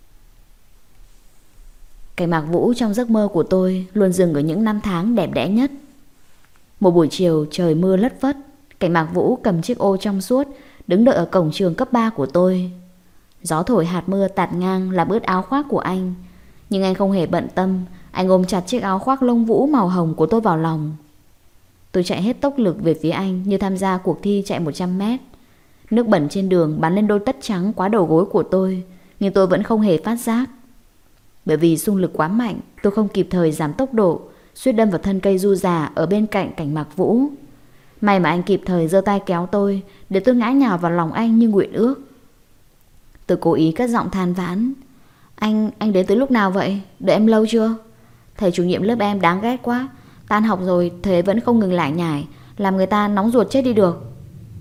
Cảnh Mạc Vũ trong giấc mơ của tôi luôn dừng ở những năm tháng đẹp đẽ nhất. Một buổi chiều trời mưa lất phất, Cảnh Mạc Vũ cầm chiếc ô trong suốt đứng đợi ở cổng trường cấp 3 của tôi. Gió thổi hạt mưa tạt ngang làm ướt áo khoác của anh, nhưng anh không hề bận tâm. Anh ôm chặt chiếc áo khoác lông vũ màu hồng của tôi vào lòng. Tôi chạy hết tốc lực về phía anh như tham gia cuộc thi chạy 100 mét. Nước bẩn trên đường bắn lên đôi tất trắng quá đầu gối của tôi, nhưng tôi vẫn không hề phát giác. Bởi vì xung lực quá mạnh, tôi không kịp thời giảm tốc độ, suýt đâm vào thân cây du già ở bên cạnh Cảnh Mạc Vũ. May mà anh kịp thời giơ tay kéo tôi, để tôi ngã nhào vào lòng anh như nguyện ước. Tôi cố ý cất giọng than vãn. Anh đến từ lúc nào vậy? Đợi em lâu chưa? Thầy chủ nhiệm lớp em đáng ghét quá. Tan học rồi thầy vẫn không ngừng lại nhải, làm người ta nóng ruột chết đi được.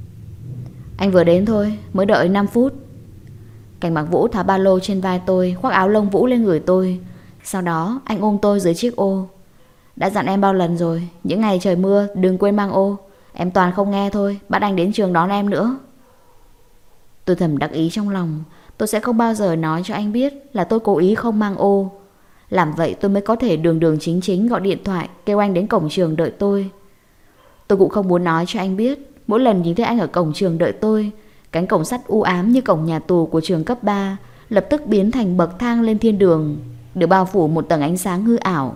Anh vừa đến thôi, mới đợi 5 phút. Cảnh Mạc Vũ tháo ba lô trên vai tôi, khoác áo lông vũ lên người tôi. Sau đó anh ôm tôi dưới chiếc ô. Đã dặn em bao lần rồi, những ngày trời mưa đừng quên mang ô. Em toàn không nghe thôi, bắt anh đến trường đón em nữa. Tôi thầm đắc ý trong lòng. Tôi sẽ không bao giờ nói cho anh biết là tôi cố ý không mang ô. Làm vậy tôi mới có thể đường đường chính chính gọi điện thoại kêu anh đến cổng trường đợi tôi. Tôi cũng không muốn nói cho anh biết, mỗi lần nhìn thấy anh ở cổng trường đợi tôi, cánh cổng sắt u ám như cổng nhà tù của trường cấp 3 lập tức biến thành bậc thang lên thiên đường, được bao phủ một tầng ánh sáng hư ảo.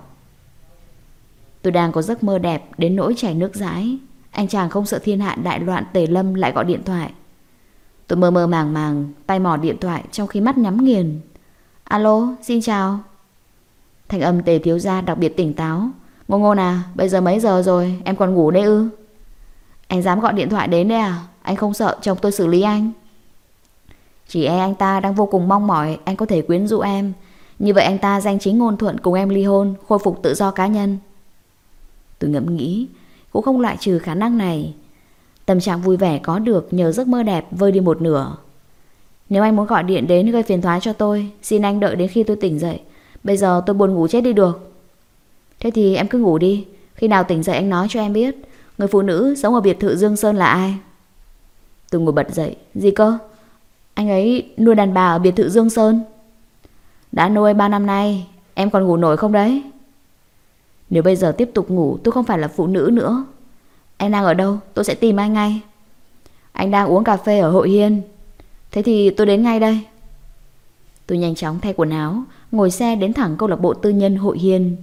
Tôi đang có giấc mơ đẹp đến nỗi chảy nước dãi. Anh chàng không sợ thiên hạ đại loạn Tề Lâm lại gọi điện thoại. Tôi mơ mơ màng màng, tay mò điện thoại trong khi mắt nhắm nghiền. Alo, xin chào. Thanh âm Tề thiếu gia đặc biệt tỉnh táo. Ngô Ngôn à, bây giờ mấy giờ rồi, em còn ngủ đấy ư? Anh dám gọi điện thoại đến đấy à? Anh không sợ chồng tôi xử lý anh? Chỉ e anh ta đang vô cùng mong mỏi anh có thể quyến rũ em. Như vậy anh ta danh chính ngôn thuận cùng em ly hôn, khôi phục tự do cá nhân. Tôi ngẫm nghĩ, cũng không loại trừ khả năng này. Tâm trạng vui vẻ có được nhờ giấc mơ đẹp vơi đi một nửa. Nếu anh muốn gọi điện đến gây phiền toái cho tôi, xin anh đợi đến khi tôi tỉnh dậy. Bây giờ tôi buồn ngủ chết đi được. Thế thì em cứ ngủ đi, khi nào tỉnh dậy anh nói cho em biết. Người phụ nữ sống ở biệt thự Dương Sơn là ai? Tôi ngồi bật dậy. Gì cơ? Anh ấy nuôi đàn bà ở biệt thự Dương Sơn. Đã nuôi 3 năm nay. Em còn ngủ nổi không đấy? Nếu bây giờ tiếp tục ngủ tôi không phải là phụ nữ nữa. Anh đang ở đâu? Tôi sẽ tìm anh ngay. Anh đang uống cà phê ở Hội Hiên. Thế thì tôi đến ngay đây. Tôi nhanh chóng thay quần áo, ngồi xe đến thẳng câu lạc bộ tư nhân Hội Hiên.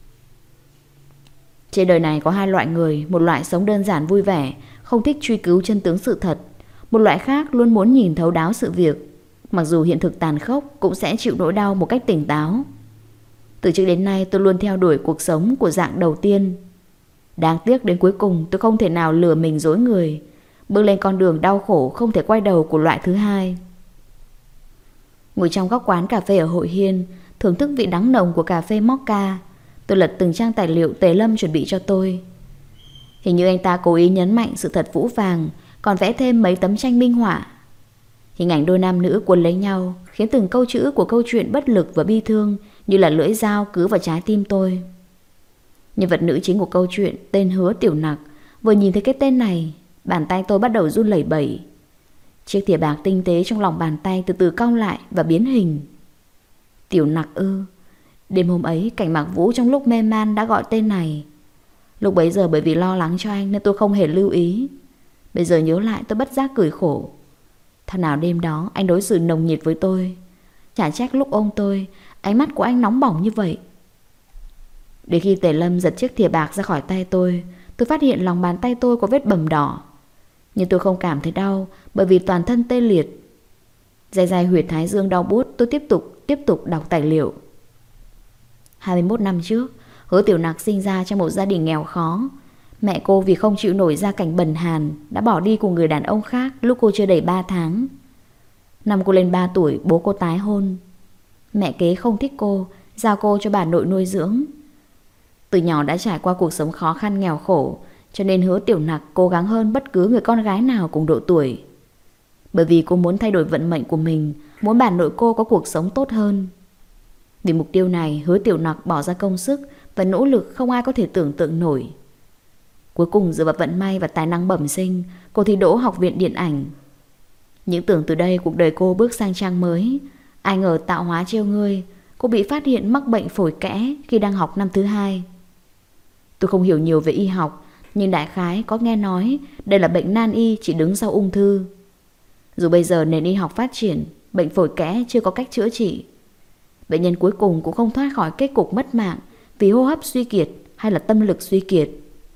Trên đời này có hai loại người. Một loại sống đơn giản vui vẻ, không thích truy cứu chân tướng sự thật. Một loại khác luôn muốn nhìn thấu đáo sự việc. Mặc dù hiện thực tàn khốc cũng sẽ chịu nỗi đau một cách tỉnh táo. Từ trước đến nay tôi luôn theo đuổi cuộc sống của dạng đầu tiên. Đáng tiếc đến cuối cùng tôi không thể nào lừa mình dối người, bước lên con đường đau khổ không thể quay đầu của loại thứ hai. Ngồi trong góc quán cà phê ở Hội Hiên, thưởng thức vị đắng nồng của cà phê mocha, tôi lật từng trang tài liệu Tề Lâm chuẩn bị cho tôi. Hình như anh ta cố ý nhấn mạnh sự thật phũ phàng, còn vẽ thêm mấy tấm tranh minh họa. Hình ảnh đôi nam nữ cuốn lấy nhau khiến từng câu chữ của câu chuyện bất lực và bi thương như là lưỡi dao cứ vào trái tim tôi. Nhân vật nữ chính của câu chuyện tên Hứa Tiểu Nặc, vừa nhìn thấy cái tên này, bàn tay tôi bắt đầu run lẩy bẩy. Chiếc thìa bạc tinh tế trong lòng bàn tay từ từ cong lại và biến hình. Tiểu Nặc ư? Đêm hôm ấy Cảnh Mạc Vũ trong lúc mê man đã gọi tên này. Lúc bấy giờ bởi vì lo lắng cho anh nên tôi không hề lưu ý. Bây giờ nhớ lại tôi bất giác cười khổ. Thảo nào đêm đó anh đối xử nồng nhiệt với tôi. Chả trách lúc ôm tôi, ánh mắt của anh nóng bỏng như vậy. Đến khi Tề Lâm giật chiếc thìa bạc ra khỏi tay tôi phát hiện lòng bàn tay tôi có vết bầm đỏ. Nhưng tôi không cảm thấy đau, bởi vì toàn thân tê liệt. Day day huyệt thái dương đau buốt. Tôi tiếp tục đọc tài liệu. 21 năm trước, Hứa Tiểu Nặc sinh ra trong một gia đình nghèo khó. Mẹ cô vì không chịu nổi gia cảnh bần hàn đã bỏ đi cùng người đàn ông khác lúc cô chưa đầy 3 tháng. Năm cô lên 3 tuổi, bố cô tái hôn. Mẹ kế không thích cô, giao cô cho bà nội nuôi dưỡng. Từ nhỏ đã trải qua cuộc sống khó khăn nghèo khổ, cho nên Hứa Tiểu Nặc cố gắng hơn bất cứ người con gái nào cùng độ tuổi. Bởi vì cô muốn thay đổi vận mệnh của mình, muốn bà nội cô có cuộc sống tốt hơn. Vì mục tiêu này, Hứa Tiểu Nặc bỏ ra công sức và nỗ lực không ai có thể tưởng tượng nổi. Cuối cùng dựa vào vận may và tài năng bẩm sinh, cô thi đỗ học viện điện ảnh. Những tưởng từ đây cuộc đời cô bước sang trang mới. Ai ngờ tạo hóa trêu ngươi, cô bị phát hiện mắc bệnh phổi kẽ khi đang học năm thứ 2. Tôi không hiểu nhiều về y học, nhưng đại khái có nghe nói đây là bệnh nan y chỉ đứng sau ung thư. Dù bây giờ nền y học phát triển, bệnh phổi kẽ chưa có cách chữa trị. Bệnh nhân cuối cùng cũng không thoát khỏi kết cục mất mạng vì hô hấp suy kiệt hay là tâm lực suy kiệt.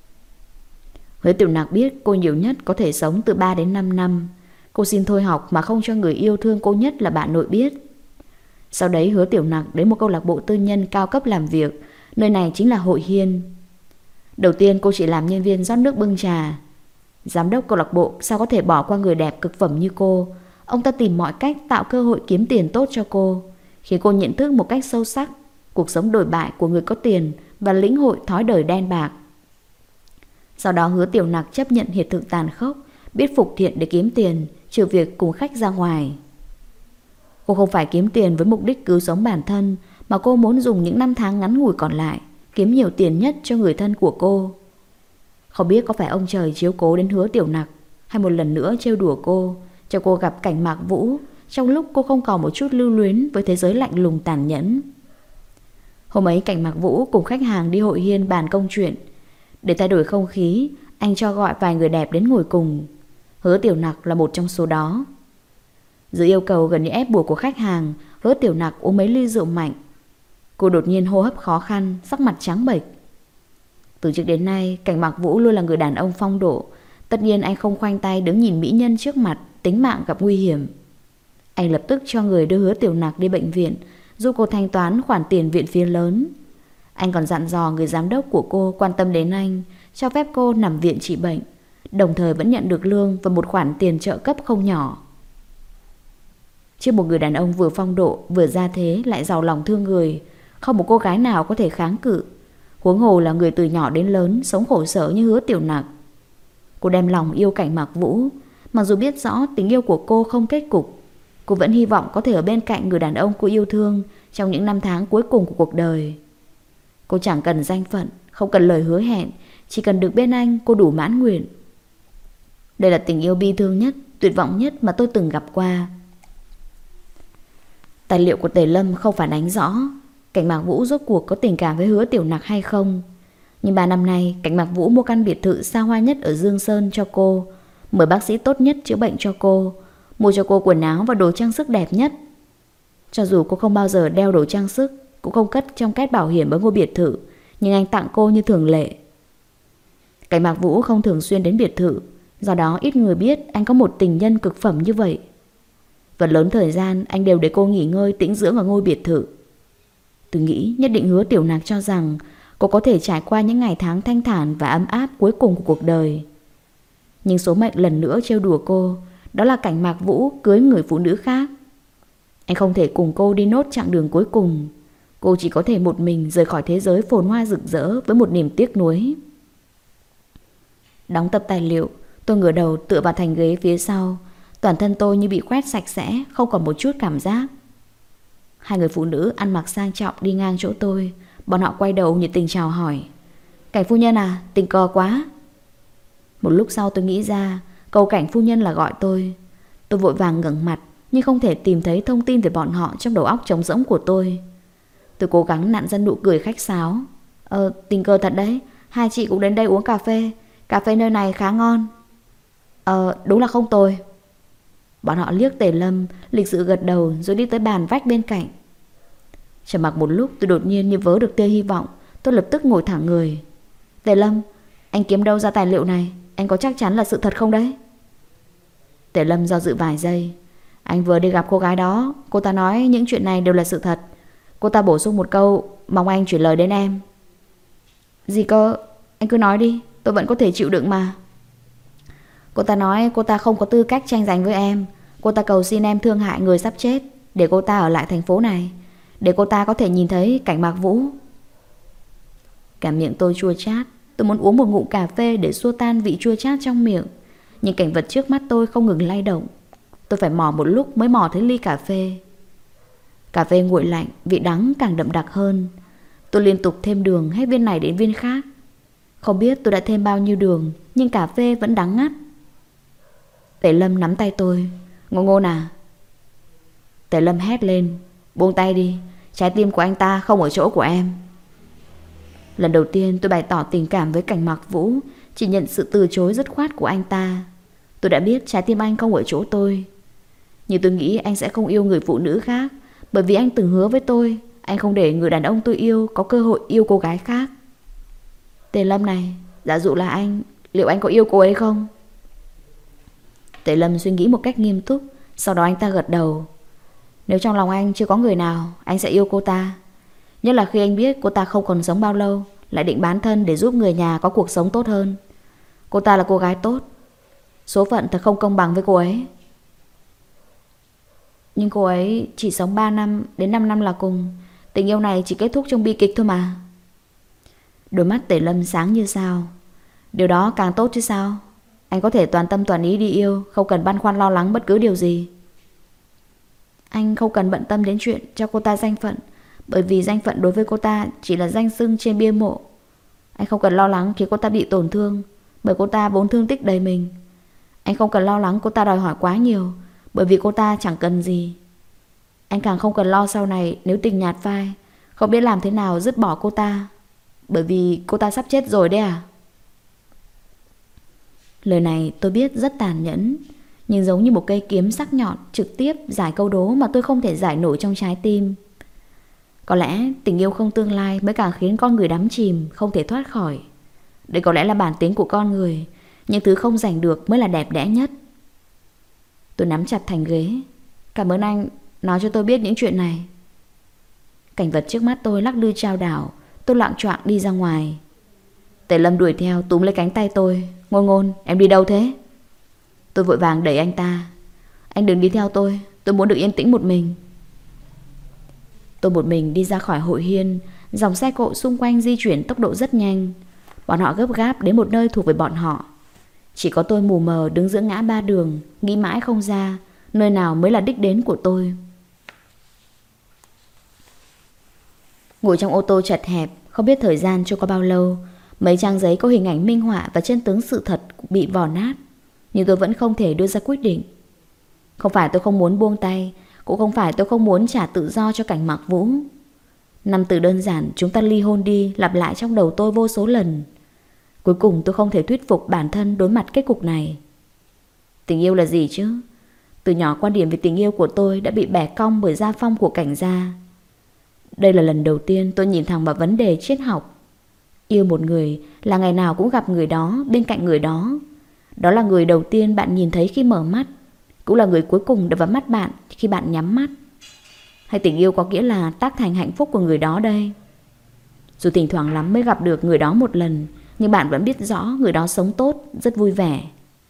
Hứa Tiểu Nặc biết cô nhiều nhất có thể sống từ 3 đến 5 năm. Cô xin thôi học mà không cho người yêu thương cô nhất là bạn nội biết. Sau đấy Hứa Tiểu Nặc đến một câu lạc bộ tư nhân cao cấp làm việc. Nơi này chính là Hội Hiên. Đầu tiên cô chỉ làm nhân viên rót nước bưng trà. Giám đốc câu lạc bộ sao có thể bỏ qua người đẹp cực phẩm như cô. Ông ta tìm mọi cách tạo cơ hội kiếm tiền tốt cho cô, khiến cô nhận thức một cách sâu sắc cuộc sống đồi bại của người có tiền và lĩnh hội thói đời đen bạc. Sau đó Hứa Tiểu Nặc chấp nhận hiện thực tàn khốc, biết phục thiện để kiếm tiền, trừ việc cùng khách ra ngoài. Cô không phải kiếm tiền với mục đích cứu sống bản thân, mà cô muốn dùng những năm tháng ngắn ngủi còn lại kiếm nhiều tiền nhất cho người thân của cô. Không biết có phải ông trời chiếu cố đến Hứa Tiểu Nặc, hay một lần nữa trêu đùa cô, cho cô gặp cảnh Mạc Vũ trong lúc cô không còn một chút lưu luyến với thế giới lạnh lùng tàn nhẫn. Hôm ấy cảnh Mạc Vũ cùng khách hàng đi Hội Hiên bàn công chuyện. Để thay đổi không khí, anh cho gọi vài người đẹp đến ngồi cùng. Hứa Tiểu Nặc là một trong số đó. Dưới yêu cầu gần như ép buộc của khách hàng, Hứa Tiểu Nặc uống mấy ly rượu mạnh. Cô đột nhiên hô hấp khó khăn, sắc mặt trắng bệch. Từ trước đến nay, cảnh Mạc Vũ luôn là người đàn ông phong độ. Tất nhiên anh không khoanh tay đứng nhìn mỹ nhân trước mặt, tính mạng gặp nguy hiểm. Anh lập tức cho người đưa Hứa Tiểu Nặc đi bệnh viện, giúp cô thanh toán khoản tiền viện phí lớn. Anh còn dặn dò người giám đốc của cô quan tâm đến anh, cho phép cô nằm viện trị bệnh, đồng thời vẫn nhận được lương và một khoản tiền trợ cấp không nhỏ. Chứ một người đàn ông vừa phong độ, vừa gia thế lại giàu lòng thương người, không một cô gái nào có thể kháng cự. Huống hồ là người từ nhỏ đến lớn sống khổ sở như Hứa Tiểu Nặc. Cô đem lòng yêu cảnh Mạc Vũ, mặc dù biết rõ tình yêu của cô không kết cục. Cô vẫn hy vọng có thể ở bên cạnh người đàn ông cô yêu thương trong những năm tháng cuối cùng của cuộc đời. Cô chẳng cần danh phận, không cần lời hứa hẹn, chỉ cần được bên anh cô đủ mãn nguyện. Đây là tình yêu bi thương nhất, tuyệt vọng nhất mà tôi từng gặp qua. Tài liệu của Tề Lâm không phản ánh rõ cảnh Mạc Vũ rốt cuộc có tình cảm với Hứa Tiểu Nặc hay không. Nhưng 3 năm nay, cảnh Mạc Vũ mua căn biệt thự xa hoa nhất ở Dương Sơn cho cô, mời bác sĩ tốt nhất chữa bệnh cho cô, mua cho cô quần áo và đồ trang sức đẹp nhất. Cho dù cô không bao giờ đeo đồ trang sức, cũng không cất trong két bảo hiểm ở ngôi biệt thự, nhưng anh tặng cô như thường lệ. Cảnh Mạc Vũ không thường xuyên đến biệt thự, do đó ít người biết anh có một tình nhân cực phẩm như vậy. Phần lớn thời gian anh đều để cô nghỉ ngơi tĩnh dưỡng ở ngôi biệt thự. Tôi nghĩ nhất định Hứa Tiểu Nặc cho rằng cô có thể trải qua những ngày tháng thanh thản và ấm áp cuối cùng của cuộc đời. Nhưng số mệnh lần nữa trêu đùa cô, đó là cảnh Mạc Vũ cưới người phụ nữ khác. Anh không thể cùng cô đi nốt chặng đường cuối cùng. Cô chỉ có thể một mình rời khỏi thế giới phồn hoa rực rỡ với một niềm tiếc nuối. Đóng tập tài liệu, tôi ngửa đầu tựa vào thành ghế phía sau. Toàn thân tôi như bị quét sạch sẽ, không còn một chút cảm giác. Hai người phụ nữ ăn mặc sang trọng đi ngang chỗ tôi. Bọn họ quay đầu nhiệt tình chào hỏi. Cảnh phu nhân à, tình cờ quá. Một lúc sau tôi nghĩ ra câu cảnh phu nhân là gọi tôi. Tôi vội vàng ngẩng mặt, nhưng không thể tìm thấy thông tin về bọn họ trong đầu óc trống rỗng của tôi. Tôi cố gắng nặn ra nụ cười khách sáo. Tình cờ thật đấy, hai chị cũng đến đây uống cà phê. Cà phê nơi này khá ngon. Đúng là không tồi. Bọn họ liếc Tề Lâm, lịch sự gật đầu rồi đi tới bàn vách bên cạnh. Trầm mặc một lúc, tôi đột nhiên như vớ được tia hy vọng. Tôi lập tức ngồi thẳng người. Tề Lâm, anh kiếm đâu ra tài liệu này? Anh có chắc chắn là sự thật không đấy? Tề Lâm do dự vài giây. Anh vừa đi gặp cô gái đó, cô ta nói những chuyện này đều là sự thật. Cô ta bổ sung một câu, mong anh chuyển lời đến em. Gì cơ? Anh cứ nói đi, tôi vẫn có thể chịu đựng mà. Cô ta nói cô ta không có tư cách tranh giành với em. Cô ta cầu xin em thương hại người sắp chết, để cô ta ở lại thành phố này, để cô ta có thể nhìn thấy cảnh Mạc Vũ. Cả miệng tôi chua chát. Tôi muốn uống một ngụm cà phê để xua tan vị chua chát trong miệng, nhưng cảnh vật trước mắt tôi không ngừng lay động. Tôi phải mò một lúc mới mò thấy ly cà phê. Cà phê nguội lạnh, vị đắng càng đậm đặc hơn. Tôi liên tục thêm đường hết viên này đến viên khác. Không biết tôi đã thêm bao nhiêu đường, nhưng cà phê vẫn đắng ngắt. Tề Lâm nắm tay tôi. Ngô Ngôn à? Tề Lâm hét lên. Buông tay đi, trái tim của anh ta không ở chỗ của em. Lần đầu tiên tôi bày tỏ tình cảm với Cảnh Mặc Vũ, chỉ nhận sự từ chối dứt khoát của anh ta. Tôi đã biết trái tim anh không ở chỗ tôi. Nhưng tôi nghĩ anh sẽ không yêu người phụ nữ khác, bởi vì anh từng hứa với tôi anh không để người đàn ông tôi yêu có cơ hội yêu cô gái khác. Tề Lâm này, giả dụ là anh, liệu anh có yêu cô ấy không? Tề Lâm suy nghĩ một cách nghiêm túc. Sau đó anh ta gật đầu. Nếu trong lòng anh chưa có người nào, anh sẽ yêu cô ta. Nhất là khi anh biết cô ta không còn sống bao lâu, lại định bán thân để giúp người nhà có cuộc sống tốt hơn. Cô ta là cô gái tốt. Số phận thật không công bằng với cô ấy. Nhưng cô ấy chỉ sống 3 năm đến 5 năm là cùng. Tình yêu này chỉ kết thúc trong bi kịch thôi mà. Đôi mắt Tề Lâm sáng như sao. Điều đó càng tốt chứ sao. Anh có thể toàn tâm toàn ý đi yêu, không cần băn khoăn lo lắng bất cứ điều gì. Anh không cần bận tâm đến chuyện cho cô ta danh phận, bởi vì danh phận đối với cô ta chỉ là danh xưng trên bia mộ. Anh không cần lo lắng khi cô ta bị tổn thương, bởi cô ta vốn thương tích đầy mình. Anh không cần lo lắng cô ta đòi hỏi quá nhiều, bởi vì cô ta chẳng cần gì. Anh càng không cần lo sau này nếu tình nhạt phai, không biết làm thế nào dứt bỏ cô ta, bởi vì cô ta sắp chết rồi đấy à? Lời này tôi biết rất tàn nhẫn, nhưng giống như một cây kiếm sắc nhọn trực tiếp giải câu đố mà tôi không thể giải nổi trong trái tim. Có lẽ tình yêu không tương lai mới càng khiến con người đắm chìm, không thể thoát khỏi. Đây có lẽ là bản tính của con người, những thứ không giành được mới là đẹp đẽ nhất. Tôi nắm chặt thành ghế. Cảm ơn anh nói cho tôi biết những chuyện này. Cảnh vật trước mắt tôi lắc lư chao đảo. Tôi loạng choạng đi ra ngoài. Tề Lâm đuổi theo túm lấy cánh tay tôi. Ngôn Ngôn, em đi đâu thế? Tôi vội vàng đẩy anh ta. Anh đừng đi theo tôi muốn được yên tĩnh một mình. Tôi một mình đi ra khỏi hội hiên. Dòng xe cộ xung quanh di chuyển tốc độ rất nhanh. Bọn họ gấp gáp đến một nơi thuộc về bọn họ. Chỉ có tôi mù mờ đứng giữa ngã ba đường, nghĩ mãi không ra nơi nào mới là đích đến của tôi. Ngồi trong ô tô chật hẹp, không biết thời gian trôi qua bao lâu. Mấy trang giấy có hình ảnh minh họa và chân tướng sự thật bị vò nát, nhưng tôi vẫn không thể đưa ra quyết định. Không phải tôi không muốn buông tay, cũng không phải tôi không muốn trả tự do cho Cảnh Mặc Vũ. 5 từ đơn giản chúng ta ly hôn đi lặp lại trong đầu tôi vô số lần. Cuối cùng tôi không thể thuyết phục bản thân đối mặt kết cục này. Tình yêu là gì chứ? Từ nhỏ quan điểm về tình yêu của tôi đã bị bẻ cong bởi gia phong của Cảnh gia. Đây là lần đầu tiên tôi nhìn thẳng vào vấn đề triết học. Yêu một người là ngày nào cũng gặp người đó, bên cạnh người đó. Đó là người đầu tiên bạn nhìn thấy khi mở mắt, cũng là người cuối cùng đập vào mắt bạn khi bạn nhắm mắt. Hay tình yêu có nghĩa là tác thành hạnh phúc của người đó đây? Dù thỉnh thoảng lắm mới gặp được người đó một lần, nhưng bạn vẫn biết rõ người đó sống tốt, rất vui vẻ.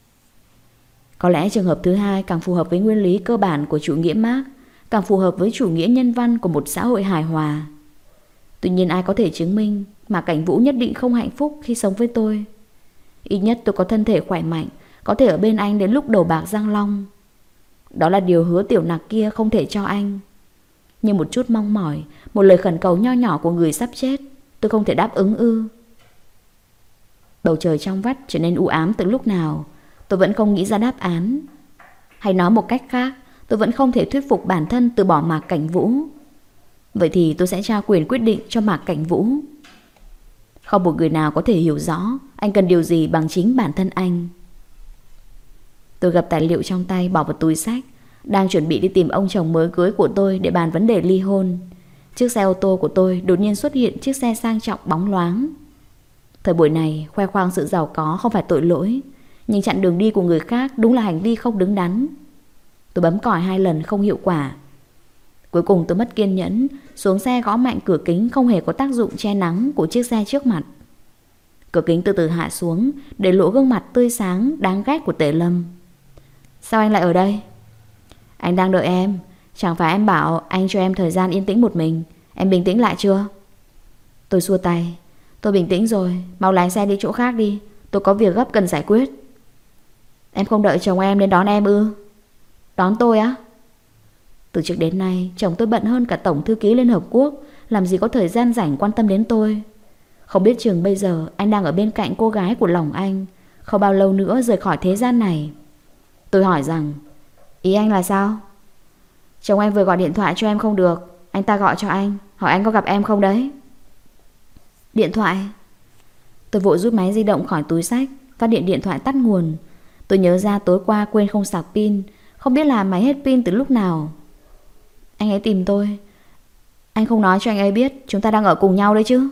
Có lẽ trường hợp thứ hai càng phù hợp với nguyên lý cơ bản của chủ nghĩa Mác, càng phù hợp với chủ nghĩa nhân văn của một xã hội hài hòa. Tuy nhiên ai có thể chứng minh mà Cảnh Vũ nhất định không hạnh phúc khi sống với tôi? Ít nhất tôi có thân thể khỏe mạnh, có thể ở bên anh đến lúc đầu bạc răng long. Đó là điều hứa tiểu nặc kia không thể cho anh. Nhưng một chút mong mỏi, một lời khẩn cầu nho nhỏ của người sắp chết, tôi không thể đáp ứng ư? Bầu trời trong vắt trở nên u ám từ lúc nào, tôi vẫn không nghĩ ra đáp án. Hay nói một cách khác, tôi vẫn không thể thuyết phục bản thân từ bỏ Mạc Cảnh Vũ. Vậy thì tôi sẽ trao quyền quyết định cho Mạc Cảnh Vũ. Không một người nào có thể hiểu rõ anh cần điều gì bằng chính bản thân anh. Tôi gập tài liệu trong tay bỏ vào túi xách, đang chuẩn bị đi tìm ông chồng mới cưới của tôi để bàn vấn đề ly hôn. Chiếc xe ô tô của tôi đột nhiên xuất hiện chiếc xe sang trọng bóng loáng. Thời buổi này khoe khoang sự giàu có không phải tội lỗi, nhưng chặn đường đi của người khác đúng là hành vi không đứng đắn. Tôi bấm còi 2 lần không hiệu quả. Cuối cùng tôi mất kiên nhẫn, xuống xe gõ mạnh cửa kính không hề có tác dụng che nắng của chiếc xe trước mặt. Cửa kính từ từ hạ xuống, để lộ gương mặt tươi sáng đáng ghét của Tề Lâm. Sao anh lại ở đây? Anh đang đợi em. Chẳng phải em bảo anh cho em thời gian yên tĩnh một mình. Em bình tĩnh lại chưa? Tôi xua tay. Tôi bình tĩnh rồi, mau lái xe đi chỗ khác đi. Tôi có việc gấp cần giải quyết. Em không đợi chồng em đến đón em ư? Đón tôi á? Từ trước đến nay chồng tôi bận hơn cả Tổng thư ký Liên Hợp Quốc, làm gì có thời gian rảnh quan tâm đến tôi. Không biết chừng bây giờ anh đang ở bên cạnh cô gái của lòng anh, không bao lâu nữa rời khỏi thế gian này. Tôi hỏi rằng Ý anh là sao? Chồng anh vừa gọi điện thoại cho em không được. Anh ta gọi cho anh, hỏi anh có gặp em không đấy. Điện thoại? Tôi vội rút máy di động khỏi túi xách, phát điện điện thoại tắt nguồn. Tôi nhớ ra tối qua quên không sạc pin, không biết là máy hết pin từ lúc nào. Anh ấy tìm tôi. Anh không nói cho anh ấy biết chúng ta đang ở cùng nhau đấy chứ?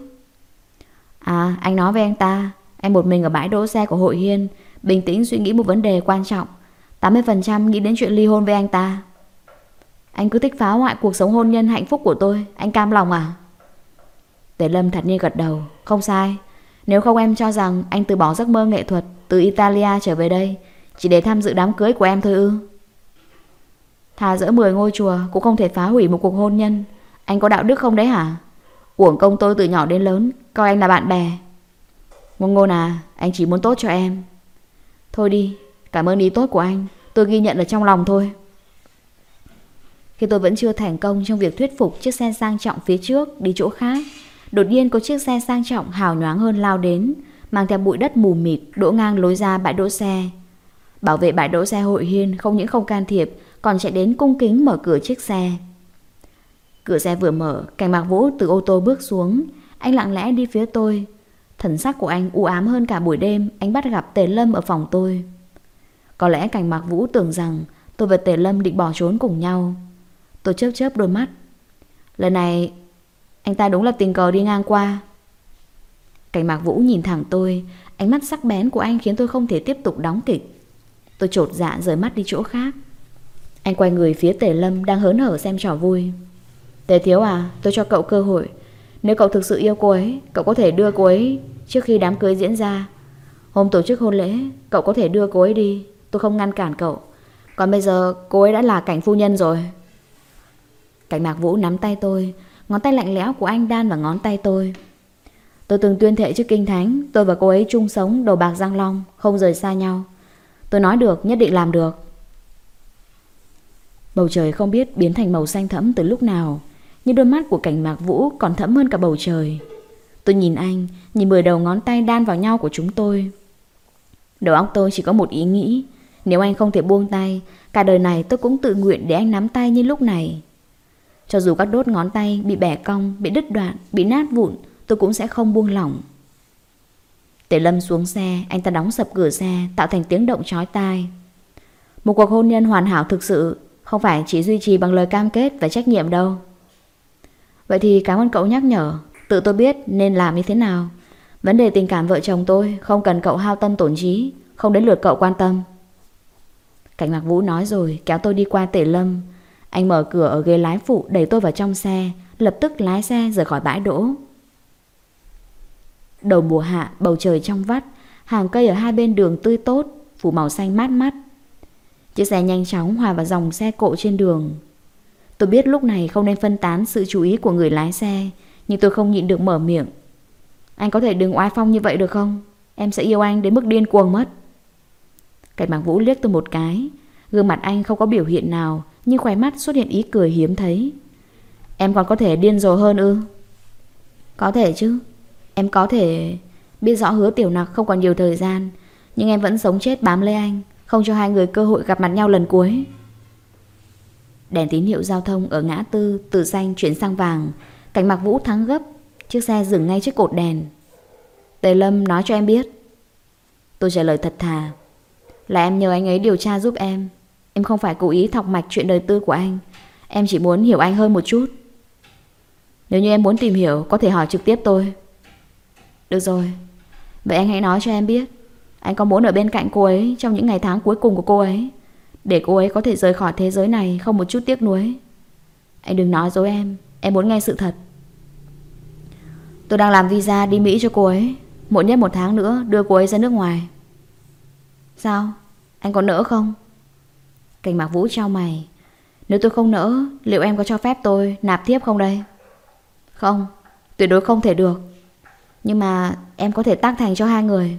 À, anh nói với anh ta em một mình ở bãi đỗ xe của Hội Hiên, bình tĩnh suy nghĩ một vấn đề quan trọng, 80% nghĩ đến chuyện ly hôn với anh ta. Anh cứ thích phá hoại cuộc sống hôn nhân hạnh phúc của tôi, anh cam lòng à? Tề Lâm thật nhiên gật đầu. Không sai. Nếu không em cho rằng anh từ bỏ giấc mơ nghệ thuật từ Italia trở về đây chỉ để tham dự đám cưới của em thôi ư? Thà dỡ 10 ngôi chùa cũng không thể phá hủy một cuộc hôn nhân. Anh có đạo đức không đấy hả? Uổng công tôi từ nhỏ đến lớn coi anh là bạn bè. Ngôn Ngôn à, anh chỉ muốn tốt cho em. Thôi đi, cảm ơn ý tốt của anh, tôi ghi nhận ở trong lòng thôi. Khi tôi vẫn chưa thành công trong việc thuyết phục chiếc xe sang trọng phía trước đi chỗ khác, đột nhiên có chiếc xe sang trọng hào nhoáng hơn lao đến, mang theo bụi đất mù mịt đỗ ngang lối ra bãi đỗ xe. Bảo vệ bãi đỗ xe Hội Hiên không những không can thiệp, còn chạy đến cung kính mở cửa chiếc xe. Cửa xe vừa mở, Cảnh Mạc Vũ từ ô tô bước xuống. Anh lặng lẽ đi phía tôi. Thần sắc của anh u ám hơn cả buổi đêm anh bắt gặp Tề Lâm ở phòng tôi. Có lẽ Cảnh Mạc Vũ tưởng rằng tôi và Tề Lâm định bỏ trốn cùng nhau. Tôi chớp chớp đôi mắt. Lần này anh ta đúng là tình cờ đi ngang qua. Cảnh Mạc Vũ nhìn thẳng tôi, ánh mắt sắc bén của anh khiến tôi không thể tiếp tục đóng kịch. Tôi chột dạ rời mắt đi chỗ khác. Anh quay người phía Tề Lâm đang hớn hở xem trò vui. Tề thiếu à, tôi cho cậu cơ hội. Nếu cậu thực sự yêu cô ấy, cậu có thể đưa cô ấy trước khi đám cưới diễn ra. Hôm tổ chức hôn lễ, cậu có thể đưa cô ấy đi, tôi không ngăn cản cậu. Còn bây giờ cô ấy đã là Cảnh phu nhân rồi. Cảnh Mạc Vũ nắm tay tôi, ngón tay lạnh lẽo của anh đan vào ngón tay tôi. Tôi từng tuyên thệ trước kinh thánh, tôi và cô ấy chung sống đầu bạc răng long, không rời xa nhau. Tôi nói được, nhất định làm được. Bầu trời không biết biến thành màu xanh thẫm từ lúc nào, nhưng đôi mắt của Cảnh Mạc Vũ còn thẫm hơn cả bầu trời. Tôi nhìn anh, nhìn 10 đầu ngón tay đan vào nhau của chúng tôi. Đầu óc tôi chỉ có một ý nghĩ, nếu anh không thể buông tay, cả đời này tôi cũng tự nguyện để anh nắm tay như lúc này. Cho dù các đốt ngón tay bị bẻ cong, bị đứt đoạn, bị nát vụn, tôi cũng sẽ không buông lỏng. Tề Lâm xuống xe, anh ta đóng sập cửa xe, tạo thành tiếng động chói tai. Một cuộc hôn nhân hoàn hảo thực sự không phải chỉ duy trì bằng lời cam kết và trách nhiệm đâu. Vậy thì cảm ơn cậu nhắc nhở, tự tôi biết nên làm như thế nào. Vấn đề tình cảm vợ chồng tôi không cần cậu hao tâm tổn trí, không đến lượt cậu quan tâm. Cảnh Mạc Vũ nói rồi kéo tôi đi qua Tề Lâm. Anh mở cửa ở ghế lái phụ đẩy tôi vào trong xe, lập tức lái xe rời khỏi bãi đỗ. Đầu mùa hạ, bầu trời trong vắt, hàng cây ở hai bên đường tươi tốt, phủ màu xanh mát mắt. Chiếc xe nhanh chóng hòa vào dòng xe cộ trên đường. Tôi biết lúc này không nên phân tán sự chú ý của người lái xe, nhưng tôi không nhịn được mở miệng. Anh có thể đừng oai phong như vậy được không? Em sẽ yêu anh đến mức điên cuồng mất. Cảnh Mạc Vũ liếc tôi một cái. Gương mặt anh không có biểu hiện nào, nhưng khóe mắt xuất hiện ý cười hiếm thấy. Em còn có thể điên rồ hơn ư? Có thể chứ. Em có thể biết rõ Hứa Tiểu Nặc không còn nhiều thời gian, nhưng em vẫn sống chết bám lấy anh, không cho hai người cơ hội gặp mặt nhau lần cuối. Đèn tín hiệu giao thông ở ngã tư từ xanh chuyển sang vàng. Cảnh Mạc Vũ thắng gấp. Chiếc xe dừng ngay trước cột đèn. Tề Lâm nói cho em biết. Tôi trả lời thật thà. Là em nhờ anh ấy điều tra giúp em. Em không phải cố ý thọc mạch chuyện đời tư của anh. Em chỉ muốn hiểu anh hơn một chút. Nếu như em muốn tìm hiểu, có thể hỏi trực tiếp tôi. Được rồi. Vậy anh hãy nói cho em biết, anh có muốn ở bên cạnh cô ấy trong những ngày tháng cuối cùng của cô ấy, để cô ấy có thể rời khỏi thế giới này không một chút tiếc nuối. Anh đừng nói dối em muốn nghe sự thật. Tôi đang làm visa đi Mỹ cho cô ấy, muộn nhất 1 tháng nữa đưa cô ấy ra nước ngoài. Sao? Anh có nỡ không? Cảnh Mạc Vũ chau mày. Nếu tôi không nỡ, liệu em có cho phép tôi nạp thiếp không đây? Không, tuyệt đối không thể được. Nhưng mà em có thể tác thành cho hai người.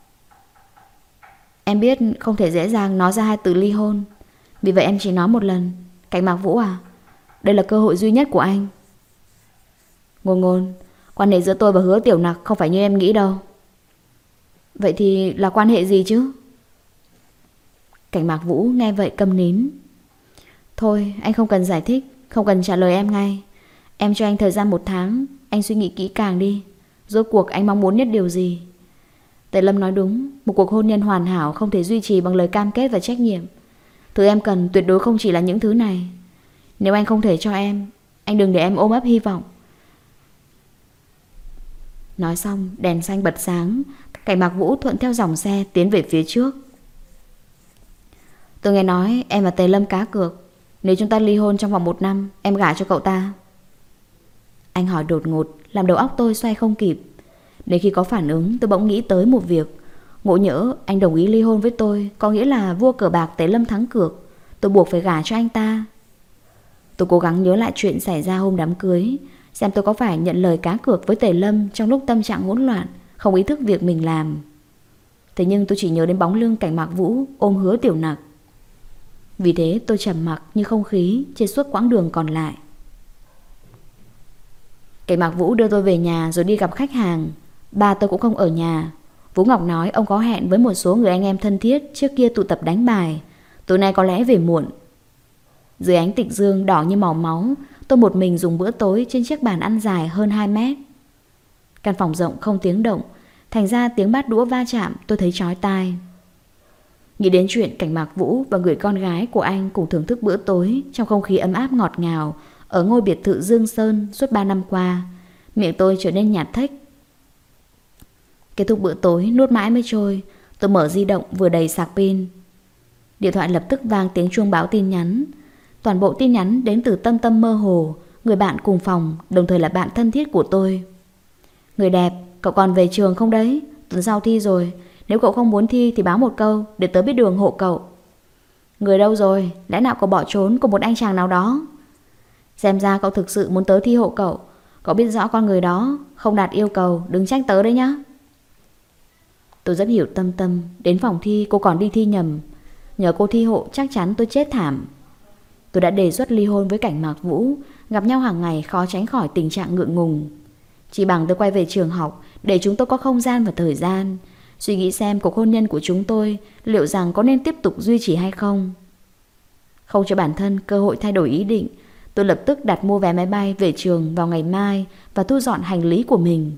Em biết không thể dễ dàng nói ra 2 từ ly hôn, vì vậy em chỉ nói một lần. Cảnh Mạc Vũ à, đây là cơ hội duy nhất của anh. Ngôn Ngôn, quan hệ giữa tôi và Hứa Tiểu Nặc không phải như em nghĩ đâu. Vậy thì là quan hệ gì chứ? Cảnh Mạc Vũ nghe vậy câm nín. Thôi anh không cần giải thích, không cần trả lời em ngay. Em cho anh thời gian 1 tháng, anh suy nghĩ kỹ càng đi. Rốt cuộc anh mong muốn nhất điều gì? Tề Lâm nói đúng, một cuộc hôn nhân hoàn hảo không thể duy trì bằng lời cam kết và trách nhiệm. Thứ em cần tuyệt đối không chỉ là những thứ này. Nếu anh không thể cho em, anh đừng để em ôm ấp hy vọng. Nói xong, đèn xanh bật sáng, Cảnh Mạc Vũ thuận theo dòng xe tiến về phía trước. Tôi nghe nói em và Tề Lâm cá cược, nếu chúng ta ly hôn trong vòng 1 năm, em gả cho cậu ta. Anh hỏi đột ngột, làm đầu óc tôi xoay không kịp. Đến khi có phản ứng, tôi bỗng nghĩ tới một việc. Ngộ nhỡ anh đồng ý ly hôn với tôi, có nghĩa là vua cờ bạc Tề Lâm thắng cược, tôi buộc phải gả cho anh ta. Tôi cố gắng nhớ lại chuyện xảy ra hôm đám cưới, xem tôi có phải nhận lời cá cược với Tề Lâm trong lúc tâm trạng hỗn loạn, không ý thức việc mình làm. Thế nhưng tôi chỉ nhớ đến bóng lưng Cảnh Mạc Vũ ôm Hứa Tiểu Nặc. Vì thế tôi trầm mặc như không khí trên suốt quãng đường còn lại. Cảnh Mạc Vũ đưa tôi về nhà rồi đi gặp khách hàng. Ba tôi cũng không ở nhà. Vũ Ngọc nói ông có hẹn với một số người anh em thân thiết trước kia tụ tập đánh bài, tối nay có lẽ về muộn. Dưới ánh tịch dương đỏ như màu máu, tôi một mình dùng bữa tối trên chiếc bàn ăn dài hơn 2 mét. Căn phòng rộng không tiếng động, thành ra tiếng bát đũa va chạm tôi thấy chói tai. Nghĩ đến chuyện Cảnh Mạc Vũ và người con gái của anh cùng thưởng thức bữa tối trong không khí ấm áp ngọt ngào ở ngôi biệt thự Dương Sơn suốt 3 năm qua, miệng tôi trở nên nhạt thếch. Kết thúc bữa tối nuốt mãi mới trôi, tôi mở di động vừa đầy sạc pin. Điện thoại lập tức vang tiếng chuông báo tin nhắn. Toàn bộ tin nhắn đến từ Tâm Tâm mơ hồ, người bạn cùng phòng, đồng thời là bạn thân thiết của tôi. Người đẹp, cậu còn về trường không đấy? Tuần sau thi rồi, nếu cậu không muốn thi thì báo một câu để tớ biết đường hộ cậu. Người đâu rồi? Lẽ nào cậu bỏ trốn cùng một anh chàng nào đó? Xem ra cậu thực sự muốn tớ thi hộ cậu. Cậu biết rõ con người đó không đạt yêu cầu, đừng trách tớ đấy nhá. Tôi rất hiểu Tâm Tâm. Đến phòng thi cô còn đi thi nhầm. Nhờ cô thi hộ chắc chắn tôi chết thảm. Tôi đã đề xuất ly hôn với Cảnh Mạc Vũ. Gặp nhau hàng ngày khó tránh khỏi tình trạng ngượng ngùng. Chỉ bằng tôi quay về trường học, để chúng tôi có không gian và thời gian suy nghĩ xem cuộc hôn nhân của chúng tôi liệu rằng có nên tiếp tục duy trì hay không. Không cho bản thân cơ hội thay đổi ý định, tôi lập tức đặt mua vé máy bay về trường vào ngày mai và thu dọn hành lý của mình.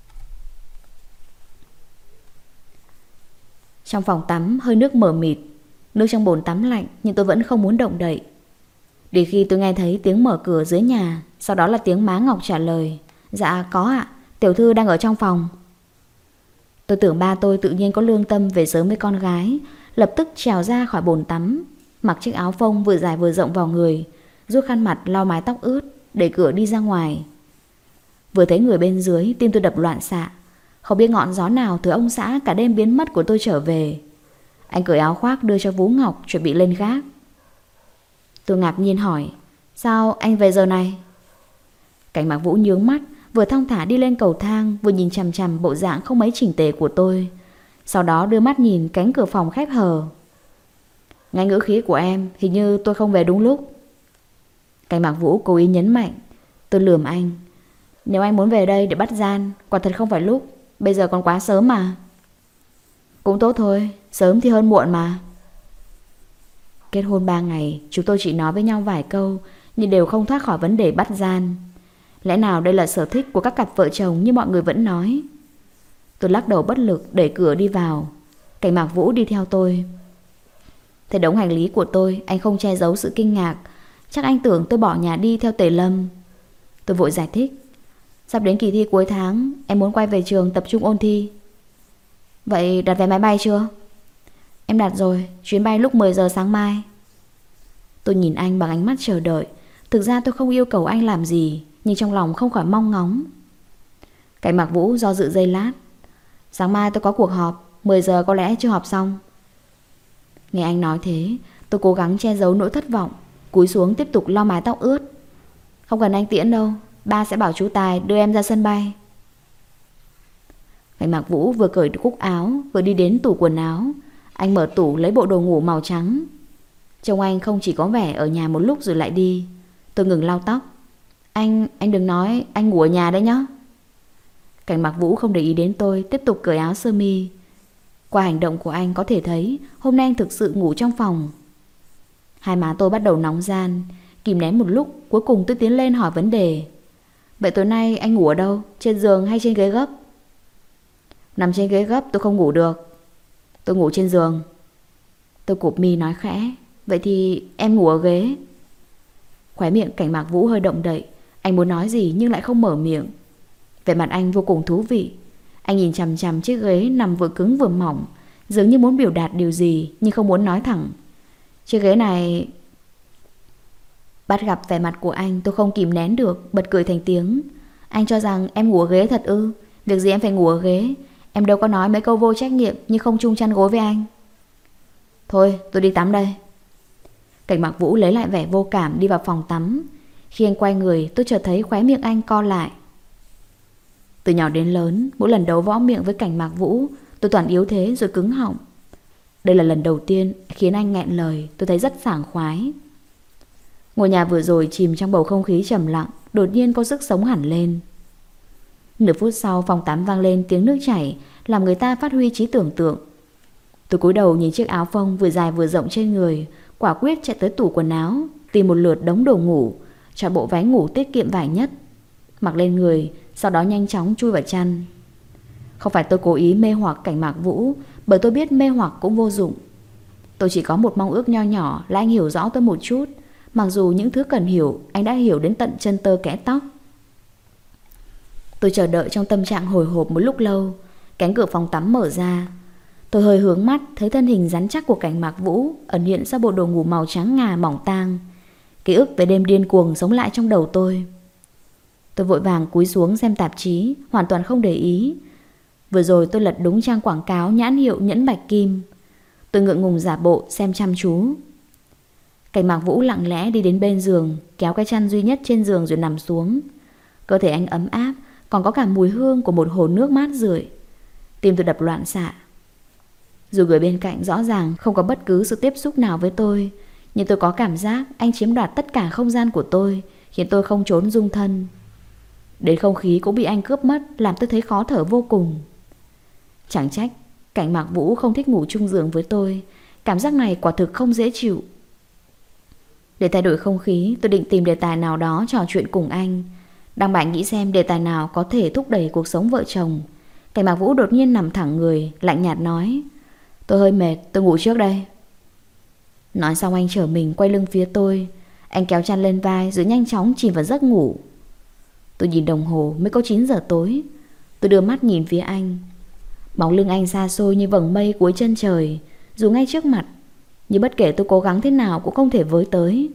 Trong phòng tắm hơi nước mờ mịt. Nước trong bồn tắm lạnh nhưng tôi vẫn không muốn động đậy. Đến khi tôi nghe thấy tiếng mở cửa dưới nhà, sau đó là tiếng má Ngọc trả lời: Dạ có ạ, tiểu thư đang ở trong phòng. Tôi tưởng ba tôi tự nhiên có lương tâm về sớm với con gái, lập tức trèo ra khỏi bồn tắm, mặc chiếc áo phông vừa dài vừa rộng vào người, rút khăn mặt lau mái tóc ướt, đẩy cửa đi ra ngoài. Vừa thấy người bên dưới, tim tôi đập loạn xạ. Không biết ngọn gió nào từ ông xã cả đêm biến mất của tôi trở về. Anh cởi áo khoác đưa cho Vũ Ngọc chuẩn bị lên gác. Tôi ngạc nhiên hỏi: Sao anh về giờ này? Cảnh Mạc Vũ nhướng mắt, vừa thong thả đi lên cầu thang, vừa nhìn chằm chằm bộ dạng không mấy chỉnh tề của tôi. Sau đó đưa mắt nhìn cánh cửa phòng khép hờ. Nghe ngữ khí của em, hình như tôi không về đúng lúc. Cảnh Mạc Vũ cố ý nhấn mạnh. Tôi lườm anh: Nếu anh muốn về đây để bắt gian, quả thật không phải lúc. Bây giờ còn quá sớm mà. Cũng tốt thôi, sớm thì hơn muộn mà. Kết hôn 3 ngày, chúng tôi chỉ nói với nhau vài câu, nhưng đều không thoát khỏi vấn đề bắt gian. Lẽ nào đây là sở thích của các cặp vợ chồng như mọi người vẫn nói? Tôi lắc đầu bất lực đẩy cửa đi vào. Cảnh Mạc Vũ đi theo tôi. Thấy đống hành lý của tôi, anh không che giấu sự kinh ngạc. Chắc anh tưởng tôi bỏ nhà đi theo Tề Lâm. Tôi vội giải thích: Sắp đến kỳ thi cuối tháng, em muốn quay về trường tập trung ôn thi. Vậy đặt vé máy bay chưa? Em đặt rồi, chuyến bay lúc 10 giờ sáng mai. Tôi nhìn anh bằng ánh mắt chờ đợi. Thực ra tôi không yêu cầu anh làm gì, nhưng trong lòng không khỏi mong ngóng. Cảnh Mạc Vũ do dự giây lát: Sáng mai tôi có cuộc họp, 10 giờ có lẽ chưa họp xong. Nghe anh nói thế, tôi cố gắng che giấu nỗi thất vọng, cúi xuống tiếp tục lau mái tóc ướt. Không cần anh tiễn đâu, ba sẽ bảo chú Tài đưa em ra sân bay. Cảnh Mạc Vũ vừa cởi cúc áo, vừa đi đến tủ quần áo. Anh mở tủ lấy bộ đồ ngủ màu trắng. Trông anh không chỉ có vẻ ở nhà một lúc rồi lại đi. Tôi ngừng lau tóc. Anh đừng nói anh ngủ ở nhà đấy nhá. Cảnh Mạc Vũ không để ý đến tôi, tiếp tục cởi áo sơ mi. Qua hành động của anh có thể thấy hôm nay anh thực sự ngủ trong phòng. Hai má tôi bắt đầu nóng ran. Kìm nén một lúc, cuối cùng tôi tiến lên hỏi vấn đề. Vậy tối nay anh ngủ ở đâu? Trên giường hay trên ghế gấp? Nằm trên ghế gấp tôi không ngủ được. Tôi ngủ trên giường. Tôi cụp mi nói khẽ. Vậy thì em ngủ ở ghế. Khóe miệng Cảnh Mạc Vũ hơi động đậy. Anh muốn nói gì nhưng lại không mở miệng. Vẻ mặt anh vô cùng thú vị. Anh nhìn chằm chằm chiếc ghế nằm vừa cứng vừa mỏng, dường như muốn biểu đạt điều gì nhưng không muốn nói thẳng. Chiếc ghế này... Bắt gặp vẻ mặt của anh, tôi không kìm nén được, bật cười thành tiếng. Anh cho rằng em ngủ ở ghế thật ư? Việc gì em phải ngủ ở ghế? Em đâu có nói mấy câu vô trách nhiệm nhưng không chung chăn gối với anh. Thôi tôi đi tắm đây. Cảnh Mạc Vũ lấy lại vẻ vô cảm đi vào phòng tắm. Khi anh quay người, tôi chợt thấy khóe miệng anh co lại. Từ nhỏ đến lớn, mỗi lần đấu võ miệng với Cảnh Mạc Vũ, tôi toàn yếu thế rồi cứng họng. Đây là lần đầu tiên khiến anh nghẹn lời. Tôi thấy rất sảng khoái. Ngôi nhà vừa rồi chìm trong bầu không khí trầm lặng, đột nhiên có sức sống hẳn lên. Nửa phút sau, phòng tắm vang lên tiếng nước chảy, làm người ta phát huy trí tưởng tượng. Tôi cúi đầu nhìn chiếc áo phông vừa dài vừa rộng trên người, quả quyết chạy tới tủ quần áo, tìm một lượt đống đồ ngủ, chọn bộ váy ngủ tiết kiệm vải nhất, mặc lên người, sau đó nhanh chóng chui vào chăn. Không phải tôi cố ý mê hoặc Cảnh Mạc Vũ, bởi tôi biết mê hoặc cũng vô dụng. Tôi chỉ có một mong ước nho nhỏ là anh hiểu rõ tôi một chút, mặc dù những thứ cần hiểu anh đã hiểu đến tận chân tơ kẽ tóc. Tôi chờ đợi trong tâm trạng hồi hộp một lúc lâu. Cánh cửa phòng tắm mở ra. Tôi hơi hướng mắt thấy thân hình rắn chắc của Cảnh Mạc Vũ ẩn hiện sau bộ đồ ngủ màu trắng ngà mỏng tang. Ký ức về đêm điên cuồng sống lại trong đầu tôi. Tôi vội vàng cúi xuống xem tạp chí, hoàn toàn không để ý. Vừa rồi tôi lật đúng trang quảng cáo nhãn hiệu nhẫn bạch kim. Tôi ngượng ngùng giả bộ xem chăm chú. Cảnh Mạc Vũ lặng lẽ đi đến bên giường, kéo cái chăn duy nhất trên giường rồi nằm xuống. Cơ thể anh ấm áp, còn có cả mùi hương của một hồ nước mát rượi. Tim tôi đập loạn xạ. Dù người bên cạnh rõ ràng không có bất cứ sự tiếp xúc nào với tôi, nhưng tôi có cảm giác anh chiếm đoạt tất cả không gian của tôi, khiến tôi không trốn dung thân. Đến không khí cũng bị anh cướp mất, làm tôi thấy khó thở vô cùng. Chẳng trách Cảnh Mạc Vũ không thích ngủ chung giường với tôi. Cảm giác này quả thực không dễ chịu. Để thay đổi không khí, tôi định tìm đề tài nào đó trò chuyện cùng anh. Đang bảnh nghĩ xem đề tài nào có thể thúc đẩy cuộc sống vợ chồng. Cảnh Mạc Vũ đột nhiên nằm thẳng người, lạnh nhạt nói: Tôi hơi mệt, tôi ngủ trước đây. Nói xong anh trở mình quay lưng phía tôi. Anh kéo chăn lên vai rồi nhanh chóng chìm vào giấc ngủ. Tôi nhìn đồng hồ mới có 9 giờ tối. Tôi đưa mắt nhìn phía anh. Bóng lưng anh xa xôi như vầng mây cuối chân trời, dù ngay trước mặt, nhưng bất kể tôi cố gắng thế nào cũng không thể với tới.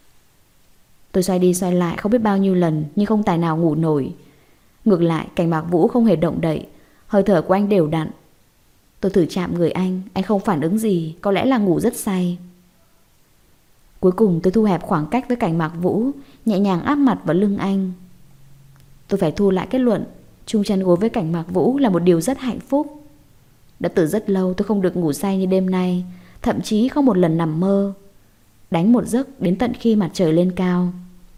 Tôi xoay đi xoay lại không biết bao nhiêu lần, nhưng không tài nào ngủ nổi. Ngược lại, Cảnh Mạc Vũ không hề động đậy. Hơi thở của anh đều đặn. Tôi thử chạm người anh không phản ứng gì, có lẽ là ngủ rất say. Cuối cùng tôi thu hẹp khoảng cách với Cảnh Mạc Vũ, nhẹ nhàng áp mặt vào lưng anh. Tôi phải thu lại kết luận chung chăn gối với Cảnh Mạc Vũ là một điều rất hạnh phúc. Đã từ rất lâu tôi không được ngủ say như đêm nay, thậm chí không một lần nằm mơ. Đánh một giấc đến tận khi mặt trời lên cao.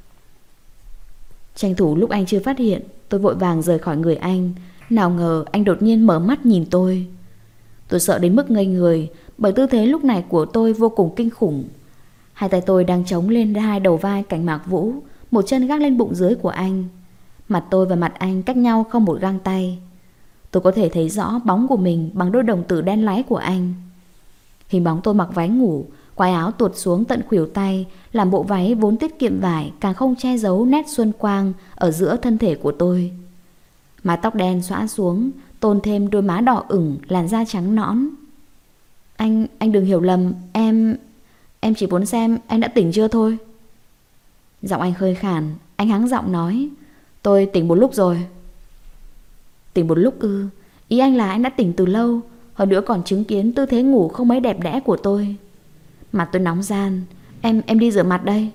Tranh thủ lúc anh chưa phát hiện, tôi vội vàng rời khỏi người anh. Nào ngờ anh đột nhiên mở mắt nhìn tôi. Tôi sợ đến mức ngây người, bởi tư thế lúc này của tôi vô cùng kinh khủng. Hai tay tôi đang chống lên hai đầu vai Cảnh Mạc Vũ, một chân gác lên bụng dưới của anh. Mặt tôi và mặt anh cách nhau không một găng tay. Tôi có thể thấy rõ bóng của mình bằng đôi đồng tử đen láy của anh. Hình bóng tôi mặc váy ngủ, quai áo tuột xuống tận khuỷu tay, làm bộ váy vốn tiết kiệm vải càng không che giấu nét xuân quang ở giữa thân thể của tôi. Mái tóc đen xõa xuống, tôn thêm đôi má đỏ ửng, làn da trắng nõn. Anh đừng hiểu lầm, em chỉ muốn xem anh đã tỉnh chưa thôi. Giọng anh khơi khàn, anh hắng giọng nói: Tôi tỉnh một lúc rồi. Tỉnh một lúc ư? Ý anh là anh đã tỉnh từ lâu, hơn nữa còn chứng kiến tư thế ngủ không mấy đẹp đẽ của tôi. Mặt tôi nóng ran. Em đi rửa mặt đây.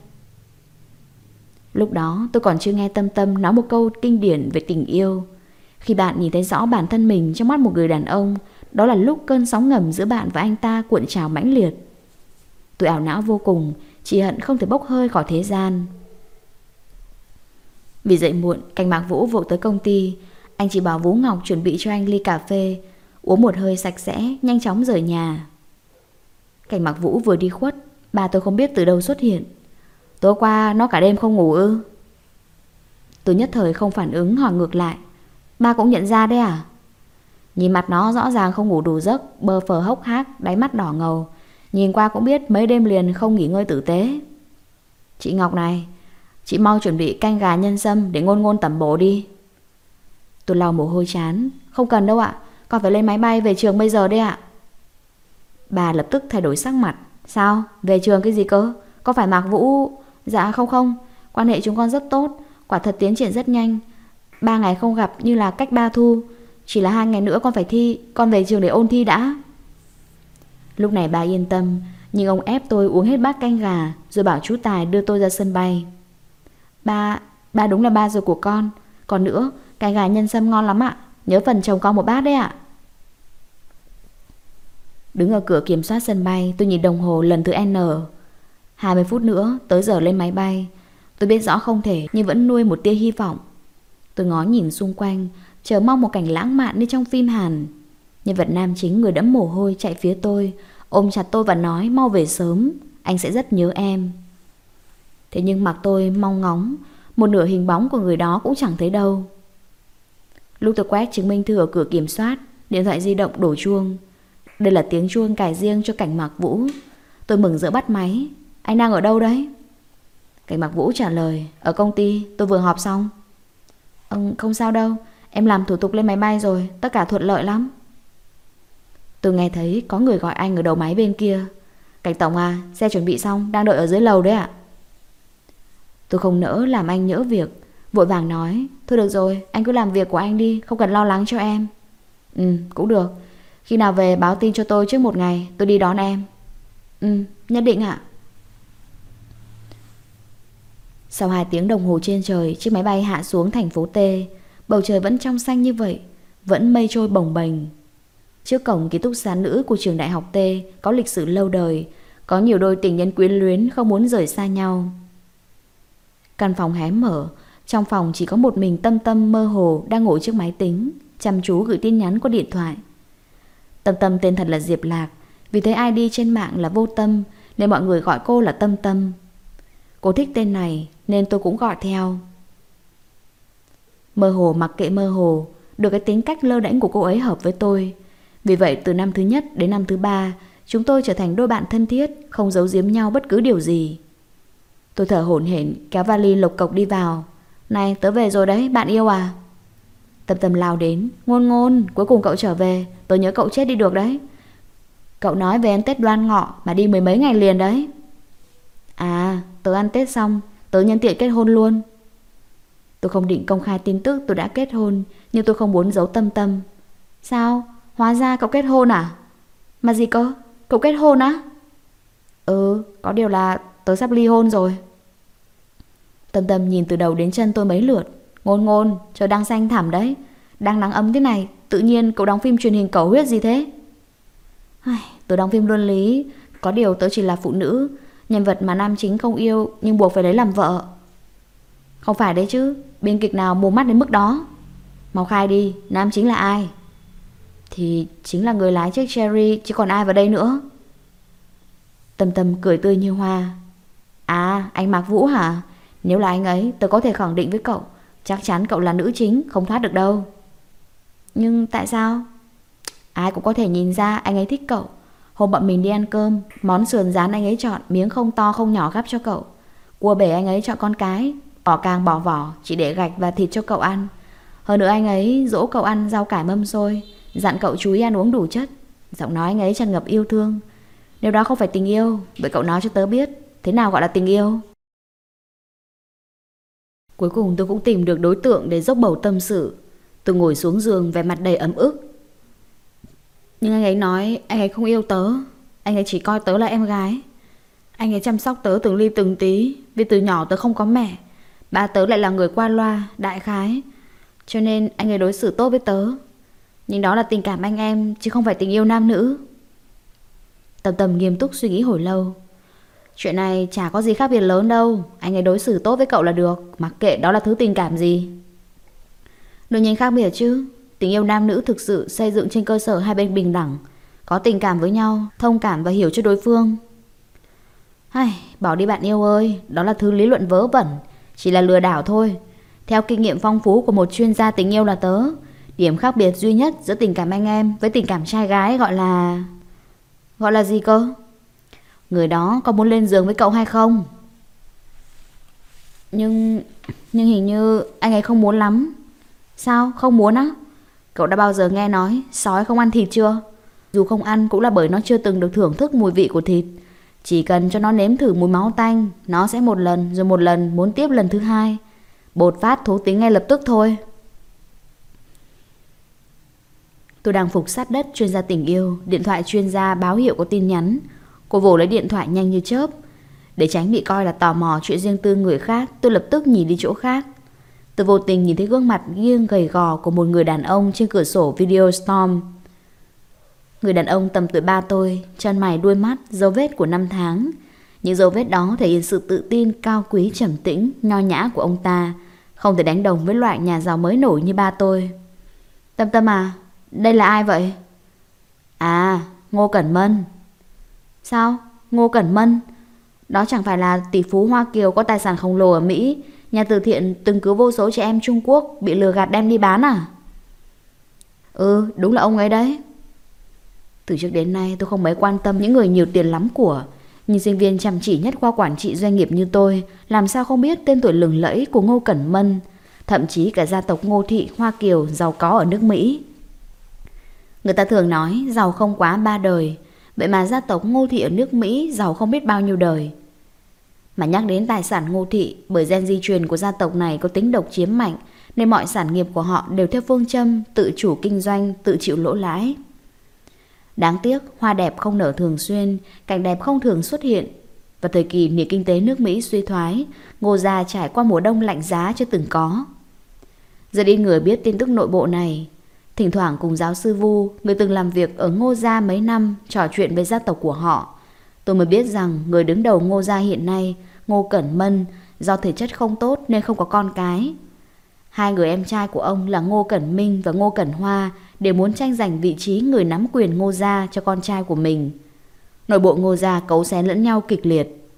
Lúc đó tôi còn chưa nghe Tâm Tâm nói một câu kinh điển về tình yêu. Khi bạn nhìn thấy rõ bản thân mình trong mắt một người đàn ông, đó là lúc cơn sóng ngầm giữa bạn và anh ta cuộn trào mãnh liệt. Tôi ảo não vô cùng, chỉ hận không thể bốc hơi khỏi thế gian. Vì dậy muộn, Cảnh Mạc Vũ vội tới công ty. Anh chỉ bảo Vũ Ngọc chuẩn bị cho anh ly cà phê, uống một hơi sạch sẽ, nhanh chóng rời nhà. Cảnh Mạc Vũ vừa đi khuất, Ba tôi không biết từ đâu xuất hiện. Tối qua nó cả đêm không ngủ ư? Tôi nhất thời không phản ứng, hỏi ngược lại. Ba cũng nhận ra đấy à? Nhìn mặt nó rõ ràng không ngủ đủ giấc, bơ phờ hốc hác, đáy mắt đỏ ngầu. Nhìn qua cũng biết mấy đêm liền không nghỉ ngơi tử tế. Chị Ngọc này, chị mau chuẩn bị canh gà nhân sâm để Ngôn Ngôn tẩm bổ đi. Tôi lau mồ hôi chán. Không cần đâu ạ, con phải lên máy bay về trường bây giờ đấy ạ. Bà lập tức thay đổi sắc mặt. Sao? Về trường cái gì cơ? Có phải Mạc Vũ... Dạ không, quan hệ chúng con rất tốt, quả thật tiến triển rất nhanh. 3 ngày không gặp như là cách 3 thu. Chỉ là 2 ngày nữa con phải thi, con về trường để ôn thi đã. Lúc này bà yên tâm, nhưng ông ép tôi uống hết bát canh gà, rồi bảo chú Tài đưa tôi ra sân bay. Ba đúng là ba ruột của con. Còn nữa, canh gà nhân sâm ngon lắm ạ. Nhớ phần chồng con một bát đấy ạ. Đứng ở cửa kiểm soát sân bay, tôi nhìn đồng hồ lần thứ N. 20 phút nữa tới giờ lên máy bay. Tôi biết rõ không thể, nhưng vẫn nuôi một tia hy vọng. Tôi ngó nhìn xung quanh, chờ mong một cảnh lãng mạn như trong phim Hàn. Nhân vật nam chính người đẫm mồ hôi chạy phía tôi, ôm chặt tôi và nói mau về sớm, anh sẽ rất nhớ em. Thế nhưng mặc tôi mong ngóng, một nửa hình bóng của người đó cũng chẳng thấy đâu. Lúc tôi quét chứng minh thư ở cửa kiểm soát, điện thoại di động đổ chuông. Đây là tiếng chuông cài riêng cho Cảnh Mạc Vũ. Tôi mừng rỡ bắt máy. Anh đang ở đâu đấy? Cảnh Mạc Vũ trả lời. Ở công ty, tôi vừa họp xong. Không sao đâu, em làm thủ tục lên máy bay rồi, tất cả thuận lợi lắm. Tôi nghe thấy có người gọi anh ở đầu máy bên kia. Cảnh tổng à, xe chuẩn bị xong, đang đợi ở dưới lầu đấy ạ. Tôi không nỡ làm anh nhỡ việc, vội vàng nói. Thôi được rồi, anh cứ làm việc của anh đi, không cần lo lắng cho em. Cũng được. Khi nào về báo tin cho tôi trước 1 ngày, tôi đi đón em. Nhất định ạ. Sau 2 tiếng đồng hồ trên trời, chiếc máy bay hạ xuống thành phố T. Bầu trời vẫn trong xanh như vậy, vẫn mây trôi bồng bềnh. Trước cổng ký túc xá nữ của trường đại học T có lịch sử lâu đời, có nhiều đôi tình nhân quyến luyến không muốn rời xa nhau. Căn phòng hé mở, trong phòng chỉ có một mình Tâm Tâm mơ hồ đang ngồi trước máy tính, chăm chú gửi tin nhắn qua điện thoại. Tâm Tâm tên thật là Diệp Lạc, vì thấy ID trên mạng là Vô Tâm nên mọi người gọi cô là Tâm Tâm. Cô thích tên này nên tôi cũng gọi theo. Mơ hồ mặc kệ mơ hồ, được cái tính cách lơ đễnh của cô ấy hợp với tôi. Vì vậy từ năm thứ nhất đến năm thứ 3, chúng tôi trở thành đôi bạn thân thiết, không giấu giếm nhau bất cứ điều gì. Tôi thở hổn hển kéo vali lộc cộc đi vào. Này, tớ về rồi đấy, bạn yêu à? Tâm Tâm lao đến. Ngôn Ngôn, cuối cùng cậu trở về, tớ nhớ cậu chết đi được đấy. Cậu nói về ăn Tết Đoan Ngọ mà đi 10 mấy ngày liền đấy. À, tớ ăn Tết xong, tớ nhân tiện kết hôn luôn. Tôi không định công khai tin tức tôi đã kết hôn, nhưng tôi không muốn giấu Tâm Tâm. Sao? Hóa ra cậu kết hôn à? Mà gì cơ? Cậu kết hôn á? Có điều là tớ sắp ly hôn rồi. Tâm Tâm nhìn từ đầu đến chân tôi mấy lượt. Ngôn Ngôn, trời đang xanh thẳm đấy, đang nắng ấm thế này, tự nhiên cậu đóng phim truyền hình cầu huyết gì thế? Tớ đóng phim luân lý, có điều tớ chỉ là phụ nữ, nhân vật mà nam chính không yêu nhưng buộc phải lấy làm vợ. Không phải đấy chứ, biên kịch nào mù mắt đến mức đó. Mau khai đi, nam chính là ai? Thì chính là người lái chiếc Cherry, chứ còn ai vào đây nữa. Tâm Tâm cười tươi như hoa. À, anh Mạc Vũ hả? Nếu là anh ấy, tớ có thể khẳng định với cậu, chắc chắn cậu là nữ chính, không thoát được đâu. Nhưng tại sao? Ai cũng có thể nhìn ra anh ấy thích cậu. Hôm bọn mình đi ăn cơm, món sườn rán anh ấy chọn miếng không to không nhỏ gắp cho cậu. Cua bể anh ấy chọn con cái, bỏ càng bỏ vỏ, chỉ để gạch và thịt cho cậu ăn. Hơn nữa anh ấy dỗ cậu ăn rau cải mâm xôi, dặn cậu chú ý ăn uống đủ chất. Giọng nói anh ấy tràn ngập yêu thương. Nếu đó không phải tình yêu, vậy cậu nói cho tớ biết, thế nào gọi là tình yêu? Cuối cùng tôi cũng tìm được đối tượng để dốc bầu tâm sự. Tôi ngồi xuống giường vẻ mặt đầy ấm ức. Nhưng anh ấy nói anh ấy không yêu tớ. Anh ấy chỉ coi tớ là em gái. Anh ấy chăm sóc tớ từng ly từng tí, vì từ nhỏ tớ không có mẹ. Ba tớ lại là người qua loa, đại khái, cho nên anh ấy đối xử tốt với tớ. Nhưng đó là tình cảm anh em, chứ không phải tình yêu nam nữ. Tâm Tâm nghiêm túc suy nghĩ hồi lâu. Chuyện này chả có gì khác biệt lớn đâu. Anh ấy đối xử tốt với cậu là được, mặc kệ đó là thứ tình cảm gì. Đương nhiên khác biệt chứ. Tình yêu nam nữ thực sự xây dựng trên cơ sở hai bên bình đẳng, có tình cảm với nhau, thông cảm và hiểu cho đối phương. Bỏ đi bạn yêu ơi, đó là thứ lý luận vớ vẩn, chỉ là lừa đảo thôi. Theo kinh nghiệm phong phú của một chuyên gia tình yêu là tớ, điểm khác biệt duy nhất giữa tình cảm anh em với tình cảm trai gái gọi là... Gọi là gì cơ? Người đó có muốn lên giường với cậu hay không? Nhưng hình như anh ấy không muốn lắm. Sao? Không muốn á? Cậu đã bao giờ nghe nói sói không ăn thịt chưa? Dù không ăn cũng là bởi nó chưa từng được thưởng thức mùi vị của thịt. Chỉ cần cho nó nếm thử mùi máu tanh, nó sẽ một lần rồi một lần muốn tiếp lần thứ hai. Bột phát thú tính ngay lập tức thôi. Tôi đang phục sát đất chuyên gia tình yêu. Điện thoại chuyên gia báo hiệu có tin nhắn. Cô vồ lấy điện thoại nhanh như chớp. Để tránh bị coi là tò mò chuyện riêng tư người khác, tôi lập tức nhìn đi chỗ khác. Tôi vô tình nhìn thấy gương mặt nghiêng gầy gò của một người đàn ông trên cửa sổ video storm. Người đàn ông tầm tuổi ba tôi, chân mày đuôi mắt, dấu vết của năm tháng. Những dấu vết đó thể hiện sự tự tin, cao quý, trầm tĩnh, nho nhã của ông ta, không thể đánh đồng với loại nhà giàu mới nổi như ba tôi. Tâm Tâm à, đây là ai vậy? À, Ngô Cẩn Mân. Sao? Ngô Cẩn Mân? Đó chẳng phải là tỷ phú Hoa Kiều có tài sản khổng lồ ở Mỹ, nhà từ thiện từng cứu vô số trẻ em Trung Quốc bị lừa gạt đem đi bán à? Ừ, đúng là ông ấy đấy. Từ trước đến nay tôi không mấy quan tâm những người nhiều tiền lắm của, nhưng sinh viên chăm chỉ nhất khoa quản trị doanh nghiệp như tôi làm sao không biết tên tuổi lừng lẫy của Ngô Cẩn Mân, thậm chí cả gia tộc Ngô Thị Hoa Kiều giàu có ở nước Mỹ. Người ta thường nói giàu không quá 3 đời, vậy mà gia tộc Ngô Thị ở nước Mỹ giàu không biết bao nhiêu đời. Mà nhắc đến tài sản Ngô Thị, bởi gen di truyền của gia tộc này có tính độc chiếm mạnh, nên mọi sản nghiệp của họ đều theo phương châm tự chủ kinh doanh, tự chịu lỗ lãi. Đáng tiếc, hoa đẹp không nở thường xuyên, cảnh đẹp không thường xuất hiện. Vào thời kỳ nền kinh tế nước Mỹ suy thoái, Ngô gia trải qua mùa đông lạnh giá chưa từng có. Rất ít người biết tin tức nội bộ này. Thỉnh thoảng cùng giáo sư Vu, người từng làm việc ở Ngô gia mấy năm, trò chuyện với gia tộc của họ, tôi mới biết rằng người đứng đầu Ngô gia hiện nay, Ngô Cẩn Mân, do thể chất không tốt nên không có con cái. Hai người em trai của ông là Ngô Cẩn Minh và Ngô Cẩn Hoa đều muốn tranh giành vị trí người nắm quyền Ngô gia cho con trai của mình. Nội bộ Ngô gia cấu xé lẫn nhau kịch liệt.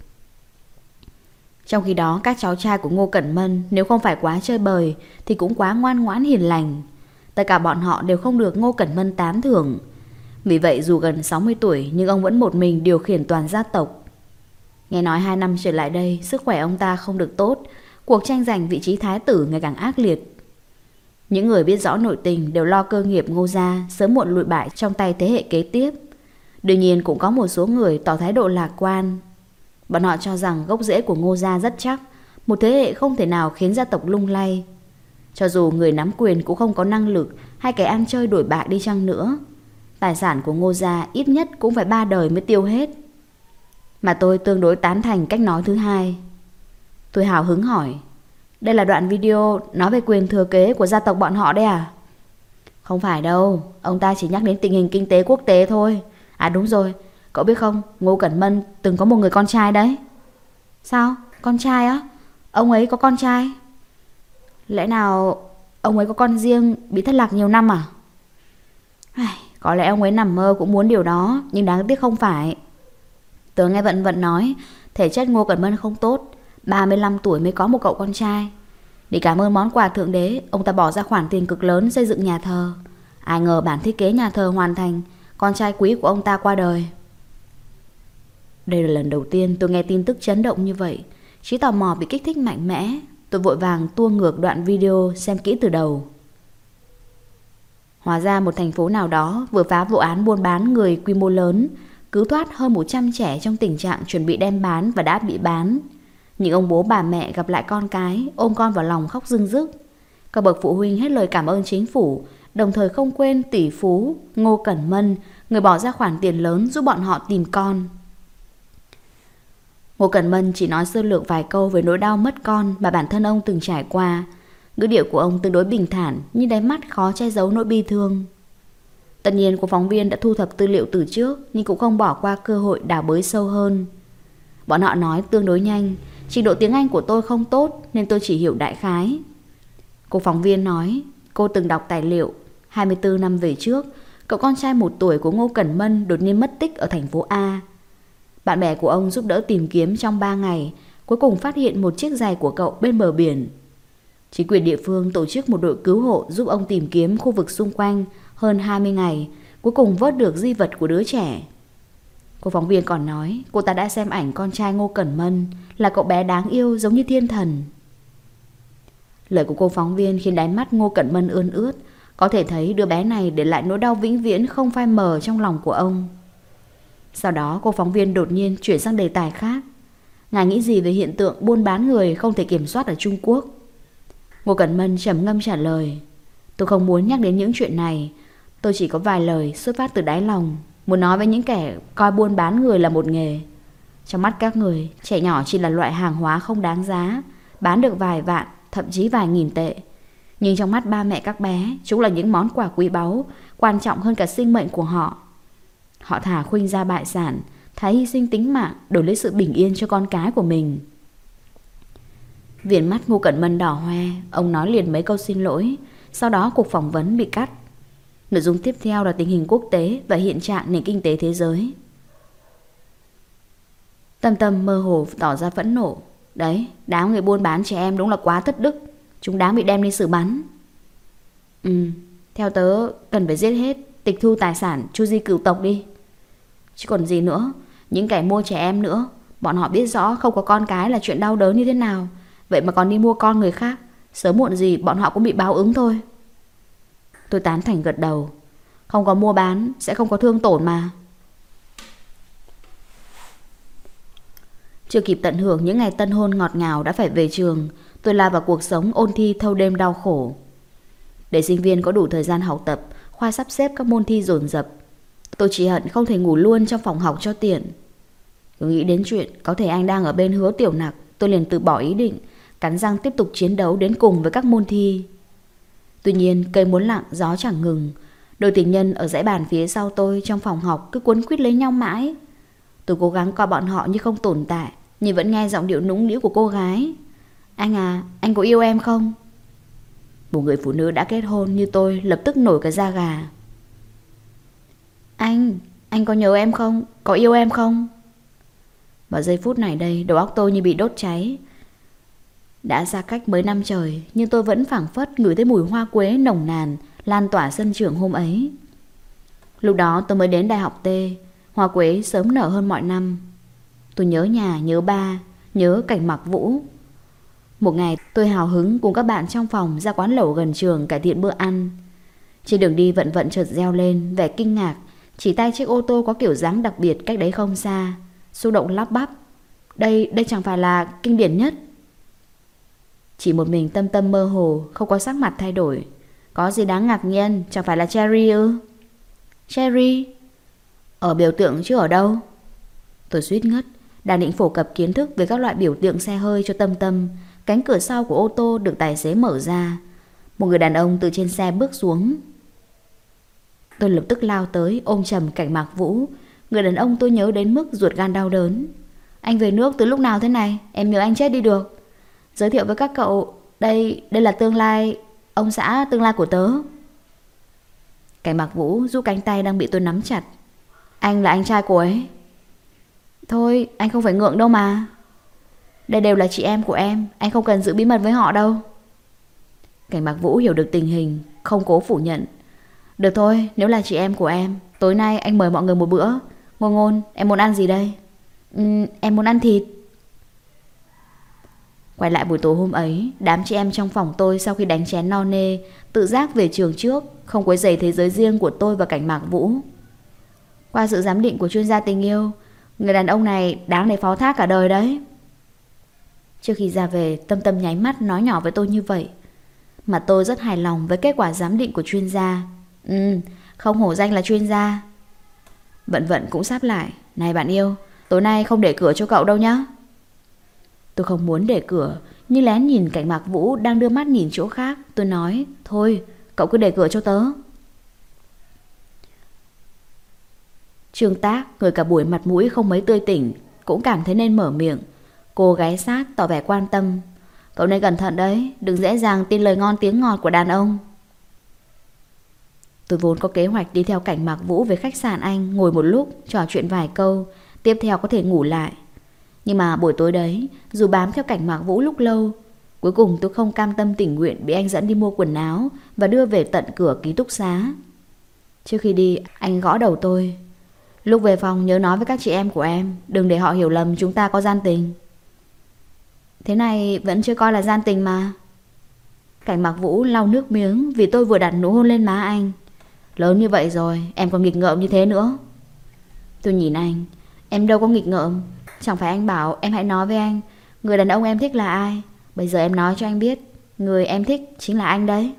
Trong khi đó, các cháu trai của Ngô Cẩn Mân nếu không phải quá chơi bời thì cũng quá ngoan ngoãn hiền lành. Tất cả bọn họ đều không được Ngô Cẩn Mân tán thưởng. Vì vậy dù gần 60 tuổi nhưng ông vẫn một mình điều khiển toàn gia tộc. Nghe nói 2 năm trở lại đây, sức khỏe ông ta không được tốt, cuộc tranh giành vị trí thái tử ngày càng ác liệt. Những người biết rõ nội tình đều lo cơ nghiệp Ngô gia sớm muộn lụi bại trong tay thế hệ kế tiếp. Đương nhiên cũng có một số người tỏ thái độ lạc quan. Bọn họ cho rằng gốc rễ của Ngô gia rất chắc, một thế hệ không thể nào khiến gia tộc lung lay. Cho dù người nắm quyền cũng không có năng lực hay cái ăn chơi đổi bại đi chăng nữa, tài sản của Ngô gia ít nhất cũng phải 3 đời mới tiêu hết. Mà tôi tương đối tán thành cách nói thứ hai. Tôi hào hứng hỏi, đây là đoạn video nói về quyền thừa kế của gia tộc bọn họ đấy à? Không phải đâu, ông ta chỉ nhắc đến tình hình kinh tế quốc tế thôi. À đúng rồi, cậu biết không, Ngô Cẩn Mân từng có một người con trai đấy. Sao? Con trai á? Ông ấy có con trai? Lẽ nào ông ấy có con riêng bị thất lạc nhiều năm à? Có lẽ ông ấy nằm mơ cũng muốn điều đó, nhưng đáng tiếc không phải. Tớ nghe vận vận nói thể chất Ngô Cẩn Mân không tốt, 35 tuổi mới có một cậu con trai. Để cảm ơn món quà thượng đế, ông ta bỏ ra khoản tiền cực lớn xây dựng nhà thờ. Ai ngờ bản thiết kế nhà thờ hoàn thành, con trai quý của ông ta qua đời. Đây là lần đầu tiên tôi nghe tin tức chấn động như vậy. Trí tò mò bị kích thích mạnh mẽ. Tôi vội vàng tua ngược đoạn video xem kỹ từ đầu. Hóa ra một thành phố nào đó vừa phá vụ án buôn bán người quy mô lớn, cứu thoát hơn 100 trẻ trong tình trạng chuẩn bị đem bán và đã bị bán. Những ông bố bà mẹ gặp lại con cái, ôm con vào lòng khóc rưng rức. Các bậc phụ huynh hết lời cảm ơn chính phủ, đồng thời không quên tỷ phú Ngô Cẩn Mân, người bỏ ra khoản tiền lớn giúp bọn họ tìm con. Ngô Cẩn Mân chỉ nói sơ lược vài câu về nỗi đau mất con mà bản thân ông từng trải qua. Ngữ điệu của ông tương đối bình thản, nhưng đáy mắt khó che giấu nỗi bi thương. Tất nhiên của phóng viên đã thu thập tư liệu từ trước, nhưng cũng không bỏ qua cơ hội đào bới sâu hơn. Bọn họ nói tương đối nhanh, trình độ tiếng Anh của tôi không tốt nên tôi chỉ hiểu đại khái. Cô phóng viên nói, cô từng đọc tài liệu, 24 năm về trước, cậu con trai 1 tuổi của Ngô Cẩn Mân đột nhiên mất tích ở thành phố A. Bạn bè của ông giúp đỡ tìm kiếm trong 3 ngày, cuối cùng phát hiện một chiếc giày của cậu bên bờ biển. Chính quyền địa phương tổ chức một đội cứu hộ giúp ông tìm kiếm khu vực xung quanh hơn 20 ngày, cuối cùng vớt được di vật của đứa trẻ. Cô phóng viên còn nói cô ta đã xem ảnh con trai Ngô Cẩn Mân, là cậu bé đáng yêu giống như thiên thần. Lời của cô phóng viên khiến đáy mắt Ngô Cẩn Mân ươn ướt. Có thể thấy đứa bé này để lại nỗi đau vĩnh viễn không phai mờ trong lòng của ông. Sau đó cô phóng viên đột nhiên chuyển sang đề tài khác. Ngài nghĩ gì về hiện tượng buôn bán người không thể kiểm soát ở Trung Quốc? Ngô Cẩn Mân trầm ngâm trả lời: tôi không muốn nhắc đến những chuyện này. Tôi chỉ có vài lời xuất phát từ đáy lòng, muốn nói với những kẻ coi buôn bán người là một nghề. Trong mắt các người, trẻ nhỏ chỉ là loại hàng hóa không đáng giá, bán được vài vạn, thậm chí vài nghìn tệ. Nhưng trong mắt ba mẹ các bé, chúng là những món quà quý báu, quan trọng hơn cả sinh mệnh của họ. Họ thà khuynh ra bại sản, thà hy sinh tính mạng đổi lấy sự bình yên cho con cái của mình. Viền mắt Ngô Cẩn Mân đỏ hoe, ông nói liền mấy câu xin lỗi. Sau đó cuộc phỏng vấn bị cắt. Nội dung tiếp theo là tình hình quốc tế và hiện trạng nền kinh tế thế giới. Tâm Tâm mơ hồ tỏ ra phẫn nộ. Đấy, đám người buôn bán trẻ em đúng là quá thất đức. Chúng đáng bị đem đi xử bắn. Theo tớ cần phải giết hết, tịch thu tài sản, chu di cửu tộc đi. Chứ còn gì nữa. Những kẻ mua trẻ em nữa, bọn họ biết rõ không có con cái là chuyện đau đớn như thế nào, vậy mà còn đi mua con người khác. Sớm muộn gì bọn họ cũng bị báo ứng thôi. Tôi tán thành gật đầu. Không có mua bán sẽ không có thương tổn mà. Chưa kịp tận hưởng những ngày tân hôn ngọt ngào đã phải về trường. Tôi lao vào cuộc sống ôn thi thâu đêm đau khổ. Để sinh viên có đủ thời gian học tập, khoa sắp xếp các môn thi dồn dập. Tôi chỉ hận không thể ngủ luôn trong phòng học cho tiện. Cứ nghĩ đến chuyện có thể anh đang ở bên Hứa Tiểu Nặc, tôi liền từ bỏ ý định, cắn răng tiếp tục chiến đấu đến cùng với các môn thi. Tuy nhiên cây muốn lặng gió chẳng ngừng. Đôi tình nhân ở dãy bàn phía sau tôi trong phòng học cứ quấn quýt lấy nhau mãi. Tôi cố gắng coi bọn họ như không tồn tại, nhưng vẫn nghe giọng điệu nũng nịu của cô gái. Anh à, anh có yêu em không? Một người phụ nữ đã kết hôn như tôi lập tức nổi cả da gà. Anh có nhớ em không? Có yêu em không? Vào giây phút này đây, đầu óc tôi như bị đốt cháy. Đã xa cách mấy năm trời, nhưng tôi vẫn phảng phất ngửi thấy mùi hoa quế nồng nàn lan tỏa sân trường hôm ấy. Lúc đó tôi mới đến đại học T. Hoa quế sớm nở hơn mọi năm. Tôi nhớ nhà, nhớ ba, nhớ cảnh mặc Vũ. Một ngày tôi hào hứng cùng các bạn trong phòng ra quán lẩu gần trường cải thiện bữa ăn. Trên đường đi vận vận chợt reo lên vẻ kinh ngạc, chỉ tay chiếc ô tô có kiểu dáng đặc biệt cách đấy không xa, xúc động lắp bắp. Đây chẳng phải là kinh điển nhất. Chỉ một mình Tâm Tâm mơ hồ, không có sắc mặt thay đổi. Có gì đáng ngạc nhiên, chẳng phải là Cherry ư? Cherry? Ở biểu tượng chứ ở đâu? Tôi suýt ngất, đang định phổ cập kiến thức về các loại biểu tượng xe hơi cho Tâm Tâm. Cánh cửa sau của ô tô được tài xế mở ra. Một người đàn ông từ trên xe bước xuống. Tôi lập tức lao tới ôm chầm cảnh Mạc Vũ. Người đàn ông tôi nhớ đến mức ruột gan đau đớn. Anh về nước từ lúc nào thế này? Em nhớ anh chết đi được. Giới thiệu với các cậu, đây là tương lai, ông xã tương lai của tớ. Cảnh Mạc Vũ giúp cánh tay đang bị tôi nắm chặt. Anh là anh trai cô ấy. Thôi, anh không phải ngượng đâu mà. Đây đều là chị em của em, anh không cần giữ bí mật với họ đâu. Cảnh Mạc Vũ hiểu được tình hình, không cố phủ nhận. Được thôi, nếu là chị em của em, tối nay anh mời mọi người một bữa. Ngôn Ngôn, em muốn ăn gì đây? Em muốn ăn thịt. Quay lại buổi tối hôm ấy, đám chị em trong phòng tôi sau khi đánh chén no nê, tự giác về trường trước, không quấy rầy thế giới riêng của tôi và Cảnh Mạc Vũ. Qua sự giám định của chuyên gia tình yêu, người đàn ông này đáng để phó thác cả đời đấy. Trước khi ra về, Tâm Tâm nháy mắt nói nhỏ với tôi như vậy. Mà tôi rất hài lòng với kết quả giám định của chuyên gia. Không hổ danh là chuyên gia. Vận Vận cũng sắp lại. Này bạn yêu, tối nay không để cửa cho cậu đâu nhá. Tôi không muốn để cửa, nhưng lén nhìn Cảnh Mạc Vũ đang đưa mắt nhìn chỗ khác. Tôi nói, thôi, cậu cứ để cửa cho tớ. Trương Tác, người cả buổi mặt mũi không mấy tươi tỉnh, cũng cảm thấy nên mở miệng. Cô ghé sát tỏ vẻ quan tâm. Cậu nên cẩn thận đấy, đừng dễ dàng tin lời ngon tiếng ngọt của đàn ông. Tôi vốn có kế hoạch đi theo Cảnh Mạc Vũ về khách sạn anh, ngồi một lúc, trò chuyện vài câu, tiếp theo có thể ngủ lại. Nhưng mà buổi tối đấy, dù bám theo Cảnh Mạc Vũ lúc lâu, cuối cùng tôi không cam tâm tình nguyện bị anh dẫn đi mua quần áo và đưa về tận cửa ký túc xá. Trước khi đi, anh gõ đầu tôi. Lúc về phòng nhớ nói với các chị em của em, đừng để họ hiểu lầm chúng ta có gian tình. Thế này vẫn chưa coi là gian tình mà. Cảnh Mạc Vũ lau nước miếng vì tôi vừa đặt nụ hôn lên má anh. Lớn như vậy rồi, em còn nghịch ngợm như thế nữa. Tôi nhìn anh. Em đâu có nghịch ngợm. Chẳng phải anh bảo em hãy nói với anh người đàn ông em thích là ai. Bây giờ em nói cho anh biết, người em thích chính là anh đấy.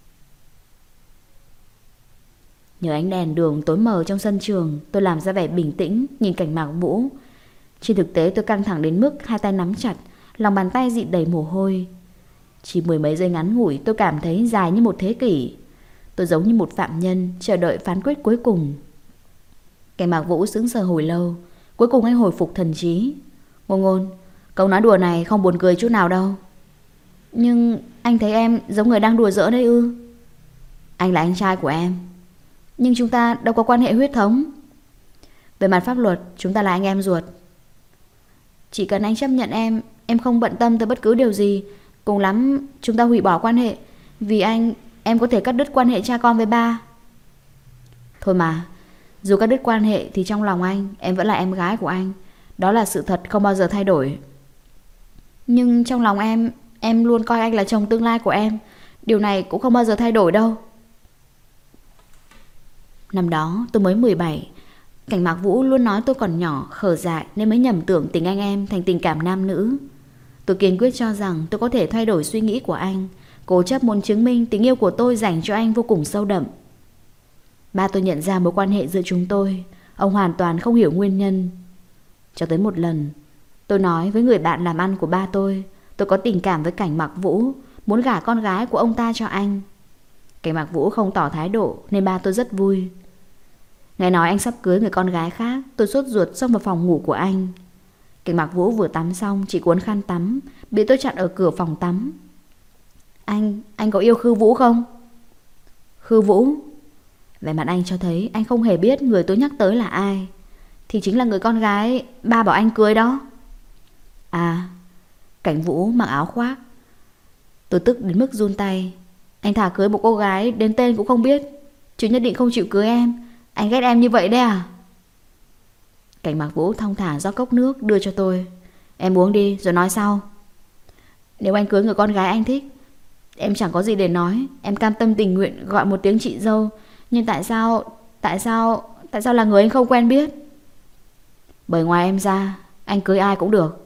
Nhờ ánh đèn đường tối mờ trong sân trường, tôi làm ra vẻ bình tĩnh nhìn Cảnh Mạc Vũ. Trên thực tế tôi căng thẳng đến mức hai tay nắm chặt, lòng bàn tay dịn đầy mồ hôi. Chỉ mười mấy giây ngắn ngủi tôi cảm thấy dài như một thế kỷ. Tôi giống như một phạm nhân chờ đợi phán quyết cuối cùng. Cảnh Mạc Vũ sững sờ hồi lâu. Cuối cùng anh hồi phục thần trí. Ngôn Ngôn, câu nói đùa này không buồn cười chút nào đâu. Nhưng anh thấy em giống người đang đùa giỡn đấy ư? Anh là anh trai của em, nhưng chúng ta đâu có quan hệ huyết thống. Về mặt pháp luật chúng ta là anh em ruột. Chỉ cần anh chấp nhận em không bận tâm tới bất cứ điều gì. Cùng lắm chúng ta hủy bỏ quan hệ. Vì anh, em có thể cắt đứt quan hệ cha con với ba. Thôi mà, dù cắt đứt quan hệ thì trong lòng anh, em vẫn là em gái của anh. Đó là sự thật không bao giờ thay đổi. Nhưng trong lòng em luôn coi anh là chồng tương lai của em. Điều này cũng không bao giờ thay đổi đâu. Năm đó tôi mới 17. Cảnh Mạc Vũ luôn nói tôi còn nhỏ, khờ dại nên mới nhầm tưởng tình anh em thành tình cảm nam nữ. Tôi kiên quyết cho rằng tôi có thể thay đổi suy nghĩ của anh, cố chấp muốn chứng minh tình yêu của tôi dành cho anh vô cùng sâu đậm. Ba tôi nhận ra mối quan hệ giữa chúng tôi. Ông hoàn toàn không hiểu nguyên nhân. Cho tới một lần tôi nói với người bạn làm ăn của ba tôi có tình cảm với Cảnh Mạc Vũ, muốn gả con gái của ông ta cho anh. Cảnh Mạc Vũ không tỏ thái độ nên ba tôi rất vui. Nghe nói anh sắp cưới người con gái khác, tôi sốt ruột xông vào phòng ngủ của anh. Cảnh Mạc Vũ vừa tắm xong chỉ cuốn khăn tắm, bị tôi chặn ở cửa phòng tắm. Anh có yêu Khư Vũ không? Khư Vũ? Vẻ mặt anh cho thấy anh không hề biết người tôi nhắc tới là ai. Thì chính là người con gái ba bảo anh cưới đó. À, Cảnh Vũ mặc áo khoác. Tôi tức đến mức run tay. Anh thà cưới một cô gái đến tên cũng không biết, chứ nhất định không chịu cưới em. Anh ghét em như vậy đấy à? Cảnh Mạc Vũ thong thả rót cốc nước đưa cho tôi. Em uống đi rồi nói sau. Nếu anh cưới người con gái anh thích, em chẳng có gì để nói. Em cam tâm tình nguyện gọi một tiếng chị dâu. Nhưng tại sao là người anh không quen biết? Bởi ngoài em ra, anh cưới ai cũng được.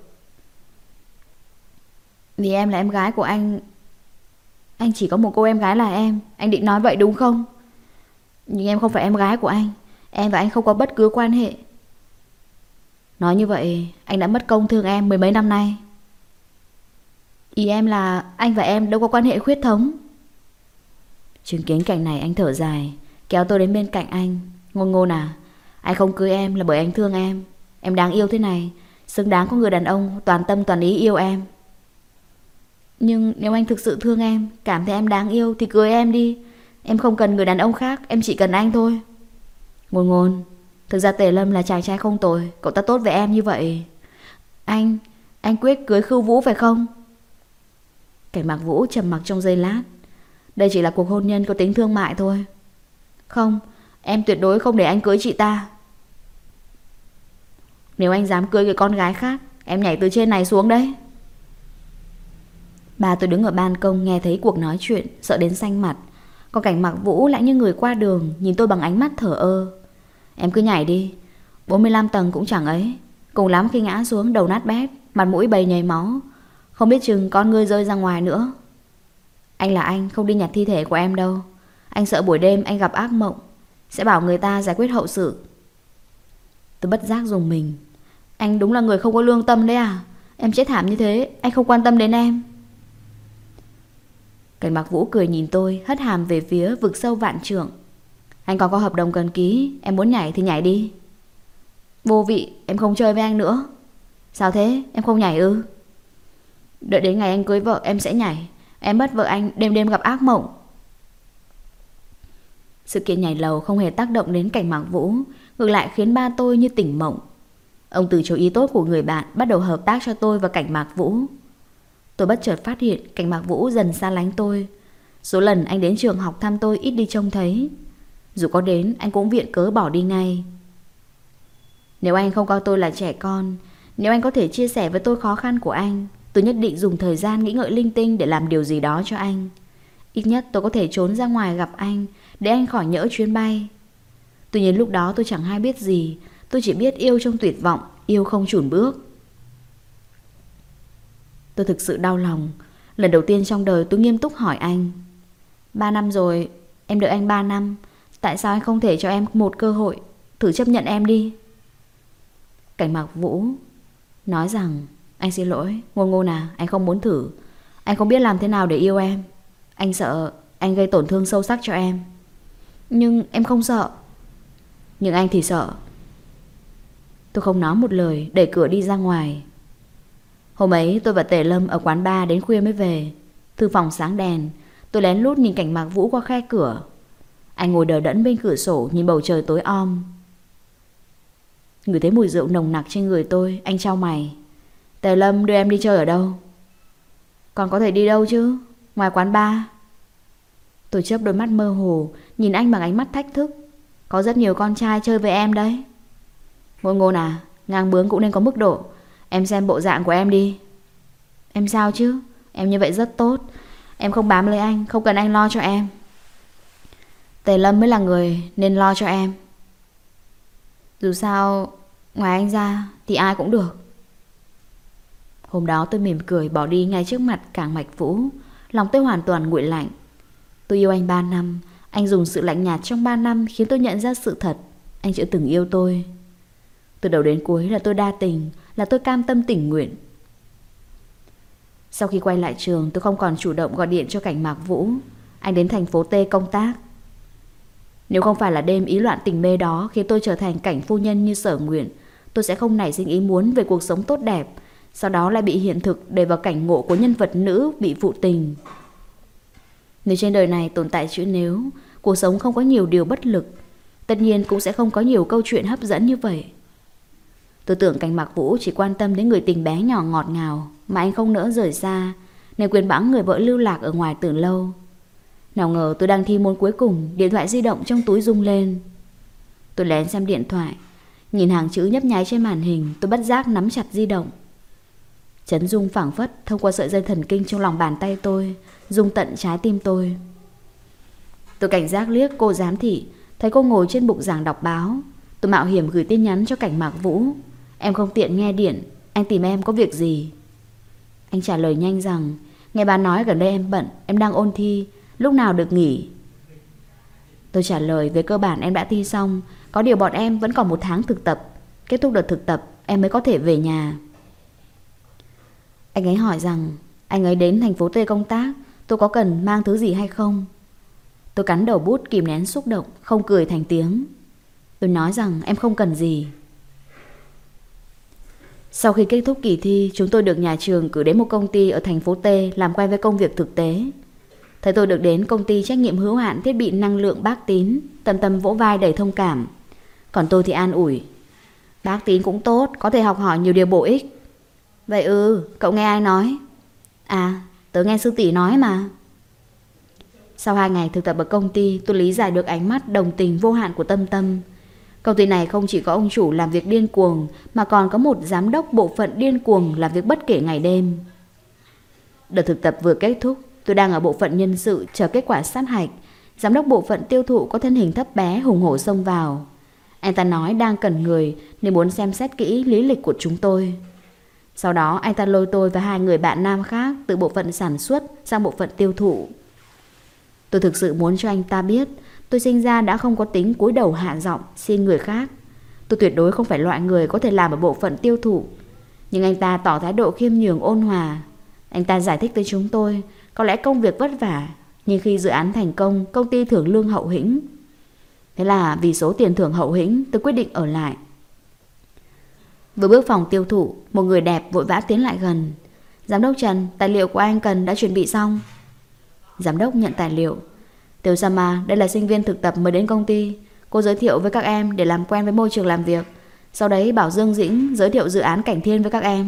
Vì em là em gái của anh. Anh chỉ có một cô em gái là em. Anh định nói vậy đúng không? Nhưng em không phải em gái của anh. Em và anh không có bất cứ quan hệ. Nói như vậy anh đã mất công thương em mười mấy năm nay. Ý em là anh và em đâu có quan hệ huyết thống. Chứng kiến cảnh này anh thở dài, kéo tôi đến bên cạnh anh. Ngôn Ngôn à, anh không cưới em là bởi anh thương em. Em đáng yêu thế này, xứng đáng có người đàn ông toàn tâm toàn ý yêu em. Nhưng nếu anh thực sự thương em, cảm thấy em đáng yêu thì cưới em đi. Em không cần người đàn ông khác, em chỉ cần anh thôi. Ngôn Ngôn, thực ra Tề Lâm là chàng trai không tồi, cậu ta tốt với em như vậy. Anh quyết cưới Khư Vũ phải không? Cảnh Mạc Vũ trầm mặc trong giây lát. Đây chỉ là cuộc hôn nhân có tính thương mại thôi. Không, em tuyệt đối không để anh cưới chị ta. Nếu anh dám cưới người con gái khác, em nhảy từ trên này xuống đấy. Ba tôi đứng ở ban công nghe thấy cuộc nói chuyện, sợ đến xanh mặt. Còn Cảnh Mạc Vũ lại như người qua đường, nhìn tôi bằng ánh mắt thờ ơ. Em cứ nhảy đi, 45 tầng cũng chẳng ấy. Cùng lắm khi ngã xuống đầu nát bét, mặt mũi bầy nhầy máu, không biết chừng con ngươi rơi ra ngoài nữa. Anh là anh, không đi nhặt thi thể của em đâu. Anh sợ buổi đêm anh gặp ác mộng, sẽ bảo người ta giải quyết hậu sự. Tôi bất giác dùng mình. Anh đúng là người không có lương tâm đấy à? Em chết thảm như thế, anh không quan tâm đến em. Cảnh Mạc Vũ cười nhìn tôi, hất hàm về phía vực sâu vạn trượng. Anh còn có hợp đồng cần ký, em muốn nhảy thì nhảy đi. Vô vị, em không chơi với anh nữa. Sao thế, em không nhảy ư? Đợi đến ngày anh cưới vợ em sẽ nhảy. Em mất vợ anh đêm đêm gặp ác mộng. Sự kiện nhảy lầu không hề tác động đến Cảnh Mạc Vũ, ngược lại khiến ba tôi như tỉnh mộng. Ông từ chối ý tốt của người bạn, bắt đầu hợp tác cho tôi và Cảnh Mạc Vũ. Tôi bất chợt phát hiện Cảnh Mạc Vũ dần xa lánh tôi. Số lần anh đến trường học thăm tôi ít đi trông thấy. Dù có đến, anh cũng viện cớ bỏ đi ngay. Nếu anh không coi tôi là trẻ con, nếu anh có thể chia sẻ với tôi khó khăn của anh, tôi nhất định dùng thời gian nghĩ ngợi linh tinh để làm điều gì đó cho anh. Ít nhất tôi có thể trốn ra ngoài gặp anh, để anh khỏi nhỡ chuyến bay. Tuy nhiên lúc đó tôi chẳng hay biết gì. Tôi chỉ biết yêu trong tuyệt vọng, yêu không chùn bước. Tôi thực sự đau lòng. Lần đầu tiên trong đời tôi nghiêm túc hỏi anh: 3 năm rồi, em đợi anh 3 năm, tại sao anh không thể cho em một cơ hội, thử chấp nhận em đi? Cảnh Mạc Vũ nói rằng: anh xin lỗi, Ngôn Ngôn à, anh không muốn thử. Anh không biết làm thế nào để yêu em. Anh sợ anh gây tổn thương sâu sắc cho em. Nhưng em không sợ. Nhưng anh thì sợ. Tôi không nói một lời, đẩy cửa đi ra ngoài. Hôm ấy tôi và Tề Lâm ở quán bar đến khuya mới về. Thư phòng sáng đèn. Tôi lén lút nhìn Cảnh Mạc Vũ qua khe cửa. Anh ngồi đờ đẫn bên cửa sổ, nhìn bầu trời tối om. Ngửi thấy mùi rượu nồng nặc trên người tôi, anh chau mày. Tề Lâm đưa em đi chơi ở đâu? Còn có thể đi đâu chứ, ngoài quán bar. Tôi chớp đôi mắt mơ hồ, nhìn anh bằng ánh mắt thách thức. Có rất nhiều con trai chơi với em đấy. Ngôn Ngôn à, ngang bướng cũng nên có mức độ. Em xem bộ dạng của em đi. Em sao chứ? Em như vậy rất tốt. Em không bám lấy anh, không cần anh lo cho em. Tề Lâm mới là người nên lo cho em. Dù sao, ngoài anh ra thì ai cũng được. Hôm đó tôi mỉm cười bỏ đi ngay trước mặt Cảnh Mạc Vũ. Lòng tôi hoàn toàn nguội lạnh. Tôi yêu anh 3 năm. Anh dùng sự lạnh nhạt trong 3 năm khiến tôi nhận ra sự thật: anh chưa từng yêu tôi. Từ đầu đến cuối là tôi đa tình, là tôi cam tâm tình nguyện. Sau khi quay lại trường, tôi không còn chủ động gọi điện cho Cảnh Mạc Vũ. Anh đến thành phố T công tác. Nếu không phải là đêm ý loạn tình mê đó khiến tôi trở thành cảnh phu nhân như sở nguyện, tôi sẽ không nảy sinh ý muốn về cuộc sống tốt đẹp, sau đó lại bị hiện thực đẩy vào cảnh ngộ của nhân vật nữ bị phụ tình. Nếu trên đời này tồn tại chữ nếu, cuộc sống không có nhiều điều bất lực, tất nhiên cũng sẽ không có nhiều câu chuyện hấp dẫn như vậy. Tôi tưởng Cảnh Mạc Vũ chỉ quan tâm đến người tình bé nhỏ ngọt ngào mà anh không nỡ rời xa, nên quên bẵng người vợ lưu lạc ở ngoài từ lâu. Nào ngờ tôi đang thi môn cuối cùng, điện thoại di động trong túi rung lên. Tôi lén xem điện thoại, nhìn hàng chữ nhấp nháy trên màn hình, tôi bất giác nắm chặt di động. Chấn rung phảng phất thông qua sợi dây thần kinh trong lòng bàn tay tôi, rung tận trái tim tôi. Tôi cảnh giác liếc cô giám thị, thấy cô ngồi trên bục giảng đọc báo. Tôi mạo hiểm gửi tin nhắn cho Cảnh Mạc Vũ: em không tiện nghe điện, anh tìm em có việc gì? Anh trả lời nhanh rằng: nghe bà nói gần đây em bận, em đang ôn thi, lúc nào được nghỉ? Tôi trả lời: về cơ bản em đã thi xong, có điều bọn em vẫn còn 1 tháng thực tập. Kết thúc đợt thực tập em mới có thể về nhà. Anh ấy hỏi rằng anh ấy đến thành phố T công tác, tôi có cần mang thứ gì hay không? Tôi cắn đầu bút kìm nén xúc động, không cười thành tiếng. Tôi nói rằng em không cần gì. Sau khi kết thúc kỳ thi, chúng tôi được nhà trường cử đến một công ty ở thành phố T làm quen với công việc thực tế. Thấy tôi được đến công ty trách nhiệm hữu hạn thiết bị năng lượng Bác Tín, Tâm Tâm vỗ vai đầy thông cảm. Còn tôi thì an ủi: Bác Tín cũng tốt, có thể học hỏi nhiều điều bổ ích. Vậy cậu nghe ai nói? À, tớ nghe sư tỷ nói mà. Sau 2 ngày thực tập ở công ty, tôi lý giải được ánh mắt đồng tình vô hạn của Tâm Tâm. Công ty này không chỉ có ông chủ làm việc điên cuồng, mà còn có một giám đốc bộ phận điên cuồng làm việc bất kể ngày đêm. Đợt thực tập vừa kết thúc, tôi đang ở bộ phận nhân sự chờ kết quả sát hạch. Giám đốc bộ phận tiêu thụ có thân hình thấp bé hùng hổ xông vào. Anh ta nói đang cần người nên muốn xem xét kỹ lý lịch của chúng tôi. Sau đó anh ta lôi tôi và 2 người bạn nam khác từ bộ phận sản xuất sang bộ phận tiêu thụ. Tôi thực sự muốn cho anh ta biết tôi sinh ra đã không có tính cúi đầu hạ giọng xin người khác. Tôi tuyệt đối không phải loại người có thể làm ở bộ phận tiêu thụ. Nhưng anh ta tỏ thái độ khiêm nhường ôn hòa. Anh ta giải thích với chúng tôi có lẽ công việc vất vả, nhưng khi dự án thành công, công ty thưởng lương hậu hĩnh. Thế là vì số tiền thưởng hậu hĩnh, tôi quyết định ở lại. Vừa bước phòng tiêu thụ, một người đẹp vội vã tiến lại gần. Giám đốc Trần, tài liệu của anh cần đã chuẩn bị xong. Giám đốc nhận tài liệu. Tiểu Sama, đây là sinh viên thực tập mới đến công ty. Cô giới thiệu với các em để làm quen với môi trường làm việc. Sau đấy bảo Dương Dĩnh giới thiệu dự án Cảnh Thiên với các em.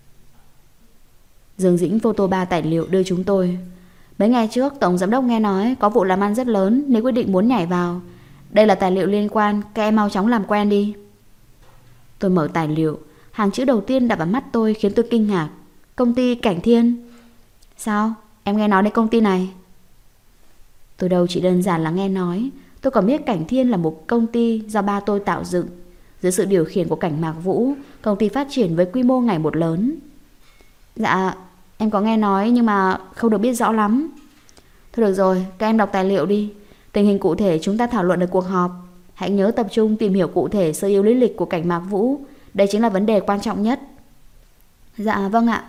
Dương Dĩnh photo 3 tài liệu đưa chúng tôi. Mấy ngày trước Tổng Giám đốc nghe nói có vụ làm ăn rất lớn nên quyết định muốn nhảy vào. Đây là tài liệu liên quan, các em mau chóng làm quen đi. Tôi mở tài liệu. Hàng chữ đầu tiên đập vào mắt tôi khiến tôi kinh ngạc. Công ty Cảnh Thiên. Sao? Em nghe nói đến công ty này? Tôi đâu chỉ đơn giản là nghe nói. Tôi còn biết Cảnh Thiên là một công ty do ba tôi tạo dựng. Dưới sự điều khiển của Cảnh Mạc Vũ, công ty phát triển với quy mô ngày một lớn. Dạ, em có nghe nói nhưng mà không được biết rõ lắm. Thôi được rồi, các em đọc tài liệu đi. Tình hình cụ thể chúng ta thảo luận ở cuộc họp. Hãy nhớ tập trung tìm hiểu cụ thể sơ yếu lý lịch của Cảnh Mạc Vũ. Đây chính là vấn đề quan trọng nhất. Dạ vâng ạ.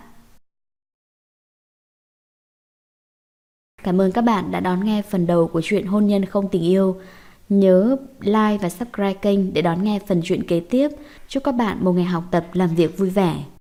Cảm ơn các bạn đã đón nghe phần đầu của truyện Hôn nhân không tình yêu. Nhớ like và subscribe kênh để đón nghe phần truyện kế tiếp. Chúc các bạn một ngày học tập làm việc vui vẻ.